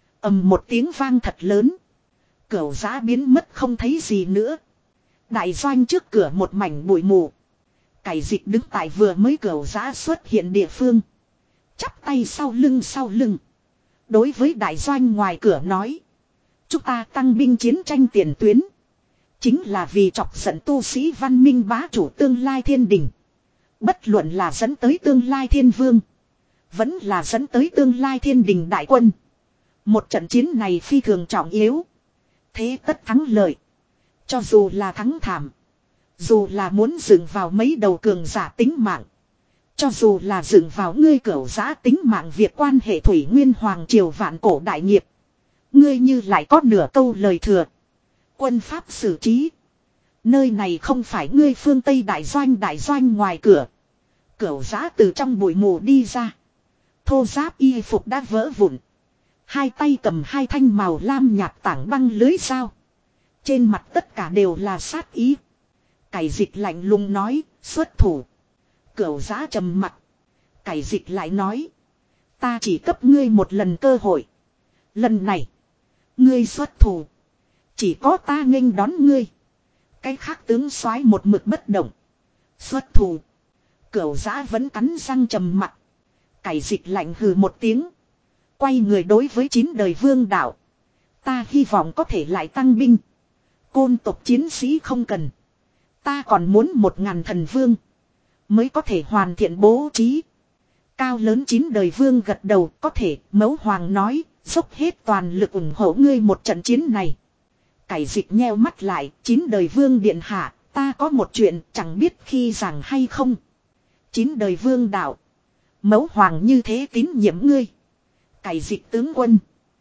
Ầm một tiếng vang thật lớn. Cửu giã biến mất không thấy gì nữa. Đại doanh trước cửa một mảnh bụi mù. Cải dịch đứng tại vừa mới cửu giã xuất hiện địa phương. Chắp tay sau lưng sau lưng. Đối với đại doanh ngoài cửa nói. Chúng ta tăng binh chiến tranh tiền tuyến. Chính là vì chọc giận tu sĩ văn minh bá chủ tương lai thiên đình. Bất luận là dẫn tới tương lai thiên vương. Vẫn là dẫn tới tương lai thiên đình đại quân. Một trận chiến này phi thường trọng yếu. Thế tất thắng lợi. Cho dù là thắng thảm. Dù là muốn dừng vào mấy đầu cường giả tính mạng. Cho dù là dừng vào ngươi cửu giã tính mạng việc quan hệ thủy nguyên hoàng triều vạn cổ đại nghiệp. Ngươi như lại có nửa câu lời thừa. Quân pháp xử trí. Nơi này không phải ngươi phương Tây đại doanh đại doanh ngoài cửa. Cửu giã từ trong bụi mù đi ra. Thô giáp y phục đã vỡ vụn. Hai tay cầm hai thanh màu lam nhạt tảng băng lưới dao. Trên mặt tất cả đều là sát ý. Cải dịch lạnh lùng nói, xuất thủ. Cửu giã trầm mặt. Cải dịch lại nói. Ta chỉ cấp ngươi một lần cơ hội. Lần này. Ngươi xuất thủ. Chỉ có ta nghênh đón ngươi. Cái khác tướng soái một mực bất động. Xuất thủ. Cửu giã vẫn cắn răng trầm mặt. Cải dịch lạnh hừ một tiếng. Quay người đối với chín đời vương đạo. Ta hy vọng có thể lại tăng binh. Côn tộc chiến sĩ không cần. Ta còn muốn một ngàn thần vương. Mới có thể hoàn thiện bố trí. Cao lớn chín đời vương gật đầu có thể. Mẫu hoàng nói. Dốc hết toàn lực ủng hộ ngươi một trận chiến này. Cải dịch nheo mắt lại. Chín đời vương điện hạ. Ta có một chuyện chẳng biết khi rằng hay không. Chín đời vương đạo. Mẫu hoàng như thế tín nhiệm ngươi. Cải dịch tướng quân.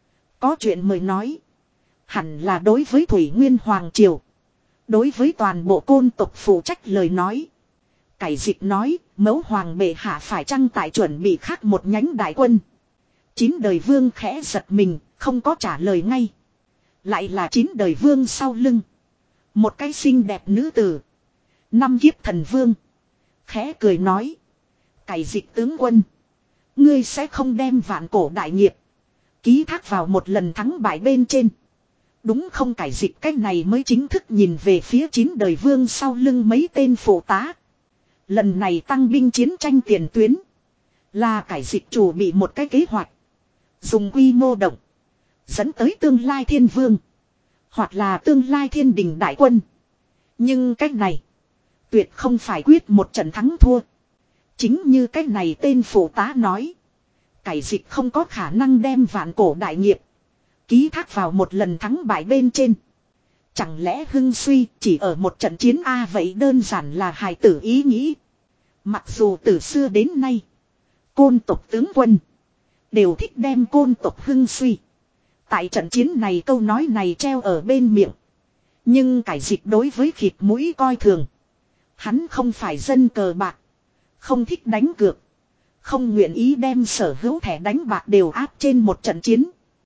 Có chuyện mời nói. Hẳn là đối với Thủy Nguyên Hoàng Triều. Đối với toàn bộ côn tộc phụ trách lời nói. Cải dịch nói. Mẫu hoàng bệ hạ phải chăng tại chuẩn bị khác một nhánh đại quân. Chín đời vương khẽ giật mình. Không có trả lời ngay. Lại là chín đời vương sau lưng. Một cái xinh đẹp nữ tử. Năm kiếp thần vương. Khẽ cười nói. Cải dịch tướng quân. Ngươi sẽ không đem vạn cổ đại nghiệp. Ký thác vào một lần thắng bại bên trên. Đúng không? Cải dịch cách này mới chính thức nhìn về phía chín đời vương sau lưng mấy tên phụ tá. Lần này tăng binh chiến tranh tiền tuyến. Là cải dịch chủ bị một cái kế hoạch. Dùng quy mô động. Dẫn tới tương lai thiên vương. Hoặc là tương lai thiên đình đại quân. Nhưng cách này. Tuyệt không phải quyết một trận thắng thua. Chính như cách này tên phụ tá nói. Cải dịch không có khả năng đem vạn cổ đại nghiệp. Ký thác vào một lần thắng bại bên trên. Chẳng lẽ hưng suy chỉ ở một trận chiến A vậy đơn giản là hài tử ý nghĩ. Mặc dù từ xưa đến nay. Côn tộc tướng quân. Đều thích đem côn tộc hưng suy. Tại trận chiến này câu nói này treo ở bên miệng. Nhưng cải dịch đối với khịt mũi coi thường. Hắn không phải dân cờ bạc. Không thích đánh cược. Không nguyện ý đem sở hữu thẻ đánh bạc đều áp trên một trận chiến.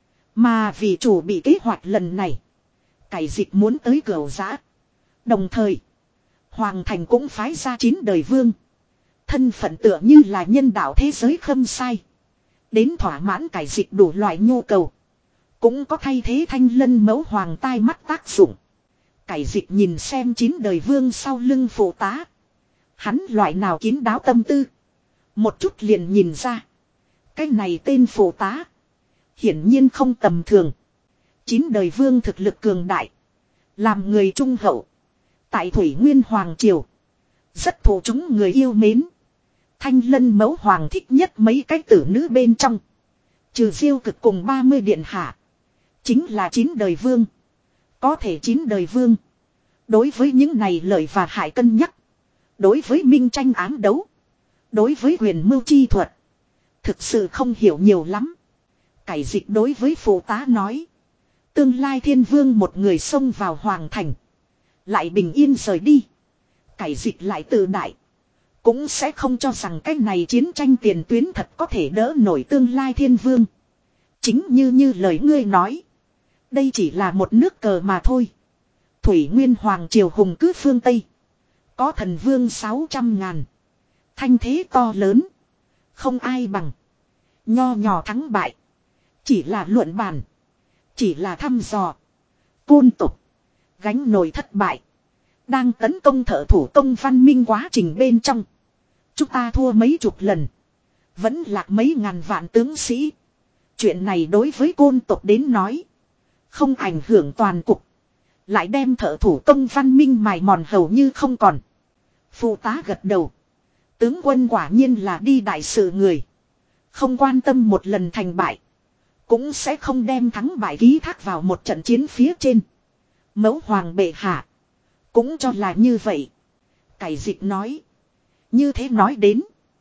Mà vì chủ bị kế hoạch lần này. Cải dịch muốn tới Cửu Giã. Đồng thời. Hoàng Thành cũng phái ra chín đời vương. Thân phận tựa như là nhân đạo thế giới khâm sai. Đến thỏa mãn cải dịch đủ loại nhu cầu. Cũng có thay thế thanh lân mẫu hoàng tai mắt tác dụng. Cải dịch nhìn xem chín đời vương sau lưng phụ tá. Hắn loại nào kín đáo tâm tư. Một chút liền nhìn ra. Cái này tên phụ tá. Hiển nhiên không tầm thường. Chín đời vương thực lực cường đại. Làm người trung hậu. Tại Thủy Nguyên Hoàng Triều. Rất thụ chúng người yêu mến. Thanh lân mẫu hoàng thích nhất mấy cái tử nữ bên trong. Trừ Diêu Cực cùng ba mươi điện hạ. Chính là chín đời vương. Có thể chín đời vương. Đối với những này lợi và hại cân nhắc. Đối với minh tranh ám đấu. Đối với huyền mưu chi thuật. Thực sự không hiểu nhiều lắm. Cải dịch đối với phụ tá nói. Tương lai thiên vương một người xông vào hoàng thành. Lại bình yên rời đi. Cải dịch lại tự đại. cũng sẽ không cho rằng cái này chiến tranh tiền tuyến thật có thể đỡ nổi tương lai thiên vương. Chính như như lời ngươi nói. Đây chỉ là một nước cờ mà thôi. Thủy Nguyên Hoàng triều hùng cứ phương Tây. Có thần vương sáu trăm ngàn. Thanh thế to lớn. Không ai bằng. Nho nhỏ thắng bại. Chỉ là luận bàn. Chỉ là thăm dò. Côn tục. Gánh nổi thất bại. Đang tấn công thợ thủ công văn minh quá trình bên trong. Chúng ta thua mấy chục lần. Vẫn lạc mấy ngàn vạn tướng sĩ. Chuyện này đối với côn tộc đến nói. Không ảnh hưởng toàn cục. Lại đem thợ thủ công văn minh mài mòn hầu như không còn. Phụ tá gật đầu. Tướng quân quả nhiên là đi đại sự người. Không quan tâm một lần thành bại. Cũng sẽ không đem thắng bại ký thác vào một trận chiến phía trên. Mẫu hoàng bệ hạ. Cũng cho là như vậy. Cải dịch nói. Như thế nói đến.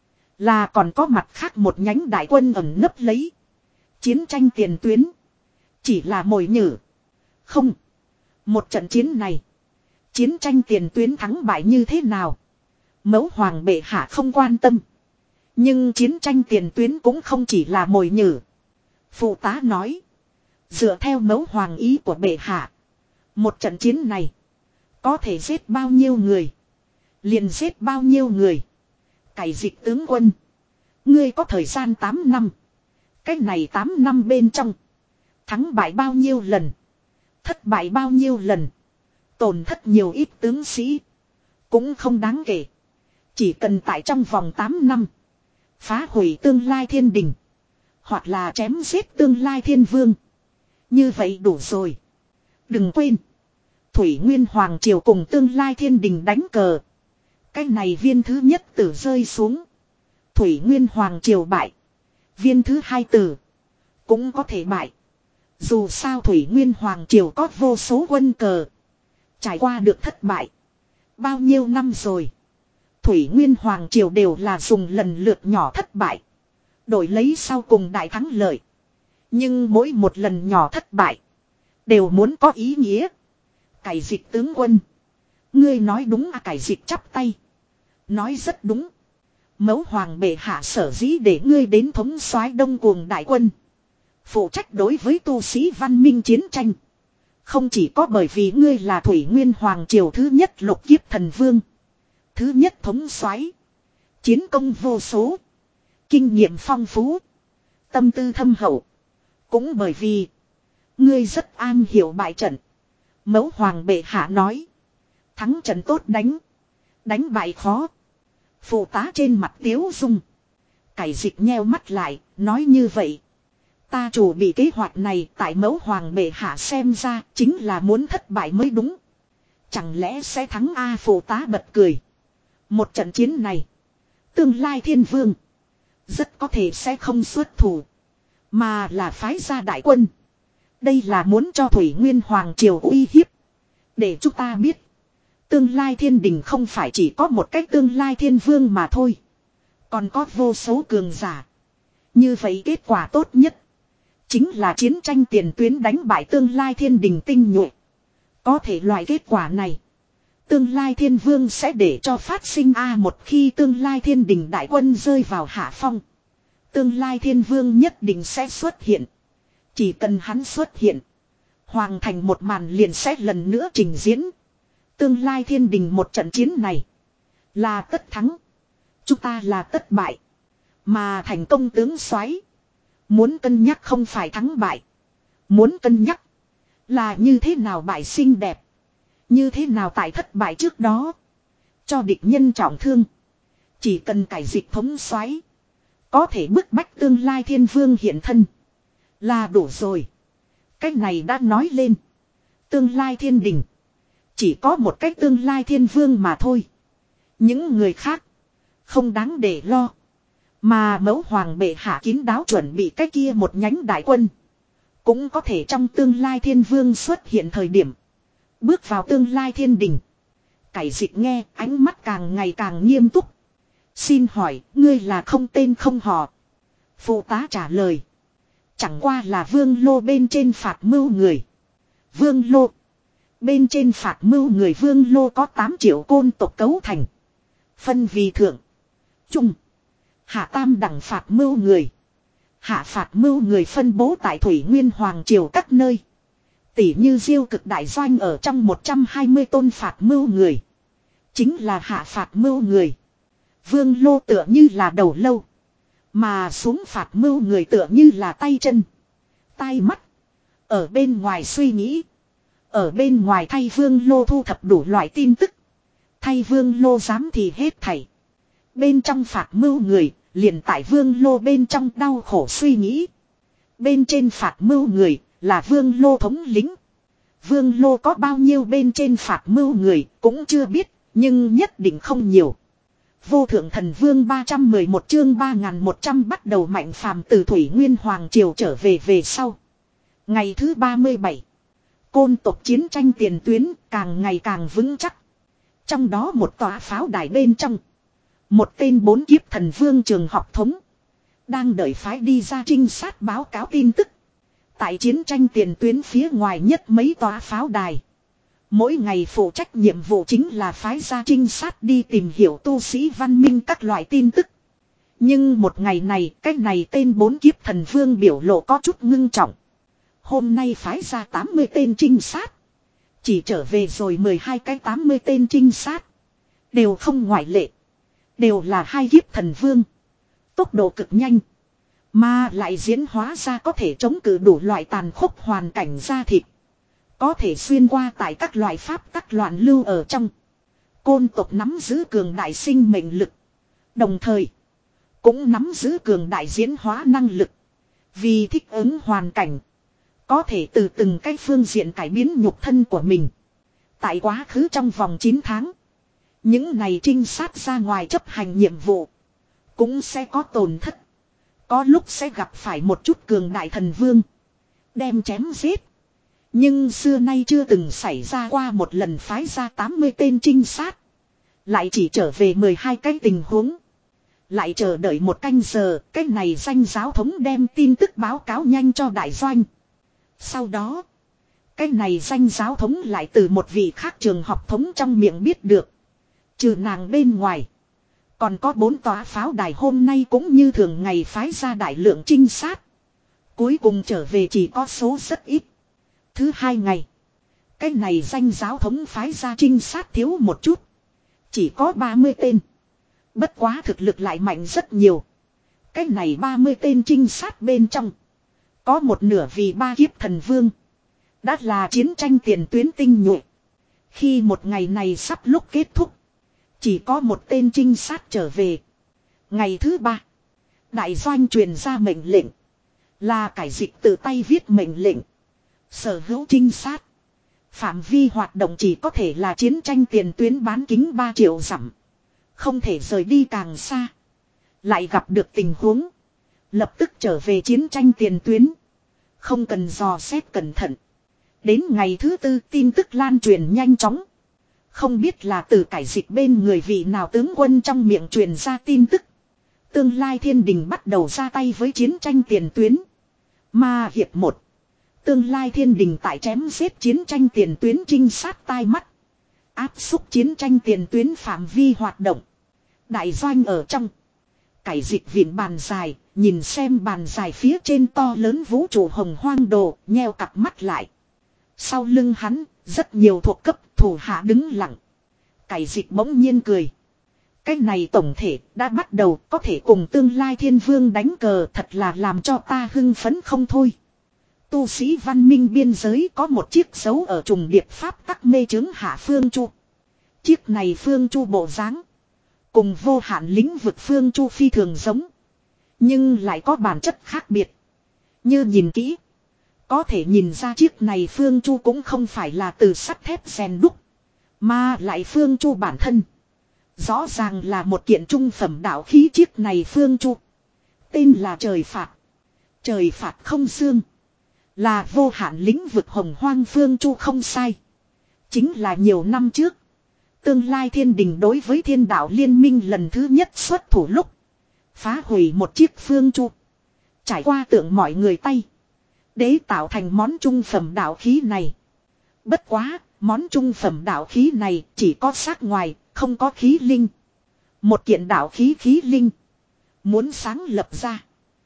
Là còn có mặt khác một nhánh đại quân ẩn nấp lấy. Chiến tranh tiền tuyến. Chỉ là mồi nhử. Không. Một trận chiến này. Chiến tranh tiền tuyến thắng bại như thế nào. Mẫu hoàng bệ hạ không quan tâm. Nhưng chiến tranh tiền tuyến cũng không chỉ là mồi nhử. Phụ tá nói. Dựa theo mẫu hoàng ý của bệ hạ. Một trận chiến này. Có thể giết bao nhiêu người. Liền giết bao nhiêu người. Cải dịch tướng quân. Ngươi có thời gian tám năm. Cách này tám năm bên trong. Thắng bại bao nhiêu lần. Thất bại bao nhiêu lần. Tổn thất nhiều ít tướng sĩ. Cũng không đáng kể. Chỉ cần tại trong vòng tám năm. Phá hủy tương lai thiên đình. Hoặc là chém giết tương lai thiên vương. Như vậy đủ rồi. Đừng quên. Thủy Nguyên Hoàng triều cùng tương lai thiên đình đánh cờ. Cái này viên thứ nhất tử rơi xuống. Thủy Nguyên Hoàng triều bại. Viên thứ hai tử. Cũng có thể bại. Dù sao Thủy Nguyên Hoàng triều có vô số quân cờ. Trải qua được thất bại. Bao nhiêu năm rồi. Thủy Nguyên Hoàng triều đều là dùng lần lượt nhỏ thất bại. Đổi lấy sau cùng đại thắng lợi. Nhưng mỗi một lần nhỏ thất bại. Đều muốn có ý nghĩa. Cải dịch tướng quân. Ngươi nói đúng à, cải dịch chắp tay. Nói rất đúng. Mẫu hoàng bệ hạ sở dĩ để ngươi đến thống soái đông cuồng đại quân. Phụ trách đối với tu sĩ văn minh chiến tranh. Không chỉ có bởi vì ngươi là Thủy Nguyên Hoàng triều thứ nhất lục kiếp thần vương. Thứ nhất thống soái. Chiến công vô số. Kinh nghiệm phong phú. Tâm tư thâm hậu. Cũng bởi vì. Ngươi rất am hiểu bại trận. Mẫu hoàng bệ hạ nói. Thắng trận tốt đánh. Đánh bại khó. Phụ tá trên mặt tiếu dung. Cải dịch nheo mắt lại. Nói như vậy. Ta chủ bị kế hoạch này tại mẫu hoàng bệ hạ xem ra. Chính là muốn thất bại mới đúng. Chẳng lẽ sẽ thắng A? Phụ tá bật cười. Một trận chiến này. Tương lai thiên vương. Rất có thể sẽ không xuất thủ. Mà là phái ra đại quân. Đây là muốn cho Thủy Nguyên Hoàng triều uy hiếp. Để chúng ta biết. Tương lai thiên đình không phải chỉ có một cách tương lai thiên vương mà thôi. Còn có vô số cường giả. Như vậy kết quả tốt nhất. Chính là chiến tranh tiền tuyến đánh bại tương lai thiên đình tinh nhuệ. Có thể loại kết quả này. Tương lai thiên vương sẽ để cho phát sinh A một khi tương lai thiên đình đại quân rơi vào hạ phong. Tương lai thiên vương nhất định sẽ xuất hiện. Chỉ cần hắn xuất hiện. Hoàng thành một màn liền sẽ lần nữa trình diễn. Tương lai thiên đình một trận chiến này. Là tất thắng. Chúng ta là tất bại. Mà thành công tướng soái muốn cân nhắc không phải thắng bại. Muốn cân nhắc. Là như thế nào bại xinh đẹp. Như thế nào tại thất bại trước đó. Cho địch nhân trọng thương. Chỉ cần cải dịch thống soái có thể bức bách tương lai thiên vương hiện thân. Là đủ rồi. Cách này đã nói lên. Tương lai thiên đình. Chỉ có một cách tương lai thiên vương mà thôi. Những người khác. Không đáng để lo. Mà mẫu hoàng bệ hạ kín đáo chuẩn bị cái kia một nhánh đại quân. Cũng có thể trong tương lai thiên vương xuất hiện thời điểm. Bước vào tương lai thiên đình. Cải dịch nghe ánh mắt càng ngày càng nghiêm túc. Xin hỏi ngươi là không tên không họ. Phụ tá trả lời. Chẳng qua là vương lô bên trên phạt mưu người. Vương lô. Bên trên phạt mưu người vương lô có tám triệu côn tộc cấu thành. Phân vì thượng, Trung. Hạ tam đẳng phạt mưu người. Hạ phạt mưu người phân bố tại Thủy Nguyên Hoàng Triều các nơi. Tỷ như Diêu Cực Đại Doanh ở trong một trăm hai mươi tôn phạt mưu người. Chính là hạ phạt mưu người. Vương Lô tựa như là đầu lâu. Mà xuống phạt mưu người tựa như là tay chân. Tai mắt. Ở bên ngoài suy nghĩ. Ở bên ngoài thay Vương Lô thu thập đủ loại tin tức. Thay Vương Lô dám thì hết thảy. Bên trong phạt mưu người, liền tại Vương Lô bên trong đau khổ suy nghĩ. Bên trên phạt mưu người, là Vương Lô thống lĩnh. Vương Lô có bao nhiêu bên trên phạt mưu người, cũng chưa biết, nhưng nhất định không nhiều. Vô thượng thần vương ba trăm mười một chương ba nghìn một trăm bắt đầu Mạnh Phàm từ Thủy Nguyên Hoàng Triều trở về về sau. Ngày thứ ba mươi bảy. Côn tộc chiến tranh tiền tuyến càng ngày càng vững chắc. Trong đó một tòa pháo đài bên trong. Một tên bốn kiếp thần vương trường học thống. Đang đợi phái đi ra trinh sát báo cáo tin tức. Tại chiến tranh tiền tuyến phía ngoài nhất mấy tòa pháo đài. Mỗi ngày phụ trách nhiệm vụ chính là phái ra trinh sát đi tìm hiểu tu sĩ văn minh các loại tin tức. Nhưng một ngày này, cái này tên bốn kiếp thần vương biểu lộ có chút ngưng trọng. Hôm nay phái ra tám mươi tên trinh sát. Chỉ trở về rồi mười hai cái tám mươi tên trinh sát. Đều không ngoại lệ. Đều là hai kiếp thần vương. Tốc độ cực nhanh. Mà lại diễn hóa ra có thể chống cự đủ loại tàn khốc hoàn cảnh ra thịt. Có thể xuyên qua tại các loại pháp tắc loạn lưu ở trong. Côn tộc nắm giữ cường đại sinh mệnh lực. Đồng thời, cũng nắm giữ cường đại diễn hóa năng lực. Vì thích ứng hoàn cảnh. Có thể từ từng cái phương diện cải biến nhục thân của mình. Tại quá khứ trong vòng chín tháng. Những này trinh sát ra ngoài chấp hành nhiệm vụ. Cũng sẽ có tổn thất. Có lúc sẽ gặp phải một chút cường đại thần vương. Đem chém giết. Nhưng xưa nay chưa từng xảy ra qua một lần phái ra tám mươi tên trinh sát. Lại chỉ trở về mười hai cái tình huống. Lại chờ đợi một canh giờ. Cái này danh giáo thống đem tin tức báo cáo nhanh cho đại doanh. Sau đó. Cái này danh giáo thống lại từ một vị khác trường học thống trong miệng biết được. Trừ nàng bên ngoài. Còn có bốn tòa pháo đài hôm nay cũng như thường ngày phái ra đại lượng trinh sát. Cuối cùng trở về chỉ có số rất ít. Thứ hai ngày. Cái này danh giáo thống phái ra trinh sát thiếu một chút. Chỉ có ba mươi tên. Bất quá thực lực lại mạnh rất nhiều. Cái này ba mươi tên trinh sát bên trong. Có một nửa vì ba kiếp thần vương. Đã là chiến tranh tiền tuyến tinh nhuệ. Khi một ngày này sắp lúc kết thúc. Chỉ có một tên trinh sát trở về. Ngày thứ ba. Đại doanh truyền ra mệnh lệnh. Là cải dịch tự tay viết mệnh lệnh. Sở hữu trinh sát. Phạm vi hoạt động chỉ có thể là chiến tranh tiền tuyến bán kính ba triệu dặm. Không thể rời đi càng xa. Lại gặp được tình huống. Lập tức trở về chiến tranh tiền tuyến. Không cần dò xét cẩn thận. Đến ngày thứ tư tin tức lan truyền nhanh chóng. Không biết là từ cải dịch bên người vị nào tướng quân trong miệng truyền ra tin tức. Tương lai thiên đình bắt đầu ra tay với chiến tranh tiền tuyến. Mà hiệp một. Tương lai thiên đình tại chém giết chiến tranh tiền tuyến trinh sát tai mắt. Áp xúc chiến tranh tiền tuyến phạm vi hoạt động. Đại doanh ở trong. Cải dịch viện bàn dài. Nhìn xem bàn dài phía trên to lớn vũ trụ hồng hoang đồ. Nheo cặp mắt lại. Sau lưng hắn. Rất nhiều thuộc cấp thủ hạ đứng lặng. Cải dịch bỗng nhiên cười. Cái này tổng thể đã bắt đầu có thể cùng tương lai thiên vương đánh cờ thật là làm cho ta hưng phấn không thôi. Tu sĩ văn minh biên giới có một chiếc dấu ở trùng điệp pháp tắc mê chứng hạ phương chu. Chiếc này phương chu bộ dáng cùng vô hạn lĩnh vực phương chu phi thường giống. Nhưng lại có bản chất khác biệt. Như nhìn kỹ. Có thể nhìn ra chiếc này phương chu cũng không phải là từ sắt thép rèn đúc. Mà lại phương chu bản thân. Rõ ràng là một kiện trung phẩm đạo khí chiếc này phương chu. Tên là trời phạt. Trời phạt không xương. Là vô hạn lĩnh vực hồng hoang phương chu không sai. Chính là nhiều năm trước. Tương lai thiên đình đối với thiên đạo liên minh lần thứ nhất xuất thủ lúc. Phá hủy một chiếc phương chu. Trải qua tượng mọi người tay. Để tạo thành món trung phẩm đạo khí này. Bất quá, món trung phẩm đạo khí này chỉ có xác ngoài, không có khí linh. Một kiện đạo khí khí linh. Muốn sáng lập ra.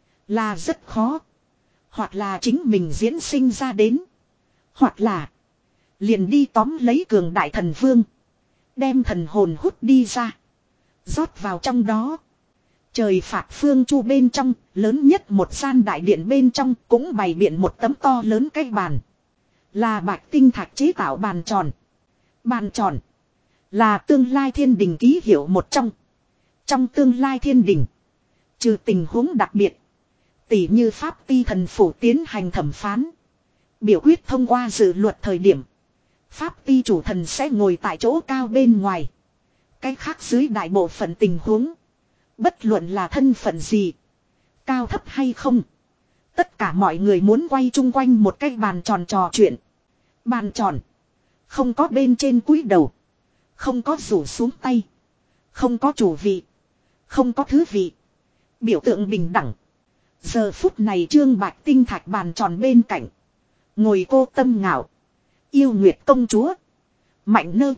Là rất khó. Hoặc là chính mình diễn sinh ra đến. Hoặc là. Liền đi tóm lấy cường đại thần vương. Đem thần hồn hút đi ra. Rót vào trong đó. Trời phạt phương chu bên trong. Lớn nhất một gian đại điện bên trong. Cũng bày biện một tấm to lớn cái bàn. Là bạch tinh thạch chế tạo bàn tròn. Bàn tròn. Là tương lai thiên đình ký hiệu một trong. Trong tương lai thiên đình. Trừ tình huống đặc biệt. Tỷ như pháp ti thần phủ tiến hành thẩm phán. Biểu quyết thông qua dự luật thời điểm. Pháp ti chủ thần sẽ ngồi tại chỗ cao bên ngoài. Cái khác dưới đại bộ phận tình huống. Bất luận là thân phận gì. Cao thấp hay không. Tất cả mọi người muốn quay chung quanh một cái bàn tròn trò chuyện. Bàn tròn. Không có bên trên cúi đầu. Không có rủ xuống tay. Không có chủ vị. Không có thứ vị. Biểu tượng bình đẳng. Giờ phút này Trương Bạch tinh thạch bàn tròn bên cạnh. Ngồi cô Tâm Ngạo. Yêu Nguyệt công chúa. Mạnh Nơ.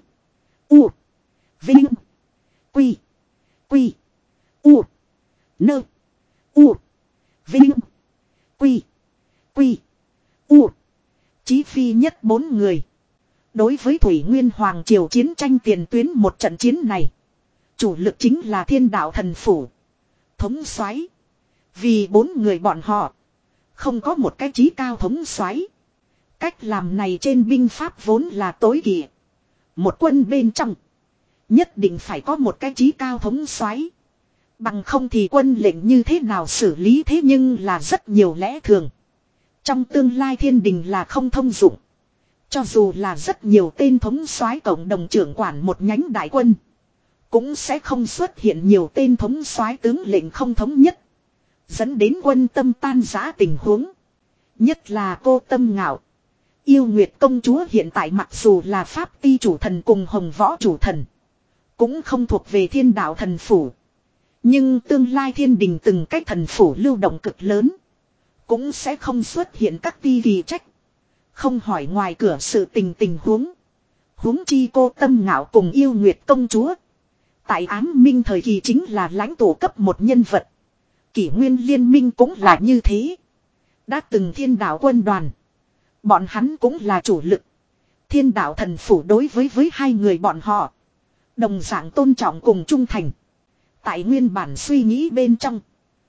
U. Vinh. Quy. Quy. U. Nơ. U. Vinh. Quy. Quy. U. Chí phi nhất bốn người. Đối với Thủy Nguyên Hoàng Triều chiến tranh tiền tuyến một trận chiến này. Chủ lực chính là Thiên Đạo Thần Phủ. Thống soái. Vì bốn người bọn họ. Không có một cái chí cao thống soái. Cách làm này trên binh pháp vốn là tối kỵ. Một quân bên trong. Nhất định phải có một cái chí cao thống soái. Bằng không thì quân lệnh như thế nào xử lý thế nhưng là rất nhiều lẽ thường. Trong tương lai thiên đình là không thông dụng. Cho dù là rất nhiều tên thống soái cộng đồng trưởng quản một nhánh đại quân. Cũng sẽ không xuất hiện nhiều tên thống soái tướng lệnh không thống nhất. Dẫn đến quân tâm tan rã tình huống. Nhất là cô Tâm Ngạo. Yêu Nguyệt công chúa hiện tại mặc dù là pháp ti chủ thần cùng hồng võ chủ thần. Cũng không thuộc về Thiên Đạo Thần Phủ. Nhưng tương lai thiên đình từng cách thần phủ lưu động cực lớn. Cũng sẽ không xuất hiện các ti kỳ trách. Không hỏi ngoài cửa sự tình tình huống. Huống chi cô Tâm Ngạo cùng Yêu Nguyệt công chúa. Tại ám minh thời kỳ chính là lãnh tụ cấp một nhân vật. Kỷ nguyên liên minh cũng là như thế. Đã từng Thiên Đạo quân đoàn. Bọn hắn cũng là chủ lực. Thiên Đạo thần phủ đối với với hai người bọn họ. Đồng dạng tôn trọng cùng trung thành. Tại nguyên bản suy nghĩ bên trong.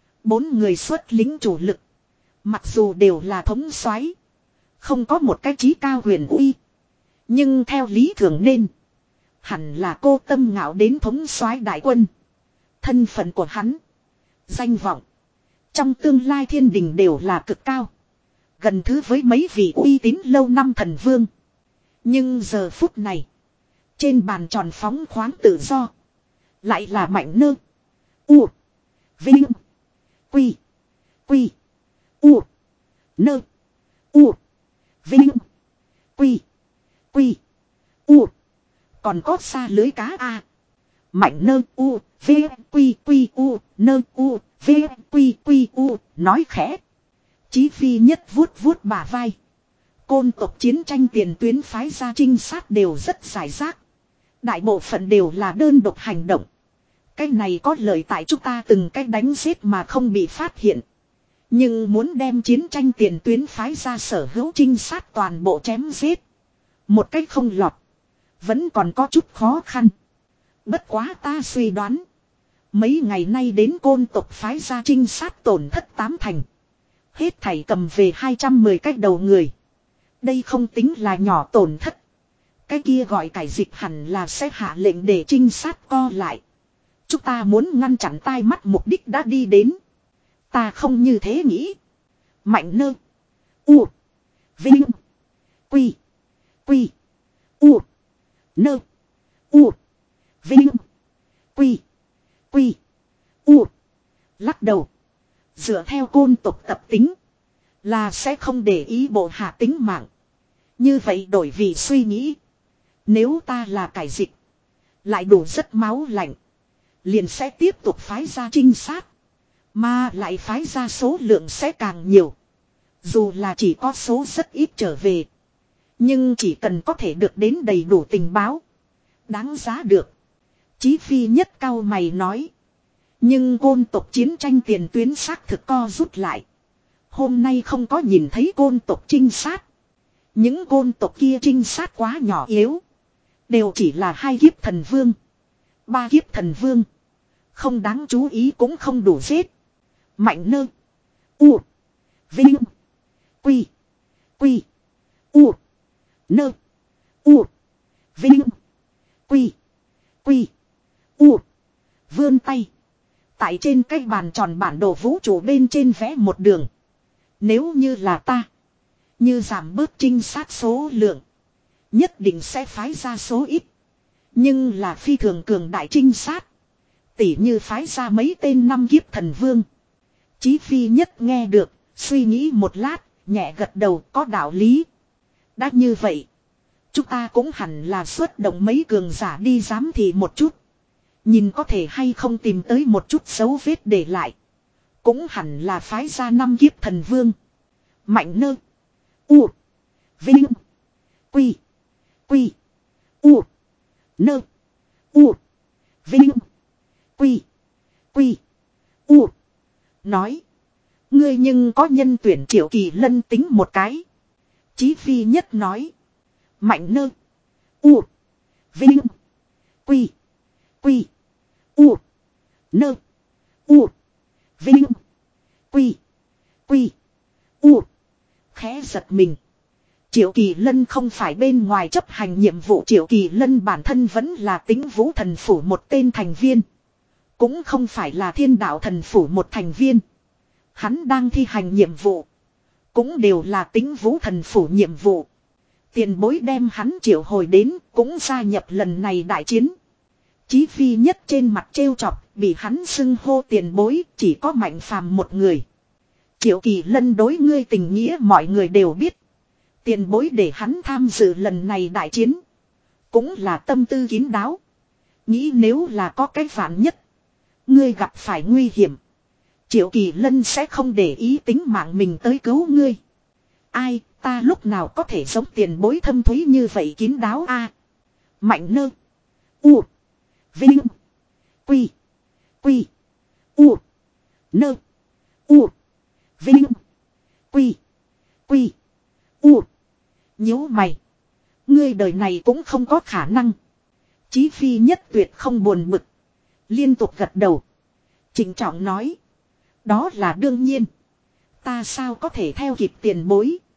Bốn người xuất lính chủ lực. Mặc dù đều là thống soái, không có một cái chí cao huyền uy. Nhưng theo lý thường nên. Hẳn là cô Tâm Ngạo đến thống soái đại quân. Thân phận của hắn. Danh vọng. Trong tương lai thiên đình đều là cực cao. Gần thứ với mấy vị uy tín lâu năm thần vương. Nhưng giờ phút này. Trên bàn tròn phóng khoáng tự do. Lại là Mạnh Nơ. U. Vinh. Quy. Quy. U. Nơ. U. Vinh. Quy. Quy. U. Còn có xa lưới cá A. Mạnh Nơ. U. V. Quy. Quy. U. Nơ. U. V. Quy. Quy. U. Nói khẽ. Chí phi nhất vuốt vuốt bả vai. Côn tộc chiến tranh tiền tuyến phái ra trinh sát đều rất giải rác. Đại bộ phận đều là đơn độc hành động. Cái này có lợi tại chúng ta từng cách đánh giết mà không bị phát hiện. Nhưng muốn đem chiến tranh tiền tuyến phái ra sở hữu trinh sát toàn bộ chém giết. Một cách không lọt. Vẫn còn có chút khó khăn. Bất quá ta suy đoán. Mấy ngày nay đến côn tộc phái ra trinh sát tổn thất tám thành. Hết thảy cầm về hai trăm mười cách đầu người. Đây không tính là nhỏ tổn thất. Cái kia gọi cải dịch hẳn là sẽ hạ lệnh để trinh sát co lại. Chúng ta muốn ngăn chặn tai mắt mục đích đã đi đến. Ta không như thế nghĩ. Mạnh Nơ. U. Vinh. Quy. Quy. U. Nơ. U. Vinh. Quy. Quy. U. Lắc đầu. Dựa theo côn tộc tập tính. Là sẽ không để ý bộ hạ tính mạng. Như vậy đổi vì suy nghĩ. Nếu ta là cải dịch. Lại đủ rất máu lạnh. Liền sẽ tiếp tục phái ra trinh sát. Mà lại phái ra số lượng sẽ càng nhiều. Dù là chỉ có số rất ít trở về. Nhưng chỉ cần có thể được đến đầy đủ tình báo. Đáng giá được. Chí Phi Nhất cau mày nói. Nhưng côn tộc chiến tranh tiền tuyến xác thực co rút lại. Hôm nay không có nhìn thấy côn tộc trinh sát. Những côn tộc kia trinh sát quá nhỏ yếu. Đều chỉ là hai kiếp thần vương. Ba kiếp thần vương. Không đáng chú ý cũng không đủ giết. Mạnh nơ. U. Vinh. Quy. Quy. U. Nơ. U. Vinh. Quy. Quy. U. Vươn tay. Tại trên cái bàn tròn bản đồ vũ trụ bên trên vẽ một đường. Nếu như là ta. Như giảm bớt trinh sát số lượng. Nhất định sẽ phái ra số ít. Nhưng là phi thường cường đại trinh sát. Tỉ như phái ra mấy tên năm kiếp thần vương. Chí Phi Nhất nghe được. Suy nghĩ một lát. Nhẹ gật đầu có đạo lý. Đã như vậy. Chúng ta cũng hẳn là xuất động mấy cường giả đi giám thị một chút. Nhìn có thể hay không tìm tới một chút dấu vết để lại. Cũng hẳn là phái ra năm kiếp thần vương. Mạnh nơ. U. Vinh. Quy. Quy. U. Nơ. U. Vinh. Quy. Quy. U. Nói. Ngươi nhưng có nhân tuyển Triệu Kỳ Lân tính một cái. Chí Phi Nhất nói. Mạnh nơ. U. Vinh. Quy. Quy. U. Nơ. U. Vinh. Quy. Quy. U. Khẽ giật mình. Triệu Kỳ Lân không phải bên ngoài chấp hành nhiệm vụ. Triệu Kỳ Lân bản thân vẫn là Tĩnh Vũ Thần Phủ một tên thành viên. Cũng không phải là Thiên Đạo Thần Phủ một thành viên. Hắn đang thi hành nhiệm vụ. Cũng đều là Tĩnh Vũ Thần Phủ nhiệm vụ. Tiền bối đem hắn triệu hồi đến cũng gia nhập lần này đại chiến. Chí Phi Nhất trên mặt trêu chọc, bị hắn xưng hô tiền bối, chỉ có Mạnh Phàm một người. Triệu Kỳ Lân đối ngươi tình nghĩa mọi người đều biết. Tiền bối để hắn tham dự lần này đại chiến. Cũng là tâm tư kín đáo. Nghĩ nếu là có cái vạn nhất. Ngươi gặp phải nguy hiểm. Triệu Kỳ Lân sẽ không để ý tính mạng mình tới cứu ngươi. Ai, ta lúc nào có thể giống tiền bối thâm thúy như vậy kín đáo a? À, Mạnh nơ. U. Vinh. Quy. Quy. U. Nơ. U. Vinh. Quy. Quy. U. Nhíu mày. Ngươi đời này cũng không có khả năng. Chí Phi Nhất tuyệt không buồn bực. Liên tục gật đầu. Trịnh trọng nói. Đó là đương nhiên. Ta sao có thể theo kịp tiền bối.